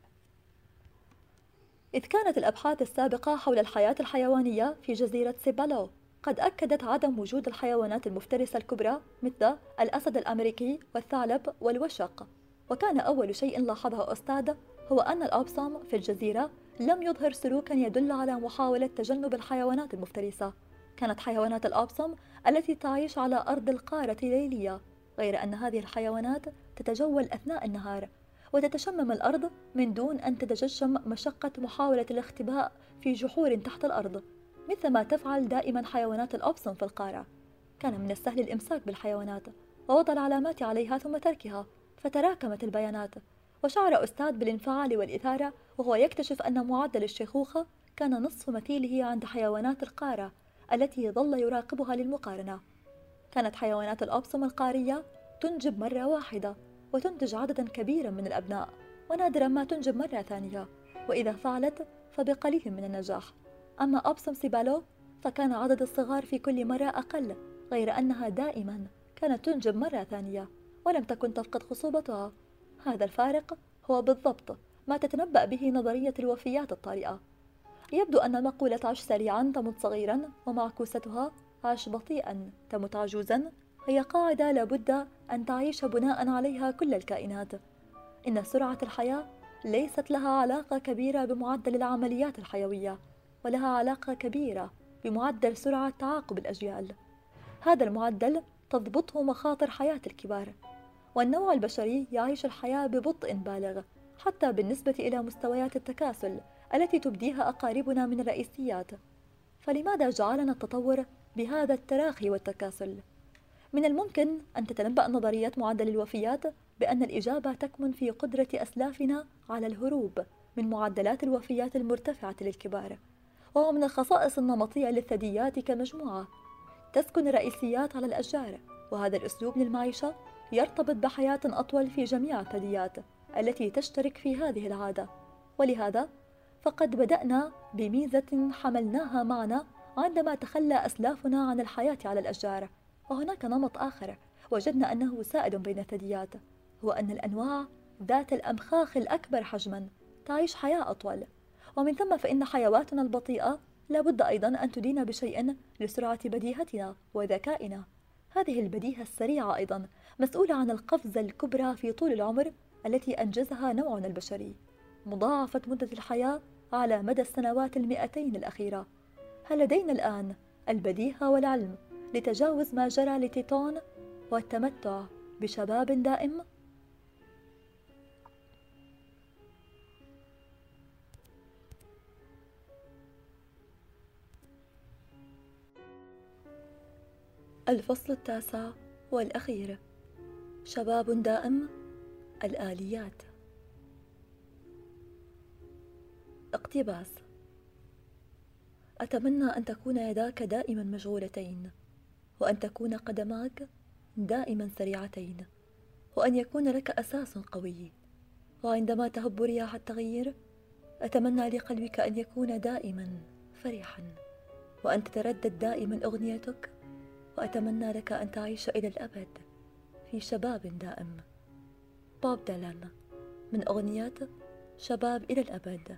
إذ كانت الأبحاث السابقة حول الحياة الحيوانية في جزيرة سيبالو قد أكدت عدم وجود الحيوانات المفترسة الكبرى مثل الأسد الأمريكي والثعلب والوشق، وكان أول شيء لاحظه أستاذ هو أن الأبصم في الجزيرة لم يظهر سلوكا يدل على محاولة تجنب الحيوانات المفترسة. كانت حيوانات الأبصم التي تعيش على أرض القارة ليلية، غير أن هذه الحيوانات تتجول أثناء النهار وتتشمم الأرض من دون أن تتجشم مشقة محاولة الاختباء في جحور تحت الأرض مثل ما تفعل دائما حيوانات الأبصم في القارة. كان من السهل الإمساك بالحيوانات ووضع العلامات عليها ثم تركها، فتراكمت البيانات، وشعر أستاذ بالانفعال والإثارة وهو يكتشف أن معدل الشيخوخة كان نصف مثيله عند حيوانات القارة التي ظل يراقبها للمقارنة. كانت حيوانات الأبصم القارية تنجب مرة واحدة وتنتج عددا كبيرا من الأبناء، ونادرا ما تنجب مرة ثانية، وإذا فعلت فبقليل من النجاح. أما أبصم سيبالو فكان عدد الصغار في كل مرة أقل، غير أنها دائما كانت تنجب مرة ثانية ولم تكن تفقد خصوبتها. هذا الفارق هو بالضبط ما تتنبأ به نظرية الوفيات الطارئة. يبدو أن مقولة عش سريعا تمت صغيرا ومعكوستها عش بطيئا تمت عجوزا هي قاعدة لابد أن تعيش بناء عليها كل الكائنات. إن سرعة الحياة ليست لها علاقة كبيرة بمعدل العمليات الحيوية، ولها علاقة كبيرة بمعدل سرعة تعاقب الأجيال. هذا المعدل تضبطه مخاطر حياة الكبار، والنوع البشري يعيش الحياة ببطء بالغ حتى بالنسبة إلى مستويات التكاسل التي تبديها أقاربنا من الرئيسيات. فلماذا جعلنا التطور بهذا التراخي والتكاسل؟ من الممكن أن تتنبأ نظرية معدل الوفيات بأن الإجابة تكمن في قدرة أسلافنا على الهروب من معدلات الوفيات المرتفعة للكبار، وهو من الخصائص النمطية للثدييات كمجموعة. تسكن الرئيسيات على الأشجار، وهذا الأسلوب للمعيشة يرتبط بحياة أطول في جميع الثدييات التي تشترك في هذه العادة. ولهذا فقد بدأنا بميزة حملناها معنا عندما تخلى أسلافنا عن الحياة على الأشجار. وهناك نمط آخر وجدنا أنه سائد بين الثدييات، هو أن الأنواع ذات الأمخاخ الأكبر حجماً تعيش حياة أطول، ومن ثم فإن حيواتنا البطيئة لابد أيضاً أن تدين بشيء لسرعة بديهتنا وذكائنا. هذه البديهة السريعة أيضاً مسؤولة عن القفزة الكبرى في طول العمر التي أنجزها نوعنا البشري، مضاعفة مدة الحياة على مدى السنوات 200 الأخيرة. هل لدينا الآن البديهة والعلم لتجاوز ما جرى لتيتون والتمتع بشباب دائم؟ الفصل 9 والأخير: شباب دائم، الآليات. اقتباس: أتمنى أن تكون يداك دائما مشغولتين، وأن تكون قدماك دائما سريعتين، وأن يكون لك أساس قوي. وعندما تهب رياح التغيير أتمنى لقلبك أن يكون دائما فرحا، وأن تتردد دائما أغنيتك. وأتمنى لك أن تعيش إلى الأبد في شباب دائم. بوب ديلان، من أغنية شباب إلى الأبد.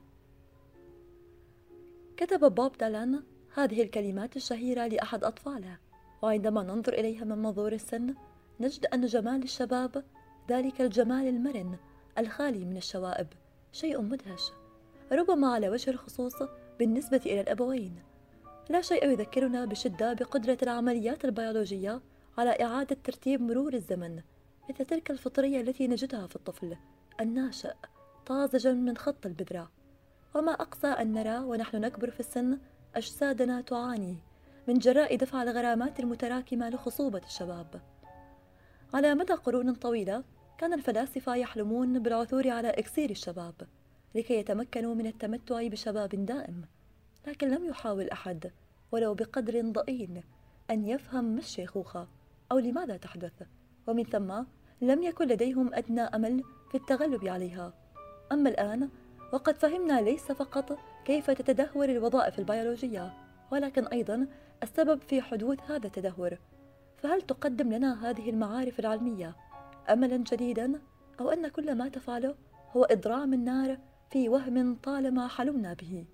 كتب بوب ديلان هذه الكلمات الشهيرة لأحد أطفاله، وعندما ننظر إليها من منظور السن نجد أن جمال الشباب، ذلك الجمال المرن الخالي من الشوائب، شيء مدهش، ربما على وجه الخصوص بالنسبة إلى الأبوين. لا شيء يذكرنا بشدة بقدرة العمليات البيولوجية على إعادة ترتيب مرور الزمن، مثل تلك الفطرية التي نجدها في الطفل الناشئ طازجا من خط البذرة. وما أقسى أن نرى ونحن نكبر في السن أجسادنا تعاني من جراء دفع الغرامات المتراكمة لخصوبة الشباب. على مدى قرون طويلة كان الفلاسفة يحلمون بالعثور على إكسير الشباب لكي يتمكنوا من التمتع بشباب دائم، لكن لم يحاول أحد ولو بقدر ضئيل أن يفهم ما الشيخوخة أو لماذا تحدث، ومن ثم لم يكن لديهم أدنى أمل في التغلب عليها. أما الآن وقد فهمنا ليس فقط كيف تتدهور الوظائف البيولوجية، ولكن أيضا السبب في حدوث هذا التدهور. فهل تقدم لنا هذه المعارف العلمية أملا جديدا، أو أن كل ما تفعله هو إضرام النار في وهم طالما حلمنا به؟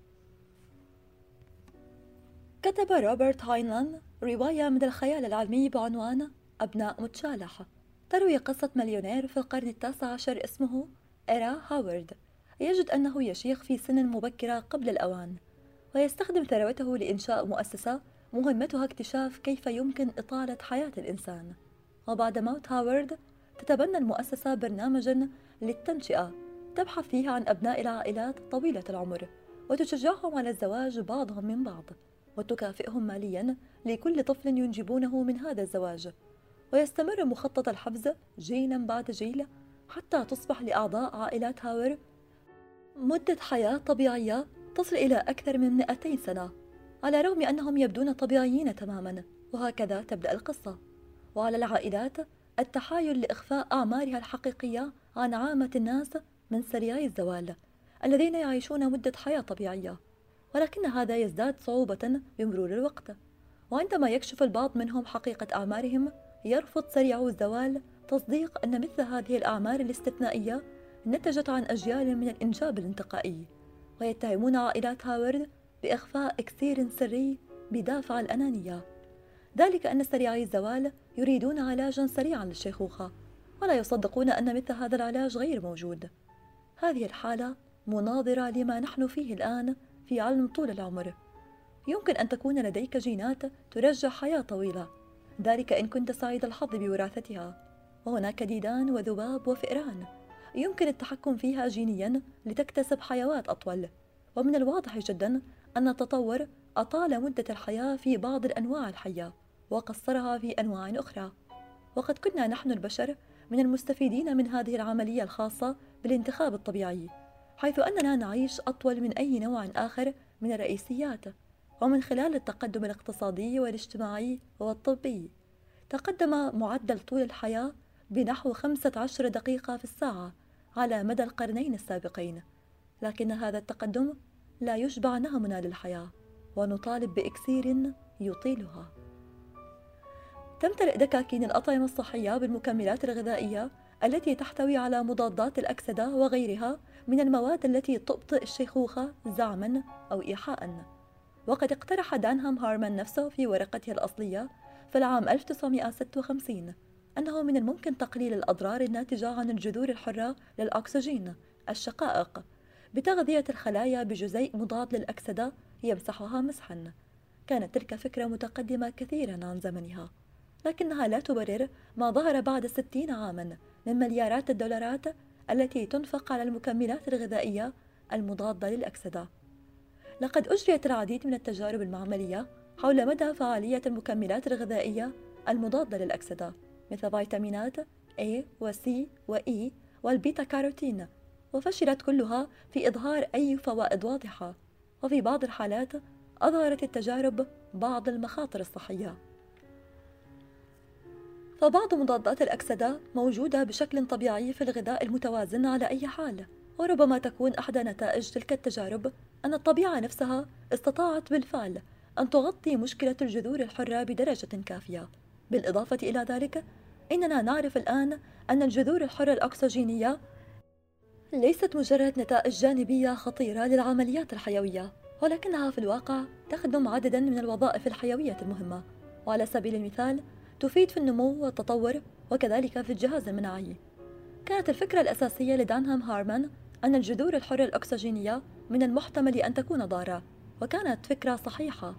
كتب روبرت هاينلاند رواية من الخيال العلمي بعنوان أبناء متشالح، تروي قصة مليونير في القرن ال19 اسمه إيرا هاورد، يجد أنه يشيخ في سن مبكرة قبل الأوان، ويستخدم ثروته لإنشاء مؤسسة مهمتها اكتشاف كيف يمكن إطالة حياة الإنسان. وبعد موت هاورد تتبنى المؤسسة برنامجا للتنشئة تبحث فيه عن أبناء العائلات طويلة العمر، وتشجعهم على الزواج بعضهم من بعض، وتكافئهم ماليا لكل طفل ينجبونه من هذا الزواج. ويستمر مخطط الحفز جيلا بعد جيل حتى تصبح لأعضاء عائلات هاور مدة حياة طبيعية تصل إلى أكثر من 200 سنة، على الرغم أنهم يبدون طبيعيين تماما. وهكذا تبدأ القصة، وعلى العائلات التحايل لإخفاء أعمارها الحقيقية عن عامة الناس من سريعي الزوال الذين يعيشون مدة حياة طبيعية. ولكن هذا يزداد صعوبة بمرور الوقت، وعندما يكشف البعض منهم حقيقة أعمارهم يرفض سريع الزوال تصديق أن مثل هذه الأعمار الاستثنائية نتجت عن أجيال من الإنجاب الانتقائي، ويتهمون عائلات هاورد بإخفاء إكسير سري بدافع الأنانية، ذلك أن سريعي الزوال يريدون علاجا سريعا للشيخوخة، ولا يصدقون أن مثل هذا العلاج غير موجود. هذه الحالة مناظرة لما نحن فيه الآن في علم طول العمر. يمكن أن تكون لديك جينات ترجح حياة طويلة، ذلك إن كنت سعيد الحظ بوراثتها. وهناك ديدان وذباب وفئران يمكن التحكم فيها جينيا لتكتسب حيوات أطول. ومن الواضح جدا أن التطور أطال مدة الحياة في بعض الأنواع الحية وقصرها في أنواع أخرى. وقد كنا نحن البشر من المستفيدين من هذه العملية الخاصة بالانتخاب الطبيعي، حيث أننا نعيش أطول من أي نوع آخر من الرئيسيات. ومن خلال التقدم الاقتصادي والاجتماعي والطبي، تقدم معدل طول الحياة بنحو 15 دقيقة في الساعة على مدى القرنين السابقين. لكن هذا التقدم لا يشبع نهمنا للحياة، ونطالب بإكسير يطيلها. تمتلئ دكاكين الأطعمة الصحية بالمكملات الغذائية التي تحتوي على مضادات الأكسدة وغيرها من المواد التي تبطئ الشيخوخة زعما أو إيحاء. وقد اقترح دانهام هارمان نفسه في ورقته الأصلية في العام 1956 أنه من الممكن تقليل الأضرار الناتجة عن الجذور الحرة للأكسجين الشقائق بتغذية الخلايا بجزيء مضاد للأكسدة يمسحها مسحا. كانت تلك فكرة متقدمة كثيرا عن زمنها، لكنها لا تبرر ما ظهر بعد 60 عاما من مليارات الدولارات التي تنفق على المكملات الغذائية المضادة للأكسدة. لقد أجريت العديد من التجارب المعملية حول مدى فعالية المكملات الغذائية المضادة للأكسدة مثل فيتامينات A و C و E والبيتا كاروتين، وفشلت كلها في إظهار أي فوائد واضحة. وفي بعض الحالات أظهرت التجارب بعض المخاطر الصحية. فبعض مضادات الأكسدة موجودة بشكل طبيعي في الغذاء المتوازن على أي حال، وربما تكون أحد نتائج تلك التجارب أن الطبيعة نفسها استطاعت بالفعل أن تغطي مشكلة الجذور الحرة بدرجة كافية. بالإضافة إلى ذلك، إننا نعرف الآن أن الجذور الحرة الأكسجينية ليست مجرد نتائج جانبية خطيرة للعمليات الحيوية، ولكنها في الواقع تخدم عددا من الوظائف الحيوية المهمة. وعلى سبيل المثال تفيد في النمو والتطور، وكذلك في الجهاز المناعي. كانت الفكرة الأساسية لدانهام هارمان أن الجذور الحرة الأكسجينية من المحتمل أن تكون ضارة، وكانت فكرة صحيحة.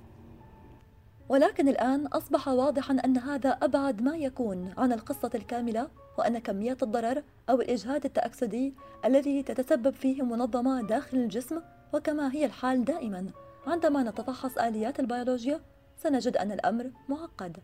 ولكن الآن أصبح واضحا أن هذا أبعد ما يكون عن القصة الكاملة، وأن كمية الضرر أو الإجهاد التأكسدي الذي تتسبب فيه منظمة داخل الجسم، وكما هي الحال دائما عندما نتفحص آليات البيولوجيا، سنجد أن الأمر معقد.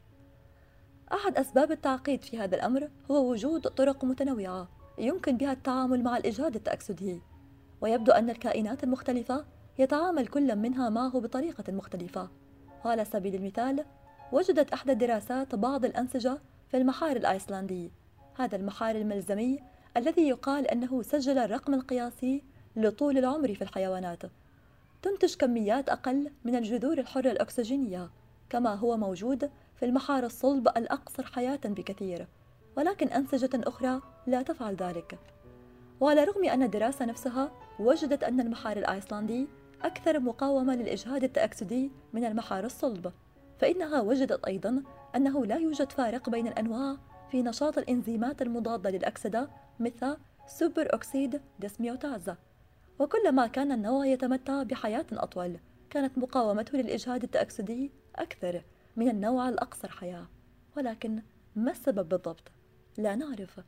أحد أسباب التعقيد في هذا الأمر هو وجود طرق متنوعة يمكن بها التعامل مع الإجهاد التأكسدي، ويبدو أن الكائنات المختلفة يتعامل كل منها معه بطريقة مختلفة. وعلى سبيل المثال، وجدت إحدى الدراسات بعض الأنسجة في المحار الأيسلندي، هذا المحار الملزمي الذي يقال أنه سجل الرقم القياسي لطول العمر في الحيوانات، تنتج كميات أقل من الجذور الحرة الأكسجينية، كما هو موجود في المحار الصلب الأقصر حياة بكثير، ولكن أنسجة أخرى لا تفعل ذلك. وعلى الرغم أن الدراسة نفسها وجدت أن المحار الأيسلندي أكثر مقاومة للإجهاد التأكسدي من المحار الصلب، فإنها وجدت أيضا أنه لا يوجد فارق بين الأنواع في نشاط الإنزيمات المضادة للأكسدة مثل سوبر أكسيد ديسميوتازا. وكلما كان النوع يتمتع بحياة أطول، كانت مقاومته للإجهاد التأكسدي أكثر من النوع الأقصر حياة. ولكن ما السبب بالضبط؟ لا نعرف.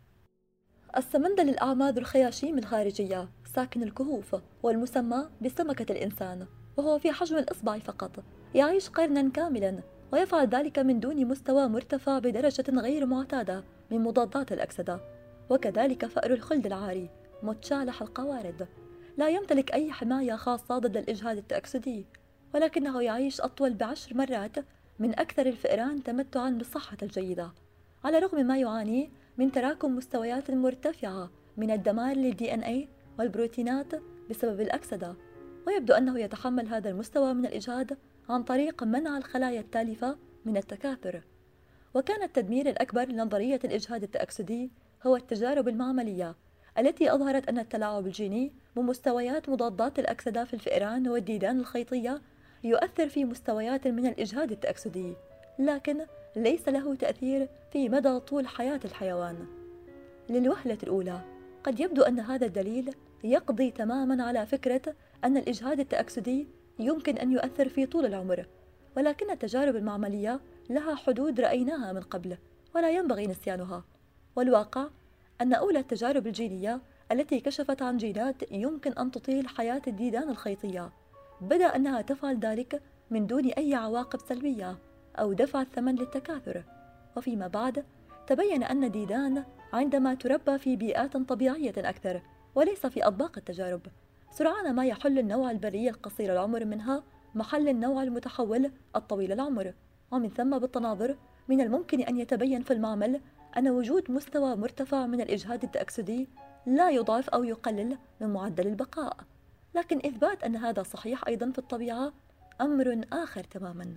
السمندل الأعمى ذو الخياشيم الخارجية ساكن الكهوف والمسمى بسمكة الإنسان، وهو في حجم الإصبع فقط، يعيش قرنا كاملا ويفعل ذلك من دون مستوى مرتفع بدرجة غير معتادة من مضادات الأكسدة. وكذلك فأر الخلد العاري متشالح القوارض لا يمتلك أي حماية خاصة ضد الإجهاد التأكسدي، ولكنه يعيش أطول ب10 مرات من أكثر الفئران تمتعا بالصحة الجيدة، على الرغم ما يعاني من تراكم مستويات مرتفعة من الدمار للدي ان اي والبروتينات بسبب الأكسدة. ويبدو أنه يتحمل هذا المستوى من الإجهاد عن طريق منع الخلايا التالفة من التكاثر. وكان التدمير الأكبر لنظرية الإجهاد التأكسدي هو التجارب المعملية التي أظهرت أن التلاعب الجيني بمستويات مضادات الأكسدة في الفئران والديدان الخيطية يؤثر في مستويات من الإجهاد التأكسدي، لكن ليس له تأثير في مدى طول حياة الحيوان. للوهلة الأولى قد يبدو أن هذا الدليل يقضي تماما على فكرة أن الإجهاد التأكسدي يمكن أن يؤثر في طول العمر، ولكن التجارب المعملية لها حدود رأيناها من قبل ولا ينبغي نسيانها. والواقع أن أولى التجارب الجينية التي كشفت عن جينات يمكن أن تطيل حياة الديدان الخيطية بدأ أنها تفعل ذلك من دون أي عواقب سلبية أو دفع الثمن للتكاثر. وفيما بعد تبين أن الديدان عندما تربى في بيئات طبيعية أكثر وليس في أطباق التجارب، سرعان ما يحل النوع البري القصير العمر منها محل النوع المتحول الطويل العمر. ومن ثم بالتناظر من الممكن أن يتبين في المعمل أن وجود مستوى مرتفع من الإجهاد التأكسدي لا يضعف أو يقلل من معدل البقاء، لكن إثبات أن هذا صحيح أيضا في الطبيعة أمر آخر تماما.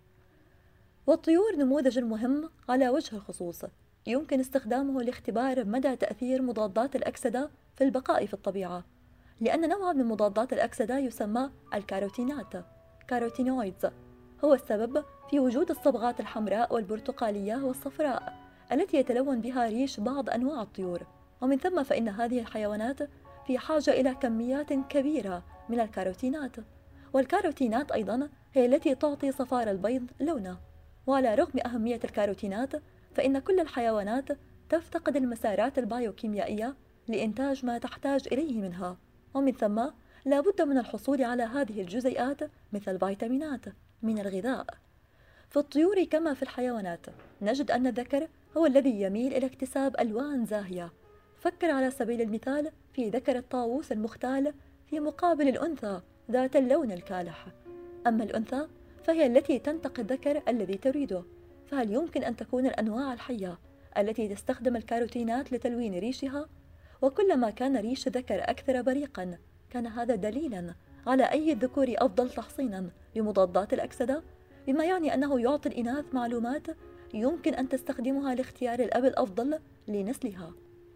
والطيور نموذج مهم على وجه الخصوص يمكن استخدامه لاختبار مدى تأثير مضادات الأكسدة في البقاء في الطبيعة، لأن نوعا من مضادات الأكسدة يسمى الكاروتينات كاروتينويدز هو السبب في وجود الصبغات الحمراء والبرتقالية والصفراء التي يتلون بها ريش بعض أنواع الطيور، ومن ثم فإن هذه الحيوانات في حاجة إلى كميات كبيرة من الكاروتينات، والكاروتينات أيضا هي التي تعطي صفار البيض لونه. وعلى رغم أهمية الكاروتينات فإن كل الحيوانات تفتقد المسارات البيوكيميائية لإنتاج ما تحتاج إليه منها، ومن ثم لا بد من الحصول على هذه الجزيئات مثل الفيتامينات من الغذاء. في الطيور كما في الحيوانات نجد أن الذكر هو الذي يميل إلى اكتساب ألوان زاهية، فكر على سبيل المثال في ذكر الطاووس المختال في مقابل الأنثى ذات اللون الكالح. أما الأنثى فهي التي تنتقي الذكر الذي تريده، فهل يمكن أن تكون الأنواع الحية التي تستخدم الكاروتينات لتلوين ريشها؟ وكلما كان ريش الذكر أكثر بريقا كان هذا دليلا على أي الذكور أفضل تحصينا بمضادات الأكسدة، بما يعني أنه يعطي الإناث معلومات يمكن أن تستخدمها لاختيار الأب الأفضل لنسلها.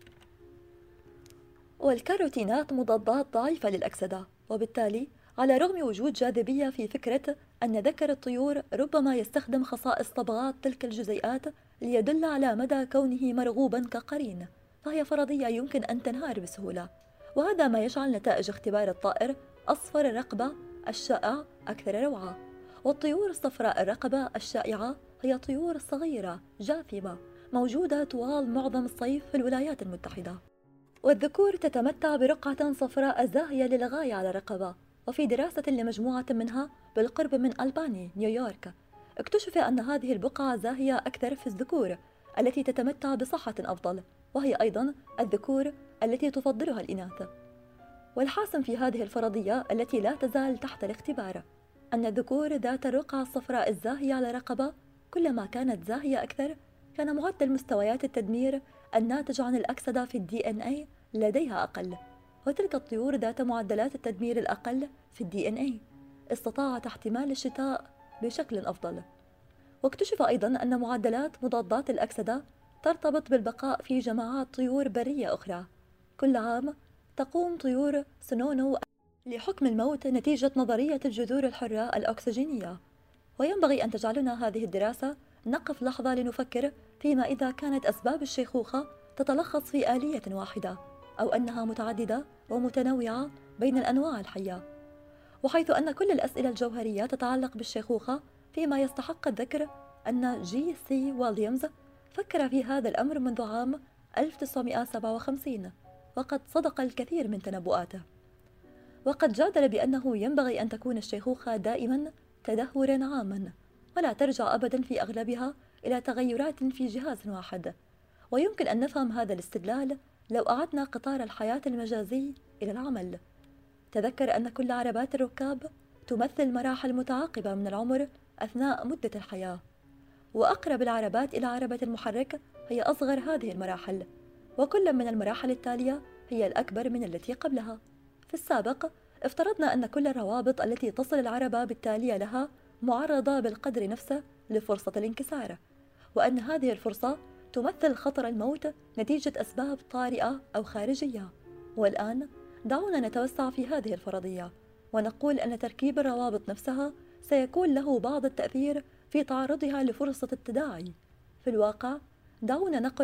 والكاروتينات مضادات ضعيفة للأكسدة، وبالتالي على رغم وجود جاذبية في فكرة أن ذكر الطيور ربما يستخدم خصائص صبغات تلك الجزيئات ليدل على مدى كونه مرغوبا كقرين، فهي فرضية يمكن أن تنهار بسهولة، وهذا ما يجعل نتائج اختبار الطائر أصفر الرقبة الشائع أكثر روعة. والطيور الصفراء الرقبة الشائعة هي طيور صغيرة جاثمة موجودة طوال معظم الصيف في الولايات المتحدة، والذكور تتمتع برقعة صفراء زاهية للغاية على الرقبة. وفي دراسة لمجموعة منها بالقرب من ألباني نيويورك اكتشف أن هذه البقعة زاهية أكثر في الذكور التي تتمتع بصحة أفضل، وهي أيضا الذكور التي تفضلها الإناث. والحاسم في هذه الفرضية التي لا تزال تحت الاختبار أن الذكور ذات الرقعة الصفراء الزاهية على رقبة كلما كانت زاهية أكثر كان معدل مستويات التدمير الناتج عن الأكسدة في DNA لديها أقل، وتلك الطيور ذات معدلات التدمير الأقل في DNA استطاعت احتمال الشتاء بشكل أفضل. واكتشف أيضا أن معدلات مضادات الأكسدة ترتبط بالبقاء في جماعات طيور برية أخرى. كل عام تقوم طيور سنونو لحكم الموت نتيجة نظرية الجذور الحرة الأكسجينية. وينبغي أن تجعلنا هذه الدراسة نقف لحظة لنفكر فيما إذا كانت أسباب الشيخوخة تتلخص في آلية واحدة أو أنها متعددة ومتنوعة بين الأنواع الحية، وحيث أن كل الأسئلة الجوهرية تتعلق بالشيخوخة، فيما يستحق الذكر أن جي سي ويليامز فكر في هذا الأمر منذ عام 1957 وقد صدق الكثير من تنبؤاته، وقد جادل بأنه ينبغي أن تكون الشيخوخة دائما تدهورا عاما ولا ترجع أبدا في أغلبها إلى تغيرات في جهاز واحد. ويمكن أن نفهم هذا الاستدلال لو أعدنا قطار الحياة المجازي إلى العمل. تذكر أن كل عربات الركاب تمثل مراحل متعاقبة من العمر أثناء مدة الحياة، وأقرب العربات إلى عربة المحرك هي أصغر هذه المراحل، وكل من المراحل التالية هي الأكبر من التي قبلها. في السابق افترضنا أن كل الروابط التي تصل العربة بالتالية لها معرضة بالقدر نفسه لفرصة الانكسار، وأن هذه الفرصة تمثل خطر الموت نتيجة أسباب طارئة أو خارجية. والآن دعونا نتوسع في هذه الفرضية ونقول أن تركيب الروابط نفسها سيكون له بعض التأثير في تعرضها لفرصة التداعي. في الواقع دعونا نقل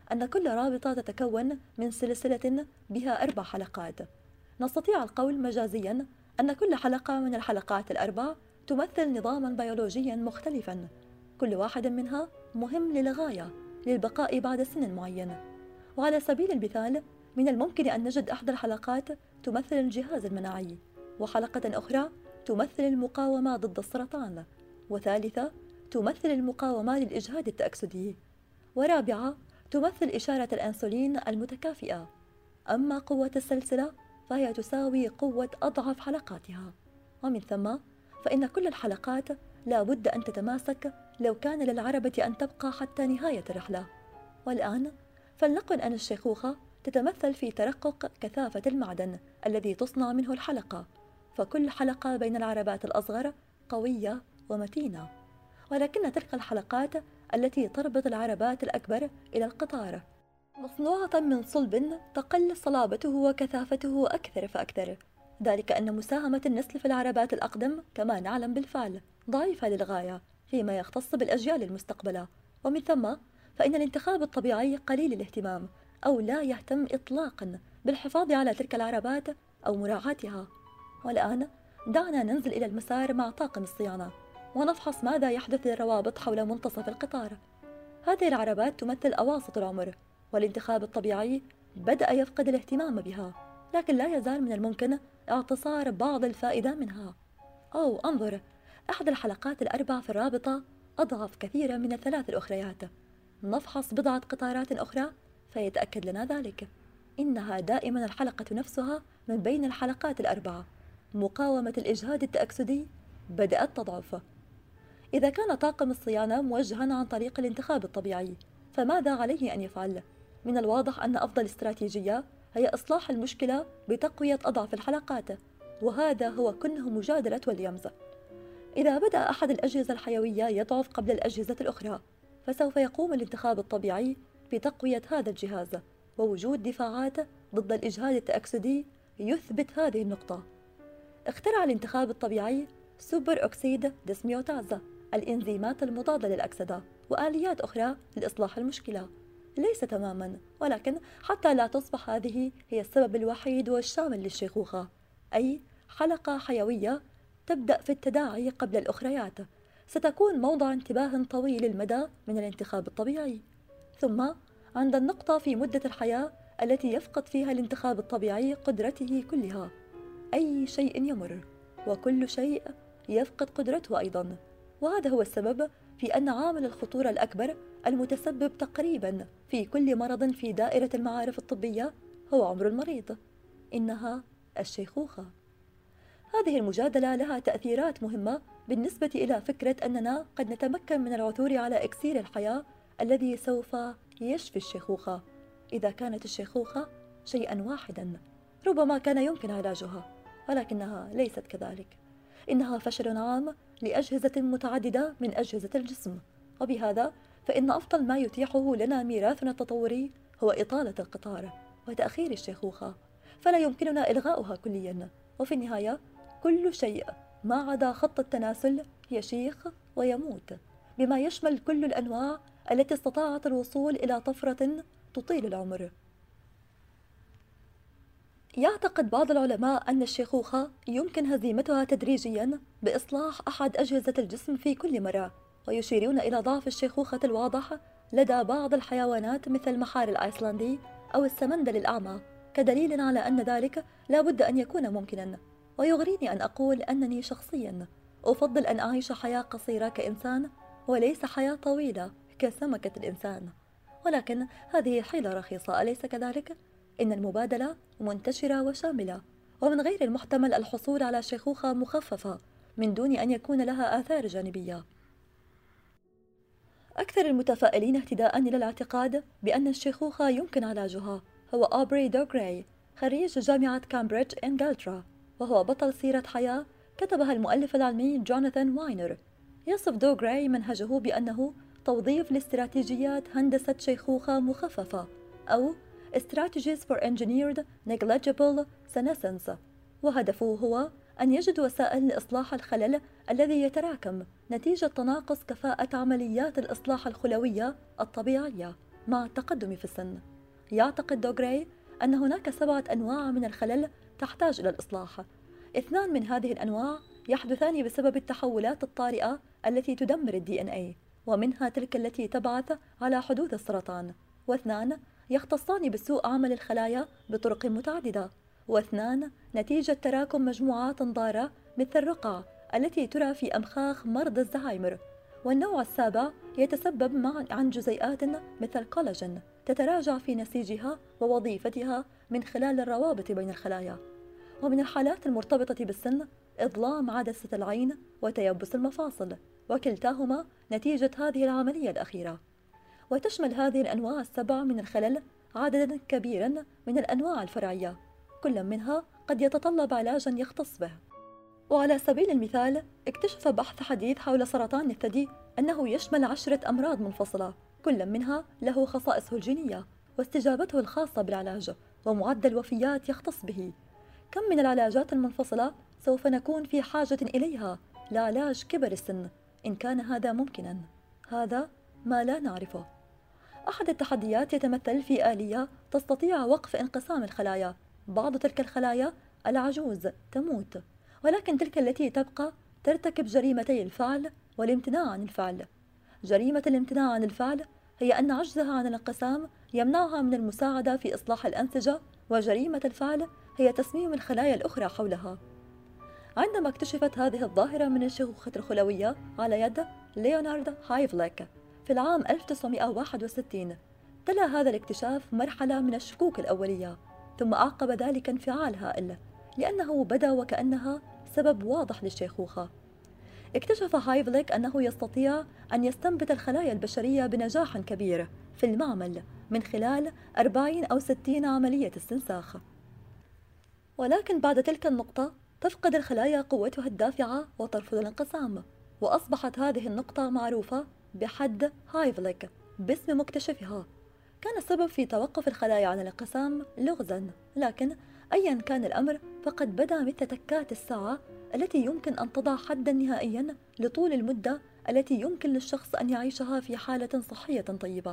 أن كل رابطة تتكون من سلسلة بها 4 حلقات. نستطيع القول مجازيا أن كل حلقة من الحلقات ال4 تمثل نظاما بيولوجيا مختلفا، كل واحد منها مهم للغاية للبقاء بعد سن معين. وعلى سبيل المثال، من الممكن أن نجد أحد الحلقات تمثل الجهاز المناعي، وحلقة أخرى تمثل المقاومة ضد السرطان، وثالثة تمثل المقاومة للإجهاد التأكسدي، ورابعة تمثل إشارة الأنسولين المتكافئة. أما قوة السلسلة فهي تساوي قوة أضعف حلقاتها، ومن ثم فإن كل الحلقات لا بد أن تتماسك لو كان للعربة أن تبقى حتى نهاية الرحلة. والآن فلنقل أن الشيخوخة تتمثل في ترقق كثافة المعدن الذي تصنع منه الحلقة، فكل حلقة بين العربات الأصغر قوية ومتينة، ولكن تلك الحلقات التي تربط العربات الأكبر إلى القطار مصنوعة من صلب تقل صلابته وكثافته أكثر فأكثر، ذلك أن مساهمة النسل في العربات الأقدم كما نعلم بالفعل ضعيفة للغاية فيما يختص بالأجيال المستقبلة، ومن ثم فإن الانتخاب الطبيعي قليل الاهتمام أو لا يهتم إطلاقا بالحفاظ على تلك العربات أو مراعاتها. والآن دعنا ننزل إلى المسار مع طاقم الصيانة ونفحص ماذا يحدث للروابط حول منتصف القطار. هذه العربات تمثل أواسط العمر، والانتخاب الطبيعي بدأ يفقد الاهتمام بها، لكن لا يزال من الممكن اعتصار بعض الفائدة منها. أو انظر، أحد الحلقات ال4 في الرابطة أضعف كثيرا من ال3 الأخريات. نفحص بضعة قطارات أخرى فيتأكد لنا ذلك. إنها دائما الحلقة نفسها من بين الحلقات ال4. مقاومة الإجهاد التأكسدي بدأت تضعف. إذا كان طاقم الصيانة موجها عن طريق الانتخاب الطبيعي، فماذا عليه أن يفعل؟ من الواضح أن أفضل استراتيجية هي إصلاح المشكلة بتقوية أضعف الحلقات، وهذا هو كنه مجادلة ويليامز. إذا بدأ أحد الأجهزة الحيوية يضعف قبل الأجهزة الأخرى، فسوف يقوم الانتخاب الطبيعي بتقوية هذا الجهاز، ووجود دفاعات ضد الإجهاد التأكسدي يثبت هذه النقطة. اخترع الانتخاب الطبيعي سوبر أكسيد ديسميوتاز، الإنزيمات المضادة للأكسدة، وآليات أخرى لإصلاح المشكلة. ليس تماما، ولكن حتى لا تصبح هذه هي السبب الوحيد والشامل للشيخوخة، أي حلقة حيوية تبدأ في التداعي قبل الأخريات ستكون موضع انتباه طويل المدى من الانتخاب الطبيعي. ثم عند النقطة في مدة الحياة التي يفقد فيها الانتخاب الطبيعي قدرته كلها، أي شيء يمر وكل شيء يفقد قدرته أيضا، وهذا هو السبب في أن عامل الخطورة الأكبر المتسبب تقريبا في كل مرض في دائرة المعارف الطبية هو عمر المريض، إنها الشيخوخة. هذه المجادلة لها تأثيرات مهمة بالنسبة إلى فكرة أننا قد نتمكن من العثور على إكسير الحياة الذي سوف يشفي الشيخوخة. إذا كانت الشيخوخة شيئا واحدا ربما كان يمكن علاجها، ولكنها ليست كذلك. إنها فشل عام لأجهزة متعددة من أجهزة الجسم، وبهذا فإن أفضل ما يتيحه لنا ميراثنا التطوري هو إطالة القطار وتأخير الشيخوخة، فلا يمكننا إلغاؤها كليا. وفي النهاية كل شيء ما عدا خط التناسل يشيخ ويموت، بما يشمل كل الأنواع التي استطاعت الوصول إلى طفرة تطيل العمر. يعتقد بعض العلماء أن الشيخوخة يمكن هزيمتها تدريجيا بإصلاح أحد أجهزة الجسم في كل مرة، ويشيرون إلى ضعف الشيخوخة الواضح لدى بعض الحيوانات مثل المحار الآيسلندي أو السمندل الأعمى كدليل على أن ذلك لا بد أن يكون ممكنا. ويغريني أن أقول أنني شخصيا أفضل أن أعيش حياة قصيرة كإنسان وليس حياة طويلة كسمكة الإنسان، ولكن هذه حيلة رخيصة أليس كذلك؟ إن المبادلة منتشرة وشاملة، ومن غير المحتمل الحصول على شيخوخة مخففة من دون أن يكون لها آثار جانبية. أكثر المتفائلين اهتداءً إلى الاعتقاد بأن الشيخوخة يمكن علاجها هو أوبري دوغراي، خريج جامعة كامبريدج إنجلترا، وهو بطل سيرة حياة كتبها المؤلف العلمي جوناثان واينر. يصف دوغراي منهجه بأنه توظيف لاستراتيجيات هندسة شيخوخة مخففة أو Strategies for Engineered Negligible Senescence، وهدفه هو أن يجد وسائل لإصلاح الخلل الذي يتراكم نتيجة تناقص كفاءة عمليات الإصلاح الخلوية الطبيعية مع التقدم في السن. يعتقد دوغراي أن هناك 7 أنواع من الخلل تحتاج إلى الإصلاح. 2 من هذه الأنواع يحدثان بسبب التحولات الطارئة التي تدمر الدي إن إيه، ومنها تلك التي تبعث على حدوث السرطان، و2 يختصان بسوء عمل الخلايا بطرق متعددة، و2 نتيجة تراكم مجموعات ضارة مثل الرقع التي ترى في أمخاخ مرضى الزهايمر. والنوع السابع يتسبب عن جزيئات مثل الكولاجين تتراجع في نسيجها ووظيفتها من خلال الروابط بين الخلايا. ومن الحالات المرتبطة بالسن إظلام عدسة العين وتيبس المفاصل، وكلتاهما نتيجة هذه العملية الأخيرة. وتشمل هذه الأنواع ال7 من الخلل عددا كبيرا من الأنواع الفرعية، كل منها قد يتطلب علاجا يختص به. وعلى سبيل المثال، اكتشف بحث حديث حول سرطان الثدي أنه يشمل 10 أمراض منفصلة، كل منها له خصائصه الجينية واستجابته الخاصة بالعلاج ومعدل وفيات يختص به. كم من العلاجات المنفصلة سوف نكون في حاجة إليها لعلاج كبر السن إن كان هذا ممكنا؟ هذا ما لا نعرفه. أحد التحديات يتمثل في آلية تستطيع وقف انقسام الخلايا. بعض تلك الخلايا العجوز تموت، ولكن تلك التي تبقى ترتكب جريمتي الفعل والامتناع عن الفعل. جريمة الامتناع عن الفعل هي أن عجزها عن الانقسام يمنعها من المساعدة في إصلاح الأنسجة، وجريمة الفعل هي تسميم الخلايا الأخرى حولها. عندما اكتشفت هذه الظاهرة من الشيخوخة الخلوية على يد ليونارد هايفليك في العام 1961، تلا هذا الاكتشاف مرحلة من الشكوك الأولية، ثم أعقب ذلك انفعال هائل لأنه بدا وكأنها سبب واضح للشيخوخة. اكتشف هايفليك أنه يستطيع أن يستنبت الخلايا البشرية بنجاح كبير في المعمل من خلال 40 أو 60 عملية استنساخ. ولكن بعد تلك النقطة تفقد الخلايا قوتها الدافعة وترفض الانقسام، وأصبحت هذه النقطة معروفة بحد هايفليك باسم مكتشفها. كان السبب في توقف الخلايا عن الانقسام لغزا، لكن أيا كان الأمر فقد بدا مثل تكات الساعة التي يمكن أن تضع حدا نهائيا لطول المدة التي يمكن للشخص أن يعيشها في حالة صحية طيبة.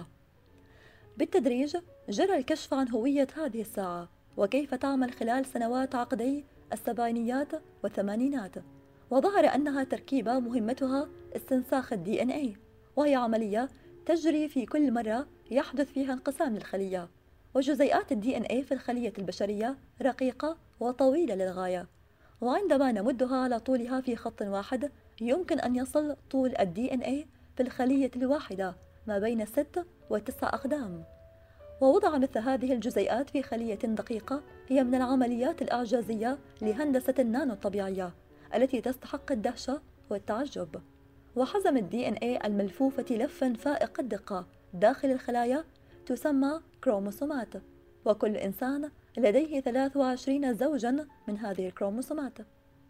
بالتدريج جرى الكشف عن هوية هذه الساعة وكيف تعمل خلال سنوات عقدي السبعينيات والثمانينات، وظهر أنها تركيبة مهمتها استنساخ الدي إن إيه، وهي عملية تجري في كل مرة يحدث فيها انقسام للخلية. وجزيئات الدي إن إيه في الخلية البشرية رقيقة وطويلة للغاية، وعندما نمدها على طولها في خط واحد يمكن أن يصل طول الدي إن إيه في الخلية الواحدة ما بين 6 و9 أقدام. ووضع مثل هذه الجزيئات في خلية دقيقة هي من العمليات الإعجازية لهندسة النانو الطبيعية التي تستحق الدهشة والتعجب. وحزم الدي إن إيه الملفوفة لفا فائق الدقة داخل الخلايا تسمى كروموسومات، وكل إنسان لديه 23 زوجا من هذه الكروموسومات.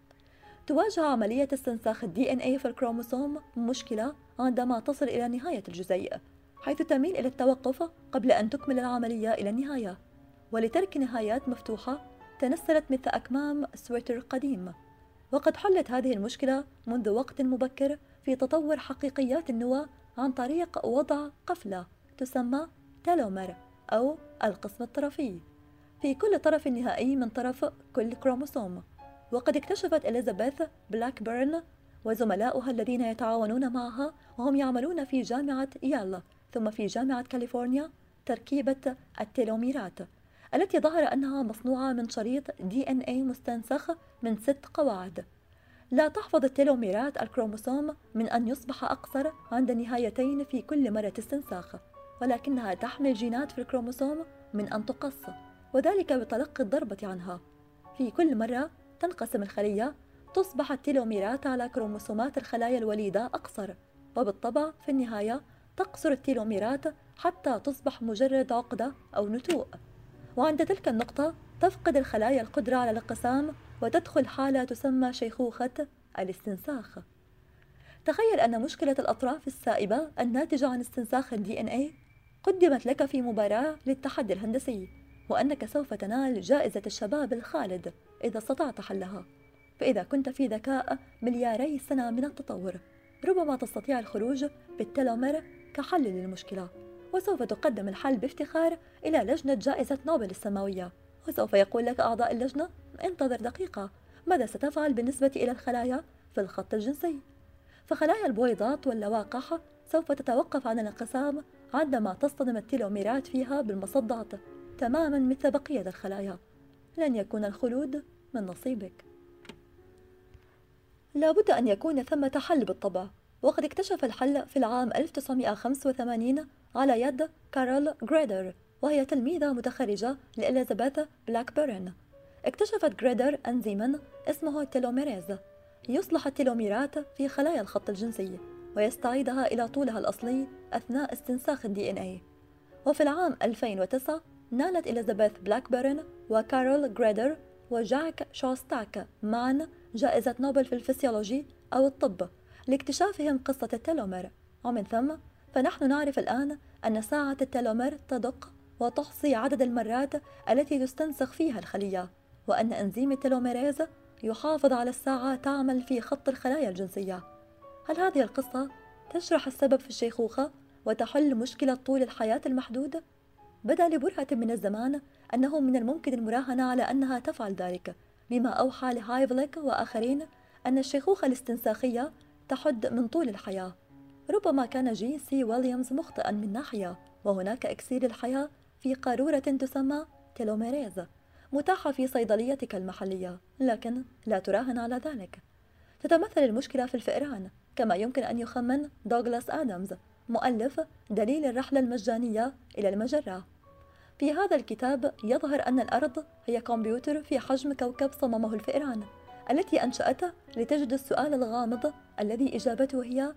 تواجه عملية استنساخ الدي إن إيه في الكروموسوم مشكلة عندما تصل إلى نهاية الجزيء، حيث تميل إلى التوقف قبل أن تكمل العملية إلى النهاية، ولترك نهايات مفتوحة تنسلت مثل أكمام سويتر قديم. وقد حلت هذه المشكلة منذ وقت مبكر في تطور حقيقيات النواة عن طريق وضع قفلة تسمى تيلومير أو القسم الطرفي في كل طرف نهائي من طرف كل كروموسوم. وقد اكتشفت إليزابيث بلاكبيرن وزملاؤها الذين يتعاونون معها وهم يعملون في جامعة ييل ثم في جامعة كاليفورنيا تركيبة التيلوميرات التي ظهر أنها مصنوعة من شريط دي إن إيه مستنسخ من 6 قواعد. لا تحفظ التيلوميرات الكروموسوم من أن يصبح أقصر عند نهايتين في كل مرة استنساخ، ولكنها تحمل جينات في الكروموسوم من أن تقص، وذلك بتلقي الضربة عنها. في كل مرة تنقسم الخلية تصبح التيلوميرات على كروموسومات الخلايا الوليدة أقصر، وبالطبع في النهاية تقصر التيلوميرات حتى تصبح مجرد عقدة أو نتوء. وعند تلك النقطة تفقد الخلايا القدرة على الانقسام وتدخل حالة تسمى شيخوخة الاستنساخ. تخيل أن مشكلة الأطراف السائبة الناتجة عن استنساخ الدي إن إيه قدمت لك في مباراة للتحدي الهندسي، وأنك سوف تنال جائزة الشباب الخالد إذا استطعت حلها. فإذا كنت في ذكاء ملياري سنة من التطور ربما تستطيع الخروج بالتيلومير كحل للمشكلة، وسوف تقدم الحل بافتخار إلى لجنة جائزة نوبل السماوية، وسوف يقول لك أعضاء اللجنة: انتظر دقيقة، ماذا ستفعل بالنسبة إلى الخلايا في الخط الجنسي؟ فخلايا البويضات واللواقح سوف تتوقف عن الانقسام عندما تصطدم التيلوميرات فيها بالمصدات تماما مثل بقية الخلايا. لن يكون الخلود من نصيبك. لابد أن يكون ثمة حل بالطبع، وقد اكتشف الحل في العام 1985 على يد كارول غريدر، وهي تلميذة متخرجة لإليزابيث بلاكبيرن. اكتشفت غريدر أنزيما اسمه تيلوميريز يصلح التيلوميرات في خلايا الخط الجنسي ويستعيدها إلى طولها الأصلي أثناء استنساخ DNA. وفي العام 2009 نالت إليزابيث بلاكبيرن وكارول غريدر وجاك شوستاك معا جائزة نوبل في الفسيولوجي أو الطب لاكتشافهم قصة التيلومير، ومن ثم فنحن نعرف الآن أن ساعة التيلومير تدق وتحصي عدد المرات التي تستنسخ فيها الخلية، وأن أنزيم التيلوميريز يحافظ على الساعة تعمل في خط الخلايا الجنسية. هل هذه القصة تشرح السبب في الشيخوخة وتحل مشكلة طول الحياة المحدود؟ بدا لبرهة من الزمان أنه من الممكن المراهنة على أنها تفعل ذلك، بما أوحى لهايفليك وآخرين أن الشيخوخة الاستنساخية تحد من طول الحياة. ربما كان جي سي ويليامز مخطئا من ناحية، وهناك إكسير الحياة في قارورة تسمى تيلوميريز متاحة في صيدليتك المحلية، لكن لا تراهن على ذلك. تتمثل المشكلة في الفئران، كما يمكن أن يخمن دوغلاس آدمز مؤلف دليل الرحلة المجانية إلى المجرة. في هذا الكتاب يظهر أن الأرض هي كمبيوتر في حجم كوكب صممه الفئران التي أنشأته لتجد السؤال الغامض الذي إجابته هي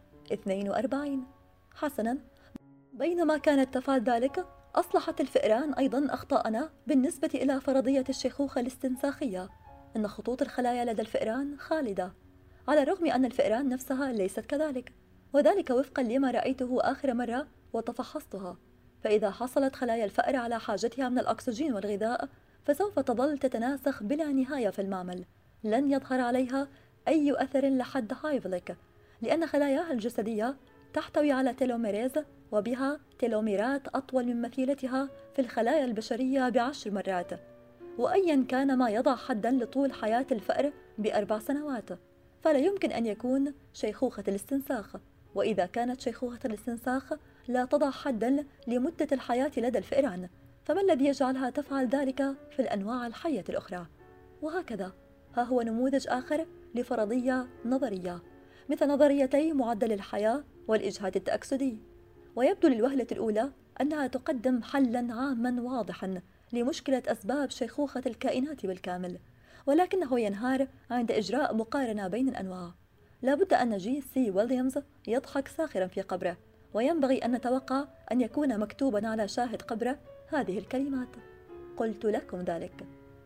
42. حسنا، بينما كانت تفعل ذلك أصلحت الفئران أيضا أخطاءنا بالنسبة إلى فرضية الشيخوخة الاستنساخية. إن خطوط الخلايا لدى الفئران خالدة، على الرغم أن الفئران نفسها ليست كذلك، وذلك وفقا لما رأيته آخر مرة وتفحصتها. فإذا حصلت خلايا الفأر على حاجتها من الأكسجين والغذاء فسوف تظل تتناسخ بلا نهاية في المعمل، لن يظهر عليها أي أثر لحد هايفليك، لأن خلاياها الجسدية تحتوي على تيلوميريز، وبها تيلوميرات أطول من مثيلتها في الخلايا البشرية ب10 مرات. وأيا كان ما يضع حدا لطول حياة الفأر ب4 سنوات، فلا يمكن أن يكون شيخوخة الاستنساخ. وإذا كانت شيخوخة الاستنساخ لا تضع حدا لمدة الحياة لدى الفئران، فما الذي يجعلها تفعل ذلك في الأنواع الحية الأخرى؟ وهكذا، ها هو نموذج آخر لفرضية نظرية مثل نظريتي معدل الحياة والإجهاد التأكسدي، ويبدو للوهلة الأولى أنها تقدم حلا عاما واضحا لمشكلة أسباب شيخوخة الكائنات بالكامل، ولكنه ينهار عند إجراء مقارنة بين الأنواع. لابد أن جي سي ويليامز يضحك ساخرا في قبره، وينبغي أن نتوقع أن يكون مكتوبا على شاهد قبره هذه الكلمات: قلت لكم ذلك.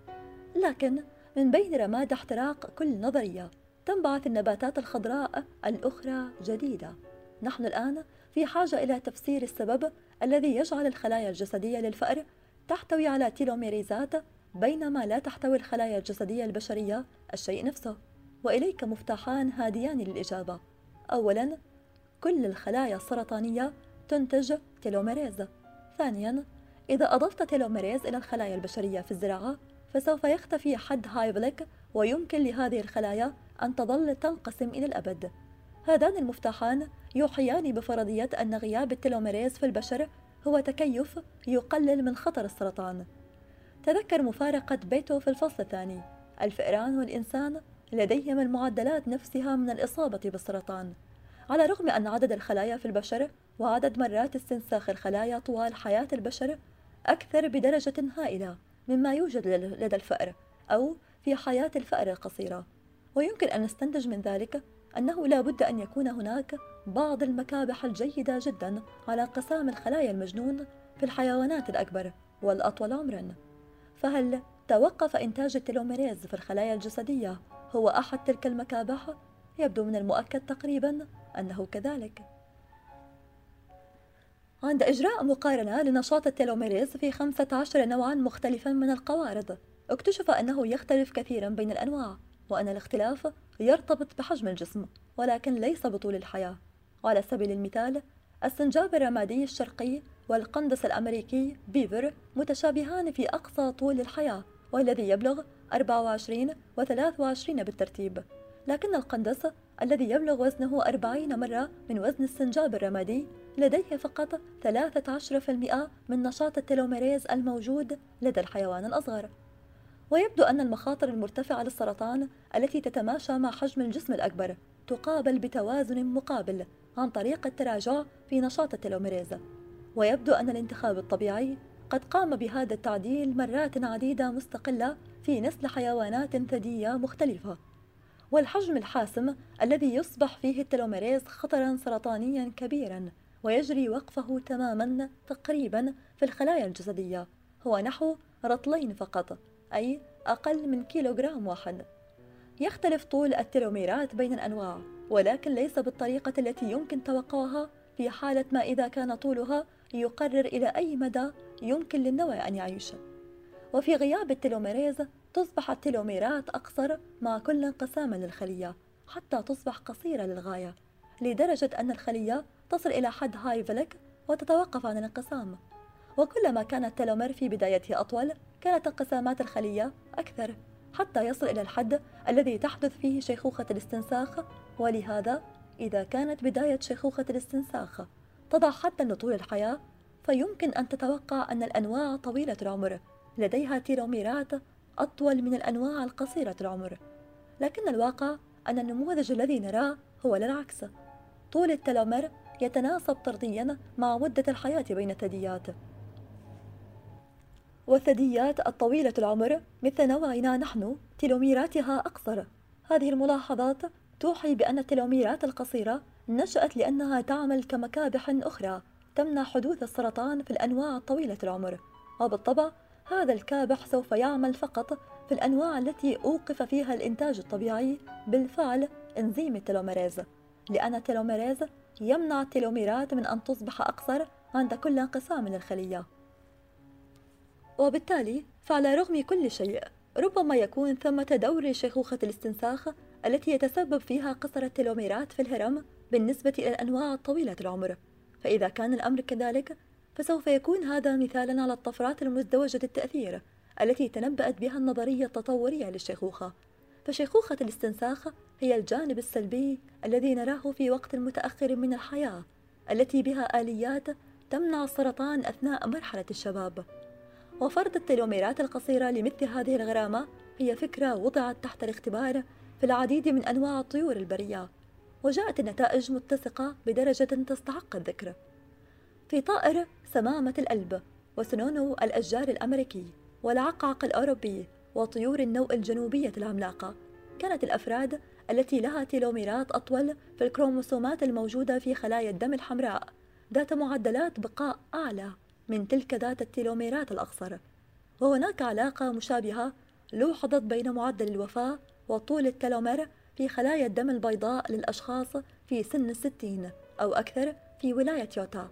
لكن من بين رماد احتراق كل نظرية تنبعث النباتات الخضراء الأخرى جديدة. نحن الآن في حاجة إلى تفسير السبب الذي يجعل الخلايا الجسدية للفأر تحتوي على تيلوميريزات بينما لا تحتوي الخلايا الجسدية البشرية الشيء نفسه. وإليك مفتاحان هاديان للإجابة. أولا، كل الخلايا السرطانية تنتج تيلوميريز. ثانيا، إذا أضفت تيلوميريز إلى الخلايا البشرية في الزراعة فسوف يختفي حد هايفليك، ويمكن لهذه الخلايا أن تظل تنقسم إلى الأبد. هذان المفتاحان يوحيان بفرضية أن غياب التيلوميريز في البشر هو تكيف يقلل من خطر السرطان. تذكر مفارقة بيتو في الفصل الثاني: الفئران والإنسان لديهم المعدلات نفسها من الإصابة بالسرطان، على الرغم أن عدد الخلايا في البشر وعدد مرات استنساخ الخلايا طوال حياة البشر أكثر بدرجة هائلة مما يوجد لدى الفأر أو في حياة الفأر القصيرة. ويمكن أن نستنتج من ذلك أنه لا بد أن يكون هناك بعض المكابح الجيدة جدا على انقسام الخلايا المجنون في الحيوانات الأكبر والأطول عمرا. فهل توقف إنتاج التيلوميريز في الخلايا الجسدية هو أحد تلك المكابح؟ يبدو من المؤكد تقريبا أنه كذلك. عند إجراء مقارنة لنشاط التيلوميريز في 15 نوعا مختلفا من القوارض، اكتشف أنه يختلف كثيرا بين الأنواع، وأن الاختلاف يرتبط بحجم الجسم ولكن ليس بطول الحياة. على سبيل المثال، السنجاب الرمادي الشرقي والقندس الأمريكي بيفر متشابهان في أقصى طول الحياة، والذي يبلغ 24 و 23 بالترتيب، لكن القندس الذي يبلغ وزنه 40 مرة من وزن السنجاب الرمادي لديه فقط 13% من نشاط التلوميريز الموجود لدى الحيوان الأصغر. ويبدو أن المخاطر المرتفعة للسرطان التي تتماشى مع حجم الجسم الأكبر تقابل بتوازن مقابل عن طريق التراجع في نشاط التلوميريز. ويبدو أن الانتخاب الطبيعي قد قام بهذا التعديل مرات عديدة مستقلة في نسل حيوانات ثديية مختلفة. والحجم الحاسم الذي يصبح فيه التلوميريز خطرا سرطانيا كبيرا ويجري وقفه تماما تقريبا في الخلايا الجسدية هو نحو رطلين فقط، أي أقل من كيلوغرام واحد. يختلف طول التلوميرات بين الأنواع، ولكن ليس بالطريقة التي يمكن توقعها في حالة ما إذا كان طولها يقرر إلى أي مدى يمكن للنوع أن يعيش. وفي غياب التلوميريز تصبح التلوميرات أقصر مع كل انقسام للخلية حتى تصبح قصيرة للغاية، لدرجة أن الخلية تصل إلى حد هايفلك وتتوقف عن الانقسام. وكلما كان التلومر في بدايته أطول كانت انقسامات الخلية أكثر، حتى يصل إلى الحد الذي تحدث فيه شيخوخة الاستنساخ. ولهذا إذا كانت بداية شيخوخة الاستنساخ تضع حدا لطول الحياة، فيمكن أن تتوقع أن الأنواع طويلة العمر لديها تيلوميرات أطول من الأنواع القصيرة العمر. لكن الواقع أن النموذج الذي نراه هو للعكس، طول التلومر يتناسب طرديا مع مدة الحياة بين الثدييات. والثدييات الطويلة العمر مثل نوعنا نحن تيلوميراتها أقصر. هذه الملاحظات توحي بأن التلوميرات القصيرة نشأت لأنها تعمل كمكابح أخرى تمنع حدوث السرطان في الأنواع طويلة العمر، وبالطبع هذا الكابح سوف يعمل فقط في الأنواع التي أوقف فيها الإنتاج الطبيعي بالفعل إنزيم التلوميريز، لأن التلوميريز يمنع التلوميرات من أن تصبح أقصر عند كل انقسام للخلية. وبالتالي فعلى رغم كل شيء ربما يكون ثمة دور لشيخوخة الاستنساخ التي يتسبب فيها قصر التلوميرات في الهرم بالنسبة إلى الأنواع الطويلة العمر. فإذا كان الأمر كذلك فسوف يكون هذا مثالا على الطفرات المزدوجة التأثير التي تنبأت بها النظرية التطورية للشيخوخة. فشيخوخة الاستنساخ هي الجانب السلبي الذي نراه في وقت متأخر من الحياة، التي بها آليات تمنع السرطان أثناء مرحلة الشباب. وفرض التلوميرات القصيرة لمثل هذه الغرامة هي فكرة وضعت تحت الاختبار في العديد من أنواع الطيور البرية، وجاءت النتائج متسقة بدرجة تستحق الذكر. في طائر سمامة الألب وسنونو الأشجار الأمريكي والعقعق الأوروبي وطيور النوء الجنوبية العملاقة، كانت الأفراد التي لها تيلوميرات أطول في الكروموسومات الموجودة في خلايا الدم الحمراء ذات معدلات بقاء أعلى من تلك ذات التيلوميرات الأقصر. وهناك علاقة مشابهة لوحظت بين معدل الوفاة وطول التلومر في خلايا الدم البيضاء للأشخاص في سن 60 أو أكثر في ولاية يوتا.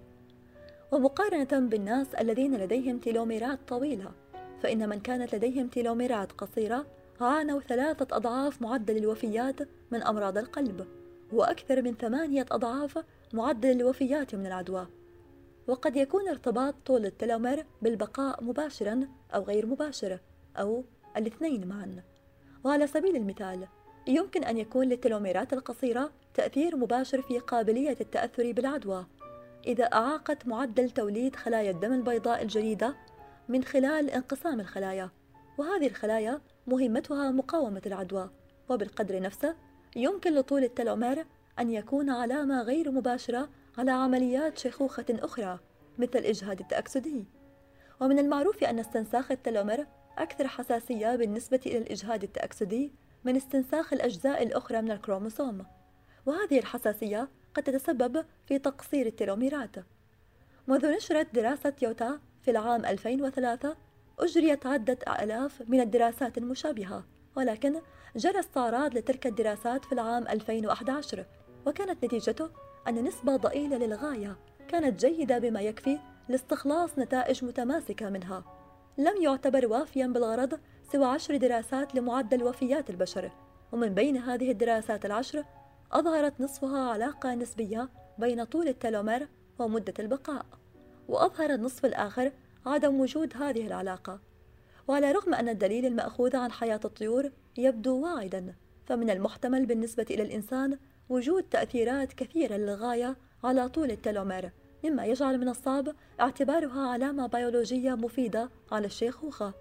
ومقارنة بالناس الذين لديهم تيلوميرات طويلة، فإن من كانت لديهم تيلوميرات قصيرة عانوا 3 أضعاف معدل الوفيات من أمراض القلب، وأكثر من 8 أضعاف معدل الوفيات من العدوى. وقد يكون ارتباط طول التلومر بالبقاء مباشرا أو غير مباشر أو الاثنين معا. وعلى سبيل المثال يمكن أن يكون للتلوميرات القصيرة تأثير مباشر في قابلية التأثر بالعدوى إذا أعاقت معدل توليد خلايا الدم البيضاء الجديدة من خلال انقسام الخلايا، وهذه الخلايا مهمتها مقاومة العدوى. وبالقدر نفسه يمكن لطول التلومر أن يكون علامة غير مباشرة على عمليات شيخوخة أخرى مثل الإجهاد التأكسدي. ومن المعروف أن استنساخ التلومر أكثر حساسية بالنسبة إلى الإجهاد التأكسدي من استنساخ الأجزاء الأخرى من الكروموسوم، وهذه الحساسية قد تتسبب في تقصير التلوميرات. منذ نشرت دراسة يوتا في العام 2003 أجريت عدة آلاف من الدراسات المشابهة، ولكن جرى استعراض لتلك الدراسات في العام 2011، وكانت نتيجته أن نسبة ضئيلة للغاية كانت جيدة بما يكفي لاستخلاص نتائج متماسكة منها. لم يعتبر وافيا بالغرض سوى 10 دراسات لمعدل وفيات البشر، ومن بين هذه الدراسات ال10 أظهرت نصفها علاقة نسبية بين طول التلومر ومدة البقاء. وأظهر النصف الآخر عدم وجود هذه العلاقة. وعلى رغم أن الدليل المأخوذ عن حياة الطيور يبدو واعداً، فمن المحتمل بالنسبة إلى الإنسان وجود تأثيرات كثيرة للغاية على طول التلومير، مما يجعل من الصعب اعتبارها علامة بيولوجية مفيدة على الشيخوخة.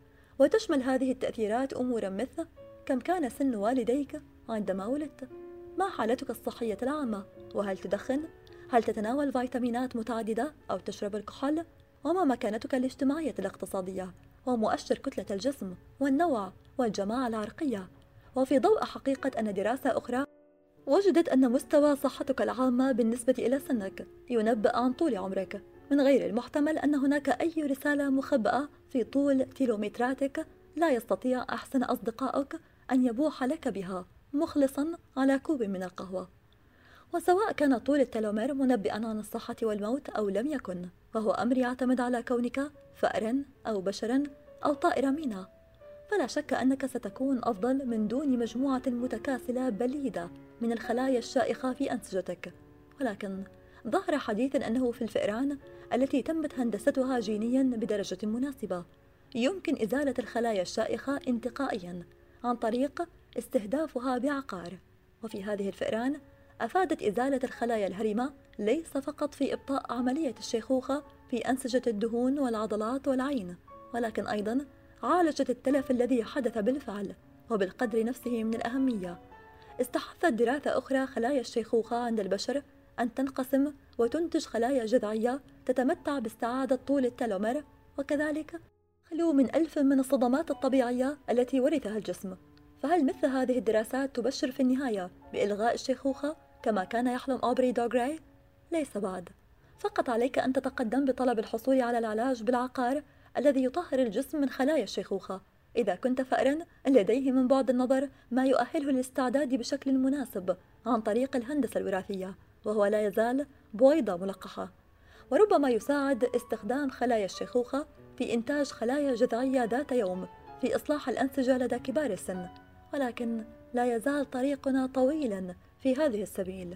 وتشمل هذه التأثيرات أموراً مثل: كم كان سن والديك عندما ولدت؟ ما حالتك الصحية العامة؟ وهل تدخن؟ هل تتناول فيتامينات متعددة أو تشرب الكحول؟ وما مكانتك الاجتماعية الاقتصادية؟ ومؤشر كتلة الجسم والنوع والجماعة العرقية؟ وفي ضوء حقيقة أن دراسة أخرى وجدت أن مستوى صحتك العامة بالنسبة إلى سنك ينبأ عن طول عمرك، من غير المحتمل أن هناك أي رسالة مخبأة في طول تيلومتراتك لا يستطيع أحسن أصدقائك أن يبوح لك بها مخلصا على كوب من القهوة. وسواء كان طول التلومير منبئا عن الصحة والموت أو لم يكن، فهو أمر يعتمد على كونك فأرا أو بشرا أو طائر مينا، فلا شك أنك ستكون أفضل من دون مجموعة متكاسلة بليدة من الخلايا الشائخة في أنسجتك. ولكن ظهر حديثا أنه في الفئران التي تمت هندستها جينيا بدرجة مناسبة يمكن إزالة الخلايا الشائخة انتقائيا عن طريق استهدافها بعقار. وفي هذه الفئران أفادت إزالة الخلايا الهرمة ليس فقط في إبطاء عملية الشيخوخة في أنسجة الدهون والعضلات والعين، ولكن أيضا عالجت التلف الذي حدث بالفعل. وبالقدر نفسه من الأهمية، استحثت دراسة أخرى خلايا الشيخوخة عند البشر أن تنقسم وتنتج خلايا جذعية تتمتع باستعادة طول التلومير، وكذلك خلو من 1000 من الصدمات الطبيعية التي ورثها الجسم. فهل مثل هذه الدراسات تبشر في النهاية بإلغاء الشيخوخة كما كان يحلم أوبري دوغراي؟ ليس بعد. فقط عليك أن تتقدم بطلب الحصول على العلاج بالعقار الذي يطهر الجسم من خلايا الشيخوخة إذا كنت فأرا لديه من بعد النظر ما يؤهله للاستعداد بشكل مناسب عن طريق الهندسة الوراثية، وهو لا يزال بويضة ملقحة. وربما يساعد استخدام خلايا الشيخوخة في إنتاج خلايا جذعية ذات يوم في إصلاح الأنسجة لدى كبار السن، ولكن لا يزال طريقنا طويلا في هذه السبيل.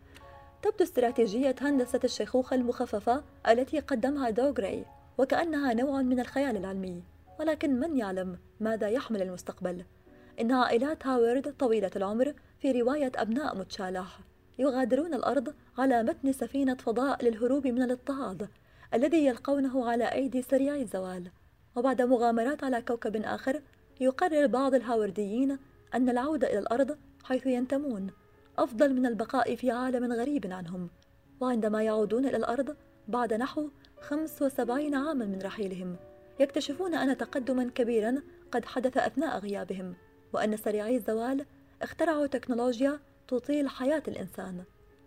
تبدو استراتيجية هندسة الشيخوخة المخففة التي قدمها دوغراي وكأنها نوع من الخيال العلمي، ولكن من يعلم ماذا يحمل المستقبل؟ إن عائلات هاورد طويلة العمر في رواية أبناء متشالح يغادرون الأرض على متن سفينة فضاء للهروب من الاضطهاد الذي يلقونه على أيدي سريع الزوال. وبعد مغامرات على كوكب آخر يقرر بعض الهاورديين أن العودة إلى الأرض حيث ينتمون أفضل من البقاء في عالم غريب عنهم. وعندما يعودون إلى الأرض بعد نحو 75 عاما من رحيلهم يكتشفون أن تقدما كبيرا قد حدث أثناء غيابهم، وأن سريعي الزوال اخترعوا تكنولوجيا تطيل حياة الإنسان.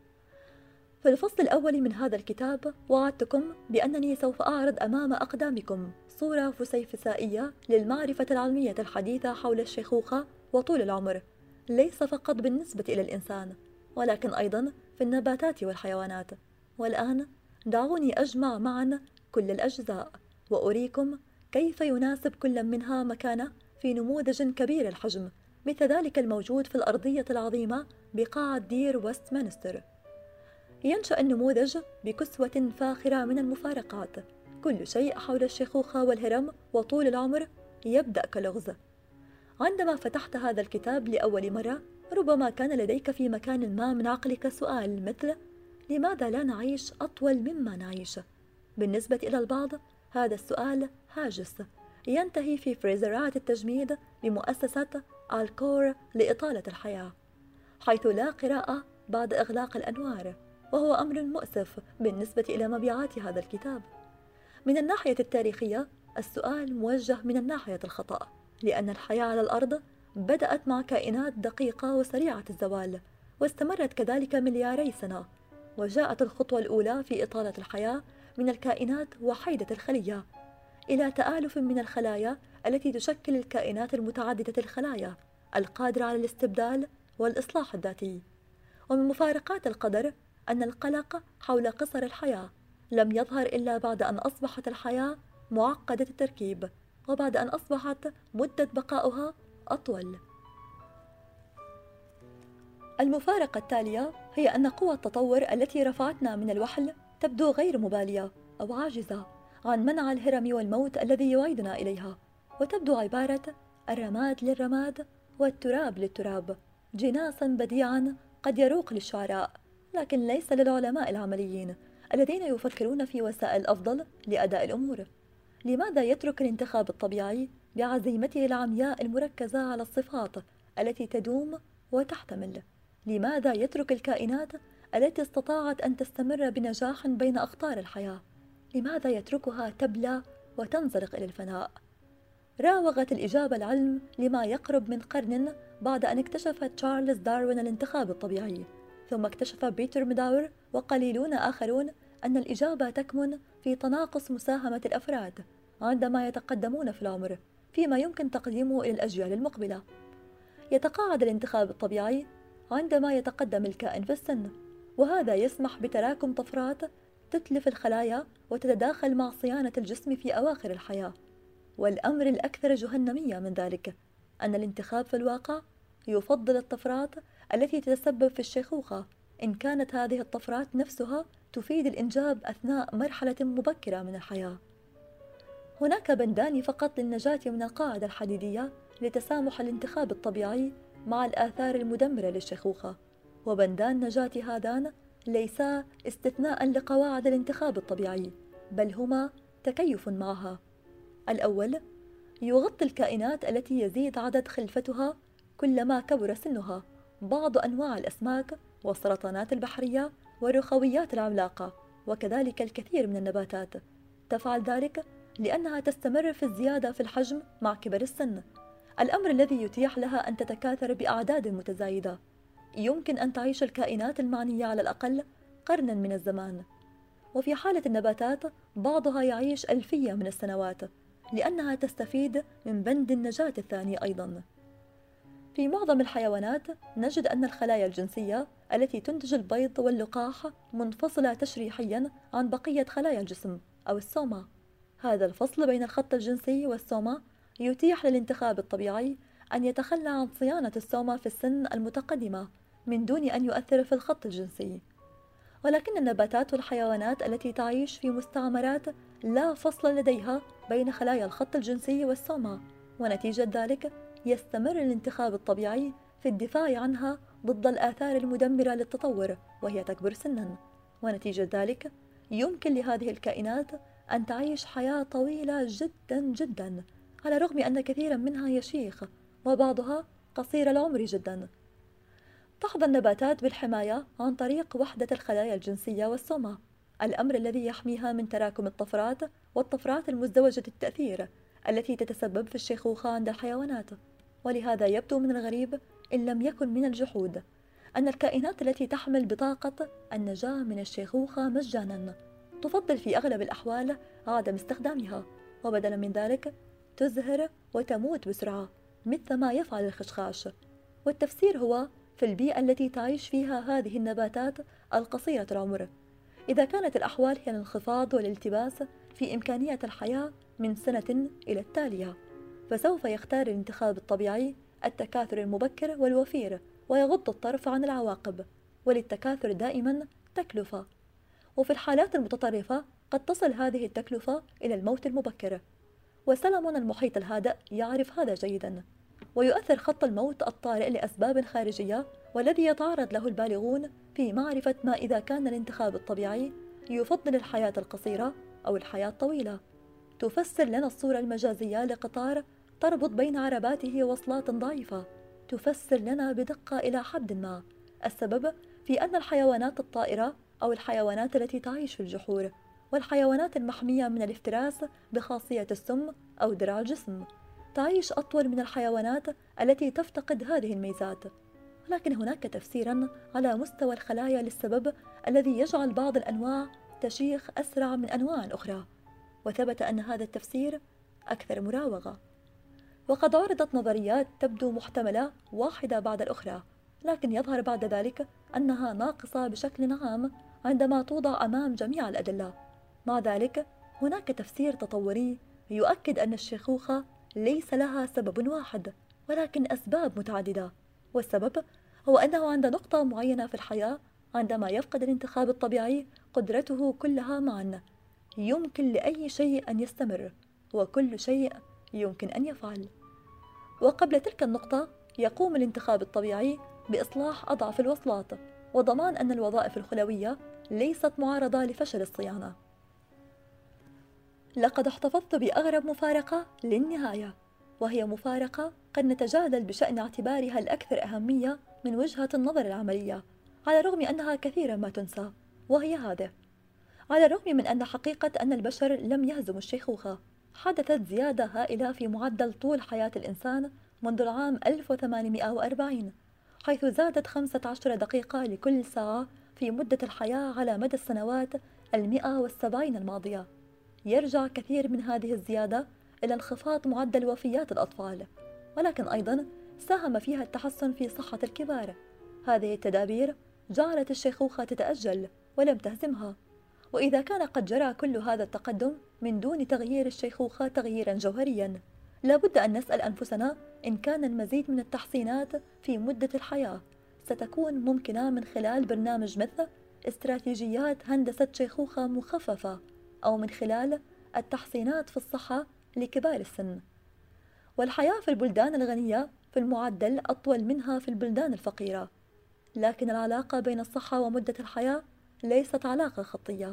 في الفصل الأول من هذا الكتاب وعدتكم بأنني سوف أعرض أمام أقدامكم صورة فسيفسائية للمعرفة العلمية الحديثة حول الشيخوخة وطول العمر، ليس فقط بالنسبة إلى الإنسان ولكن أيضا في النباتات والحيوانات. والآن دعوني أجمع معا كل الأجزاء وأريكم كيف يناسب كل منها مكانه في نموذج كبير الحجم مثل ذلك الموجود في الأرضية العظيمة بقاعة دير ويستمنستر. ينشأ النموذج بكسوة فاخرة من المفارقات. كل شيء حول الشيخوخة والهرم وطول العمر يبدأ كلغز. عندما فتحت هذا الكتاب لأول مرة ربما كان لديك في مكان ما من عقلك سؤال مثل: لماذا لا نعيش أطول مما نعيش؟ بالنسبة إلى البعض هذا السؤال هاجس ينتهي في فريزرات التجميد بمؤسسة الكور لإطالة الحياة، حيث لا قراءة بعد إغلاق الأنوار، وهو أمر مؤسف بالنسبة إلى مبيعات هذا الكتاب. من الناحية التاريخية السؤال موجه من الناحية الخطأ، لأن الحياة على الأرض بدأت مع كائنات دقيقة وسريعة الزوال واستمرت كذلك ملياري سنة، وجاءت الخطوة الأولى في إطالة الحياة من الكائنات وحيدة الخلية إلى تآلف من الخلايا التي تشكل الكائنات المتعددة الخلايا القادرة على الاستبدال والإصلاح الذاتي. ومن مفارقات القدر أن القلق حول قصر الحياة لم يظهر إلا بعد أن أصبحت الحياة معقدة التركيب وبعد أن أصبحت مدة بقاؤها أطول. المفارقة التالية هي أن قوى التطور التي رفعتنا من الوحل تبدو غير مبالية أو عاجزة عن منع الهرم والموت الذي يعيدنا إليها، وتبدو عبارة الرماد للرماد والتراب للتراب، جناسا بديعا قد يروق للشعراء، لكن ليس للعلماء العمليين الذين يفكرون في وسائل أفضل لأداء الأمور. لماذا يترك الانتخاب الطبيعي بعزيمته العمياء المركزة على الصفات التي تدوم وتحتمل؟ لماذا يترك الكائنات التي استطاعت أن تستمر بنجاح بين أخطار الحياة؟ لماذا يتركها تبلى وتنزلق إلى الفناء؟ راوغت الإجابة العلم لما يقرب من قرن بعد أن اكتشف تشارلز داروين الانتخاب الطبيعي، ثم اكتشف بيتر ميداور وقليلون آخرون أن الإجابة تكمن في تناقص مساهمة الأفراد عندما يتقدمون في العمر فيما يمكن تقديمه إلى الأجيال المقبلة. يتقاعد الانتخاب الطبيعي عندما يتقدم الكائن في السن، وهذا يسمح بتراكم طفرات تتلف الخلايا وتتداخل مع صيانة الجسم في أواخر الحياة. والأمر الأكثر جهنمية من ذلك أن الانتخاب في الواقع يفضل الطفرات التي تتسبب في الشيخوخة إن كانت هذه الطفرات نفسها تفيد الإنجاب أثناء مرحلة مبكرة من الحياة. هناك بندان فقط للنجاة من القاعدة الحديدية لتسامح الانتخاب الطبيعي مع الآثار المدمرة للشيخوخة، وبندان نجاة هذان ليسا استثناء لقواعد الانتخاب الطبيعي، بل هما تكيف معها. الأول يغطي الكائنات التي يزيد عدد خلفتها كلما كبر سنها بعض أنواع الأسماك والسرطانات البحرية والرخويات العملاقة، وكذلك الكثير من النباتات. تفعل ذلك لأنها تستمر في الزيادة في الحجم مع كبر السن، الأمر الذي يتيح لها أن تتكاثر بأعداد متزايدة. يمكن أن تعيش الكائنات المعنية على الأقل قرنا من الزمان، وفي حالة النباتات بعضها يعيش ألفية من السنوات لأنها تستفيد من بند النجاة الثاني أيضا. في معظم الحيوانات نجد أن الخلايا الجنسية التي تنتج البيض واللقاح منفصلة تشريحيا عن بقية خلايا الجسم أو السوما. هذا الفصل بين الخط الجنسي والسوما يتيح للانتخاب الطبيعي أن يتخلى عن صيانة السوما في السن المتقدمة من دون أن يؤثر في الخط الجنسي. ولكن النباتات والحيوانات التي تعيش في مستعمرات لا فصل لديها بين خلايا الخط الجنسي والسوما، ونتيجة ذلك يستمر الانتخاب الطبيعي في الدفاع عنها ضد الآثار المدمرة للتطور وهي تكبر سنا، ونتيجة ذلك يمكن لهذه الكائنات أن تعيش حياة طويلة جدا جدا، على الرغم أن كثيرا منها يشيخ وبعضها قصير العمر جدا. تحظى النباتات بالحماية عن طريق وحدة الخلايا الجنسية والسوما، الأمر الذي يحميها من تراكم الطفرات والطفرات المزدوجة التأثير التي تتسبب في الشيخوخة عند الحيوانات. ولهذا يبدو من الغريب إن لم يكن من الجحود أن الكائنات التي تحمل بطاقة النجاة من الشيخوخة مجانا تفضل في أغلب الأحوال عدم استخدامها، وبدلا من ذلك تزهر وتموت بسرعة مثل ما يفعل الخشخاش. والتفسير هو في البيئة التي تعيش فيها هذه النباتات القصيرة العمر. إذا كانت الأحوال هي الانخفاض والالتباس في إمكانية الحياة من سنة إلى التالية، فسوف يختار الانتخاب الطبيعي التكاثر المبكر والوفير ويغض الطرف عن العواقب، وللتكاثر دائما تكلفة، وفي الحالات المتطرفة قد تصل هذه التكلفة إلى الموت المبكر. وسلمون المحيط الهادئ يعرف هذا جيدا، ويؤثر خط الموت الطارئ لأسباب خارجية والذي يتعرض له البالغون في معرفة ما إذا كان الانتخاب الطبيعي يفضل الحياة القصيرة أو الحياة الطويلة. تفسر لنا الصورة المجازية لقطار تربط بين عرباته وصلات ضعيفة، تفسر لنا بدقة إلى حد ما السبب في أن الحيوانات الطائرة أو الحيوانات التي تعيش في الجحور والحيوانات المحمية من الافتراس بخاصية السم أو درع الجسم تعيش أطول من الحيوانات التي تفتقد هذه الميزات. ولكن هناك تفسيرا على مستوى الخلايا للسبب الذي يجعل بعض الأنواع تشيخ أسرع من أنواع أخرى، وثبت أن هذا التفسير أكثر مراوغة. وقد عرضت نظريات تبدو محتملة واحدة بعد الأخرى، لكن يظهر بعد ذلك أنها ناقصة بشكل عام عندما توضع أمام جميع الأدلة. مع ذلك هناك تفسير تطوري يؤكد أن الشيخوخة ليس لها سبب واحد ولكن أسباب متعددة، والسبب هو أنه عند نقطة معينة في الحياة عندما يفقد الانتخاب الطبيعي قدرته كلها معا، يمكن لأي شيء أن يستمر، وكل شيء يمكن أن يفعل. وقبل تلك النقطة يقوم الانتخاب الطبيعي بإصلاح أضعف الوصلات، وضمان أن الوظائف الخلوية ليست معرضة لفشل الصيانة. لقد احتفظت بأغرب مفارقة للنهاية، وهي مفارقة قد نتجادل بشأن اعتبارها الأكثر أهمية من وجهة النظر العملية، على الرغم أنها كثيرا ما تنسى، وهي هذه: على الرغم من أن حقيقة أن البشر لم يهزموا الشيخوخة، حدثت زيادة هائلة في معدل طول حياة الإنسان منذ العام 1840، حيث زادت 15 دقيقة لكل ساعة في مدة الحياة على مدى السنوات 170 الماضية. يرجع كثير من هذه الزيادة إلى انخفاض معدل وفيات الأطفال، ولكن أيضا ساهم فيها التحسن في صحة الكبار. هذه التدابير جعلت الشيخوخة تتأجل ولم تهزمها. وإذا كان قد جرى كل هذا التقدم من دون تغيير الشيخوخة تغييرا جوهريا، لابد أن نسأل أنفسنا إن كان المزيد من التحسينات في مدة الحياة ستكون ممكنة من خلال برنامج مثل استراتيجيات هندسة شيخوخة مخففة، أو من خلال التحسينات في الصحة لكبار السن. والحياة في البلدان الغنية في المعدل أطول منها في البلدان الفقيرة، لكن العلاقة بين الصحة ومدة الحياة ليست علاقة خطية.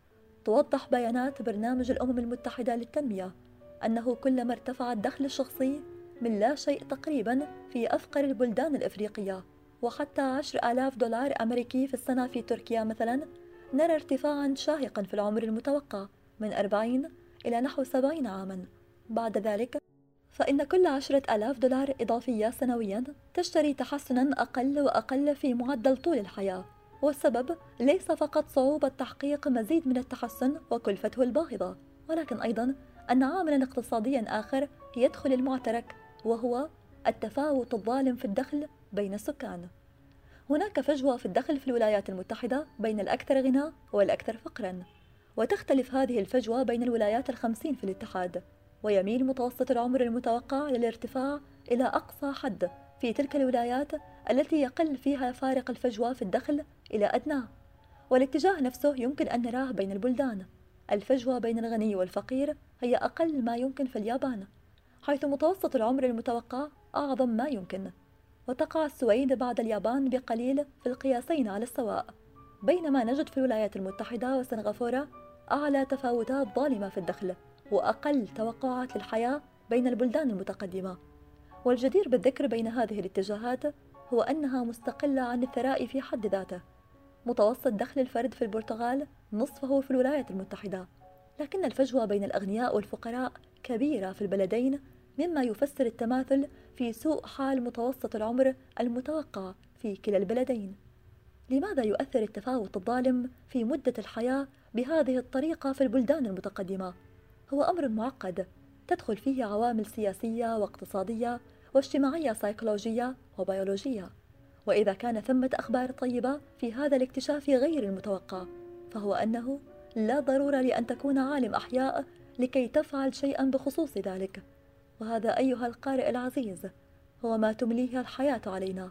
توضح بيانات برنامج الأمم المتحدة للتنمية أنه كلما ارتفع الدخل الشخصي من لا شيء تقريبا في أفقر البلدان الإفريقية، وحتى 10,000 دولار أمريكي في السنة في تركيا مثلا، نرى ارتفاعا شاهقا في العمر المتوقع من 40 إلى نحو 70 عاما. بعد ذلك فإن كل 10,000 دولار إضافية سنويا تشتري تحسنا أقل وأقل في معدل طول الحياة. والسبب ليس فقط صعوبة تحقيق مزيد من التحسن وكلفته الباهظة، ولكن أيضا أن عاملا اقتصاديا آخر يدخل المعترك، وهو التفاوت الظالم في الدخل بين السكان. هناك فجوة في الدخل في الولايات المتحدة بين الأكثر غنى والأكثر فقرا، وتختلف هذه الفجوة بين الولايات 50 في الاتحاد، ويميل متوسط العمر المتوقع للارتفاع إلى أقصى حد في تلك الولايات التي يقل فيها فارق الفجوة في الدخل إلى أدناه. والاتجاه نفسه يمكن أن نراه بين البلدان. الفجوة بين الغني والفقير هي أقل ما يمكن في اليابان، حيث متوسط العمر المتوقع أعظم ما يمكن، وتقع السويد بعد اليابان بقليل في القياسين على السواء، بينما نجد في الولايات المتحدة وسنغافورة أعلى تفاوتات ظالمة في الدخل وأقل توقعات للحياة بين البلدان المتقدمة. والجدير بالذكر بين هذه الاتجاهات هو أنها مستقلة عن الثراء في حد ذاته. متوسط دخل الفرد في البرتغال نصفه في الولايات المتحدة، لكن الفجوة بين الأغنياء والفقراء كبيرة في البلدين، مما يفسر التماثل في سوء حال متوسط العمر المتوقع في كلا البلدين. لماذا يؤثر التفاوت الظالم في مدة الحياة بهذه الطريقة في البلدان المتقدمة؟ هو أمر معقد تدخل فيه عوامل سياسية واقتصادية واجتماعية سيكولوجية وبيولوجية. وإذا كان ثمة أخبار طيبة في هذا الاكتشاف غير المتوقع، فهو أنه لا ضرورة لأن تكون عالم أحياء لكي تفعل شيئا بخصوص ذلك. وهذا أيها القارئ العزيز هو ما تمليه الحياة علينا،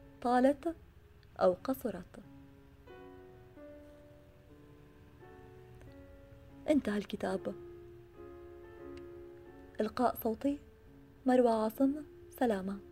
طالت أو قصرت. انتهى الكتاب. إلقاء صوتي مروى عاصم. سلامة.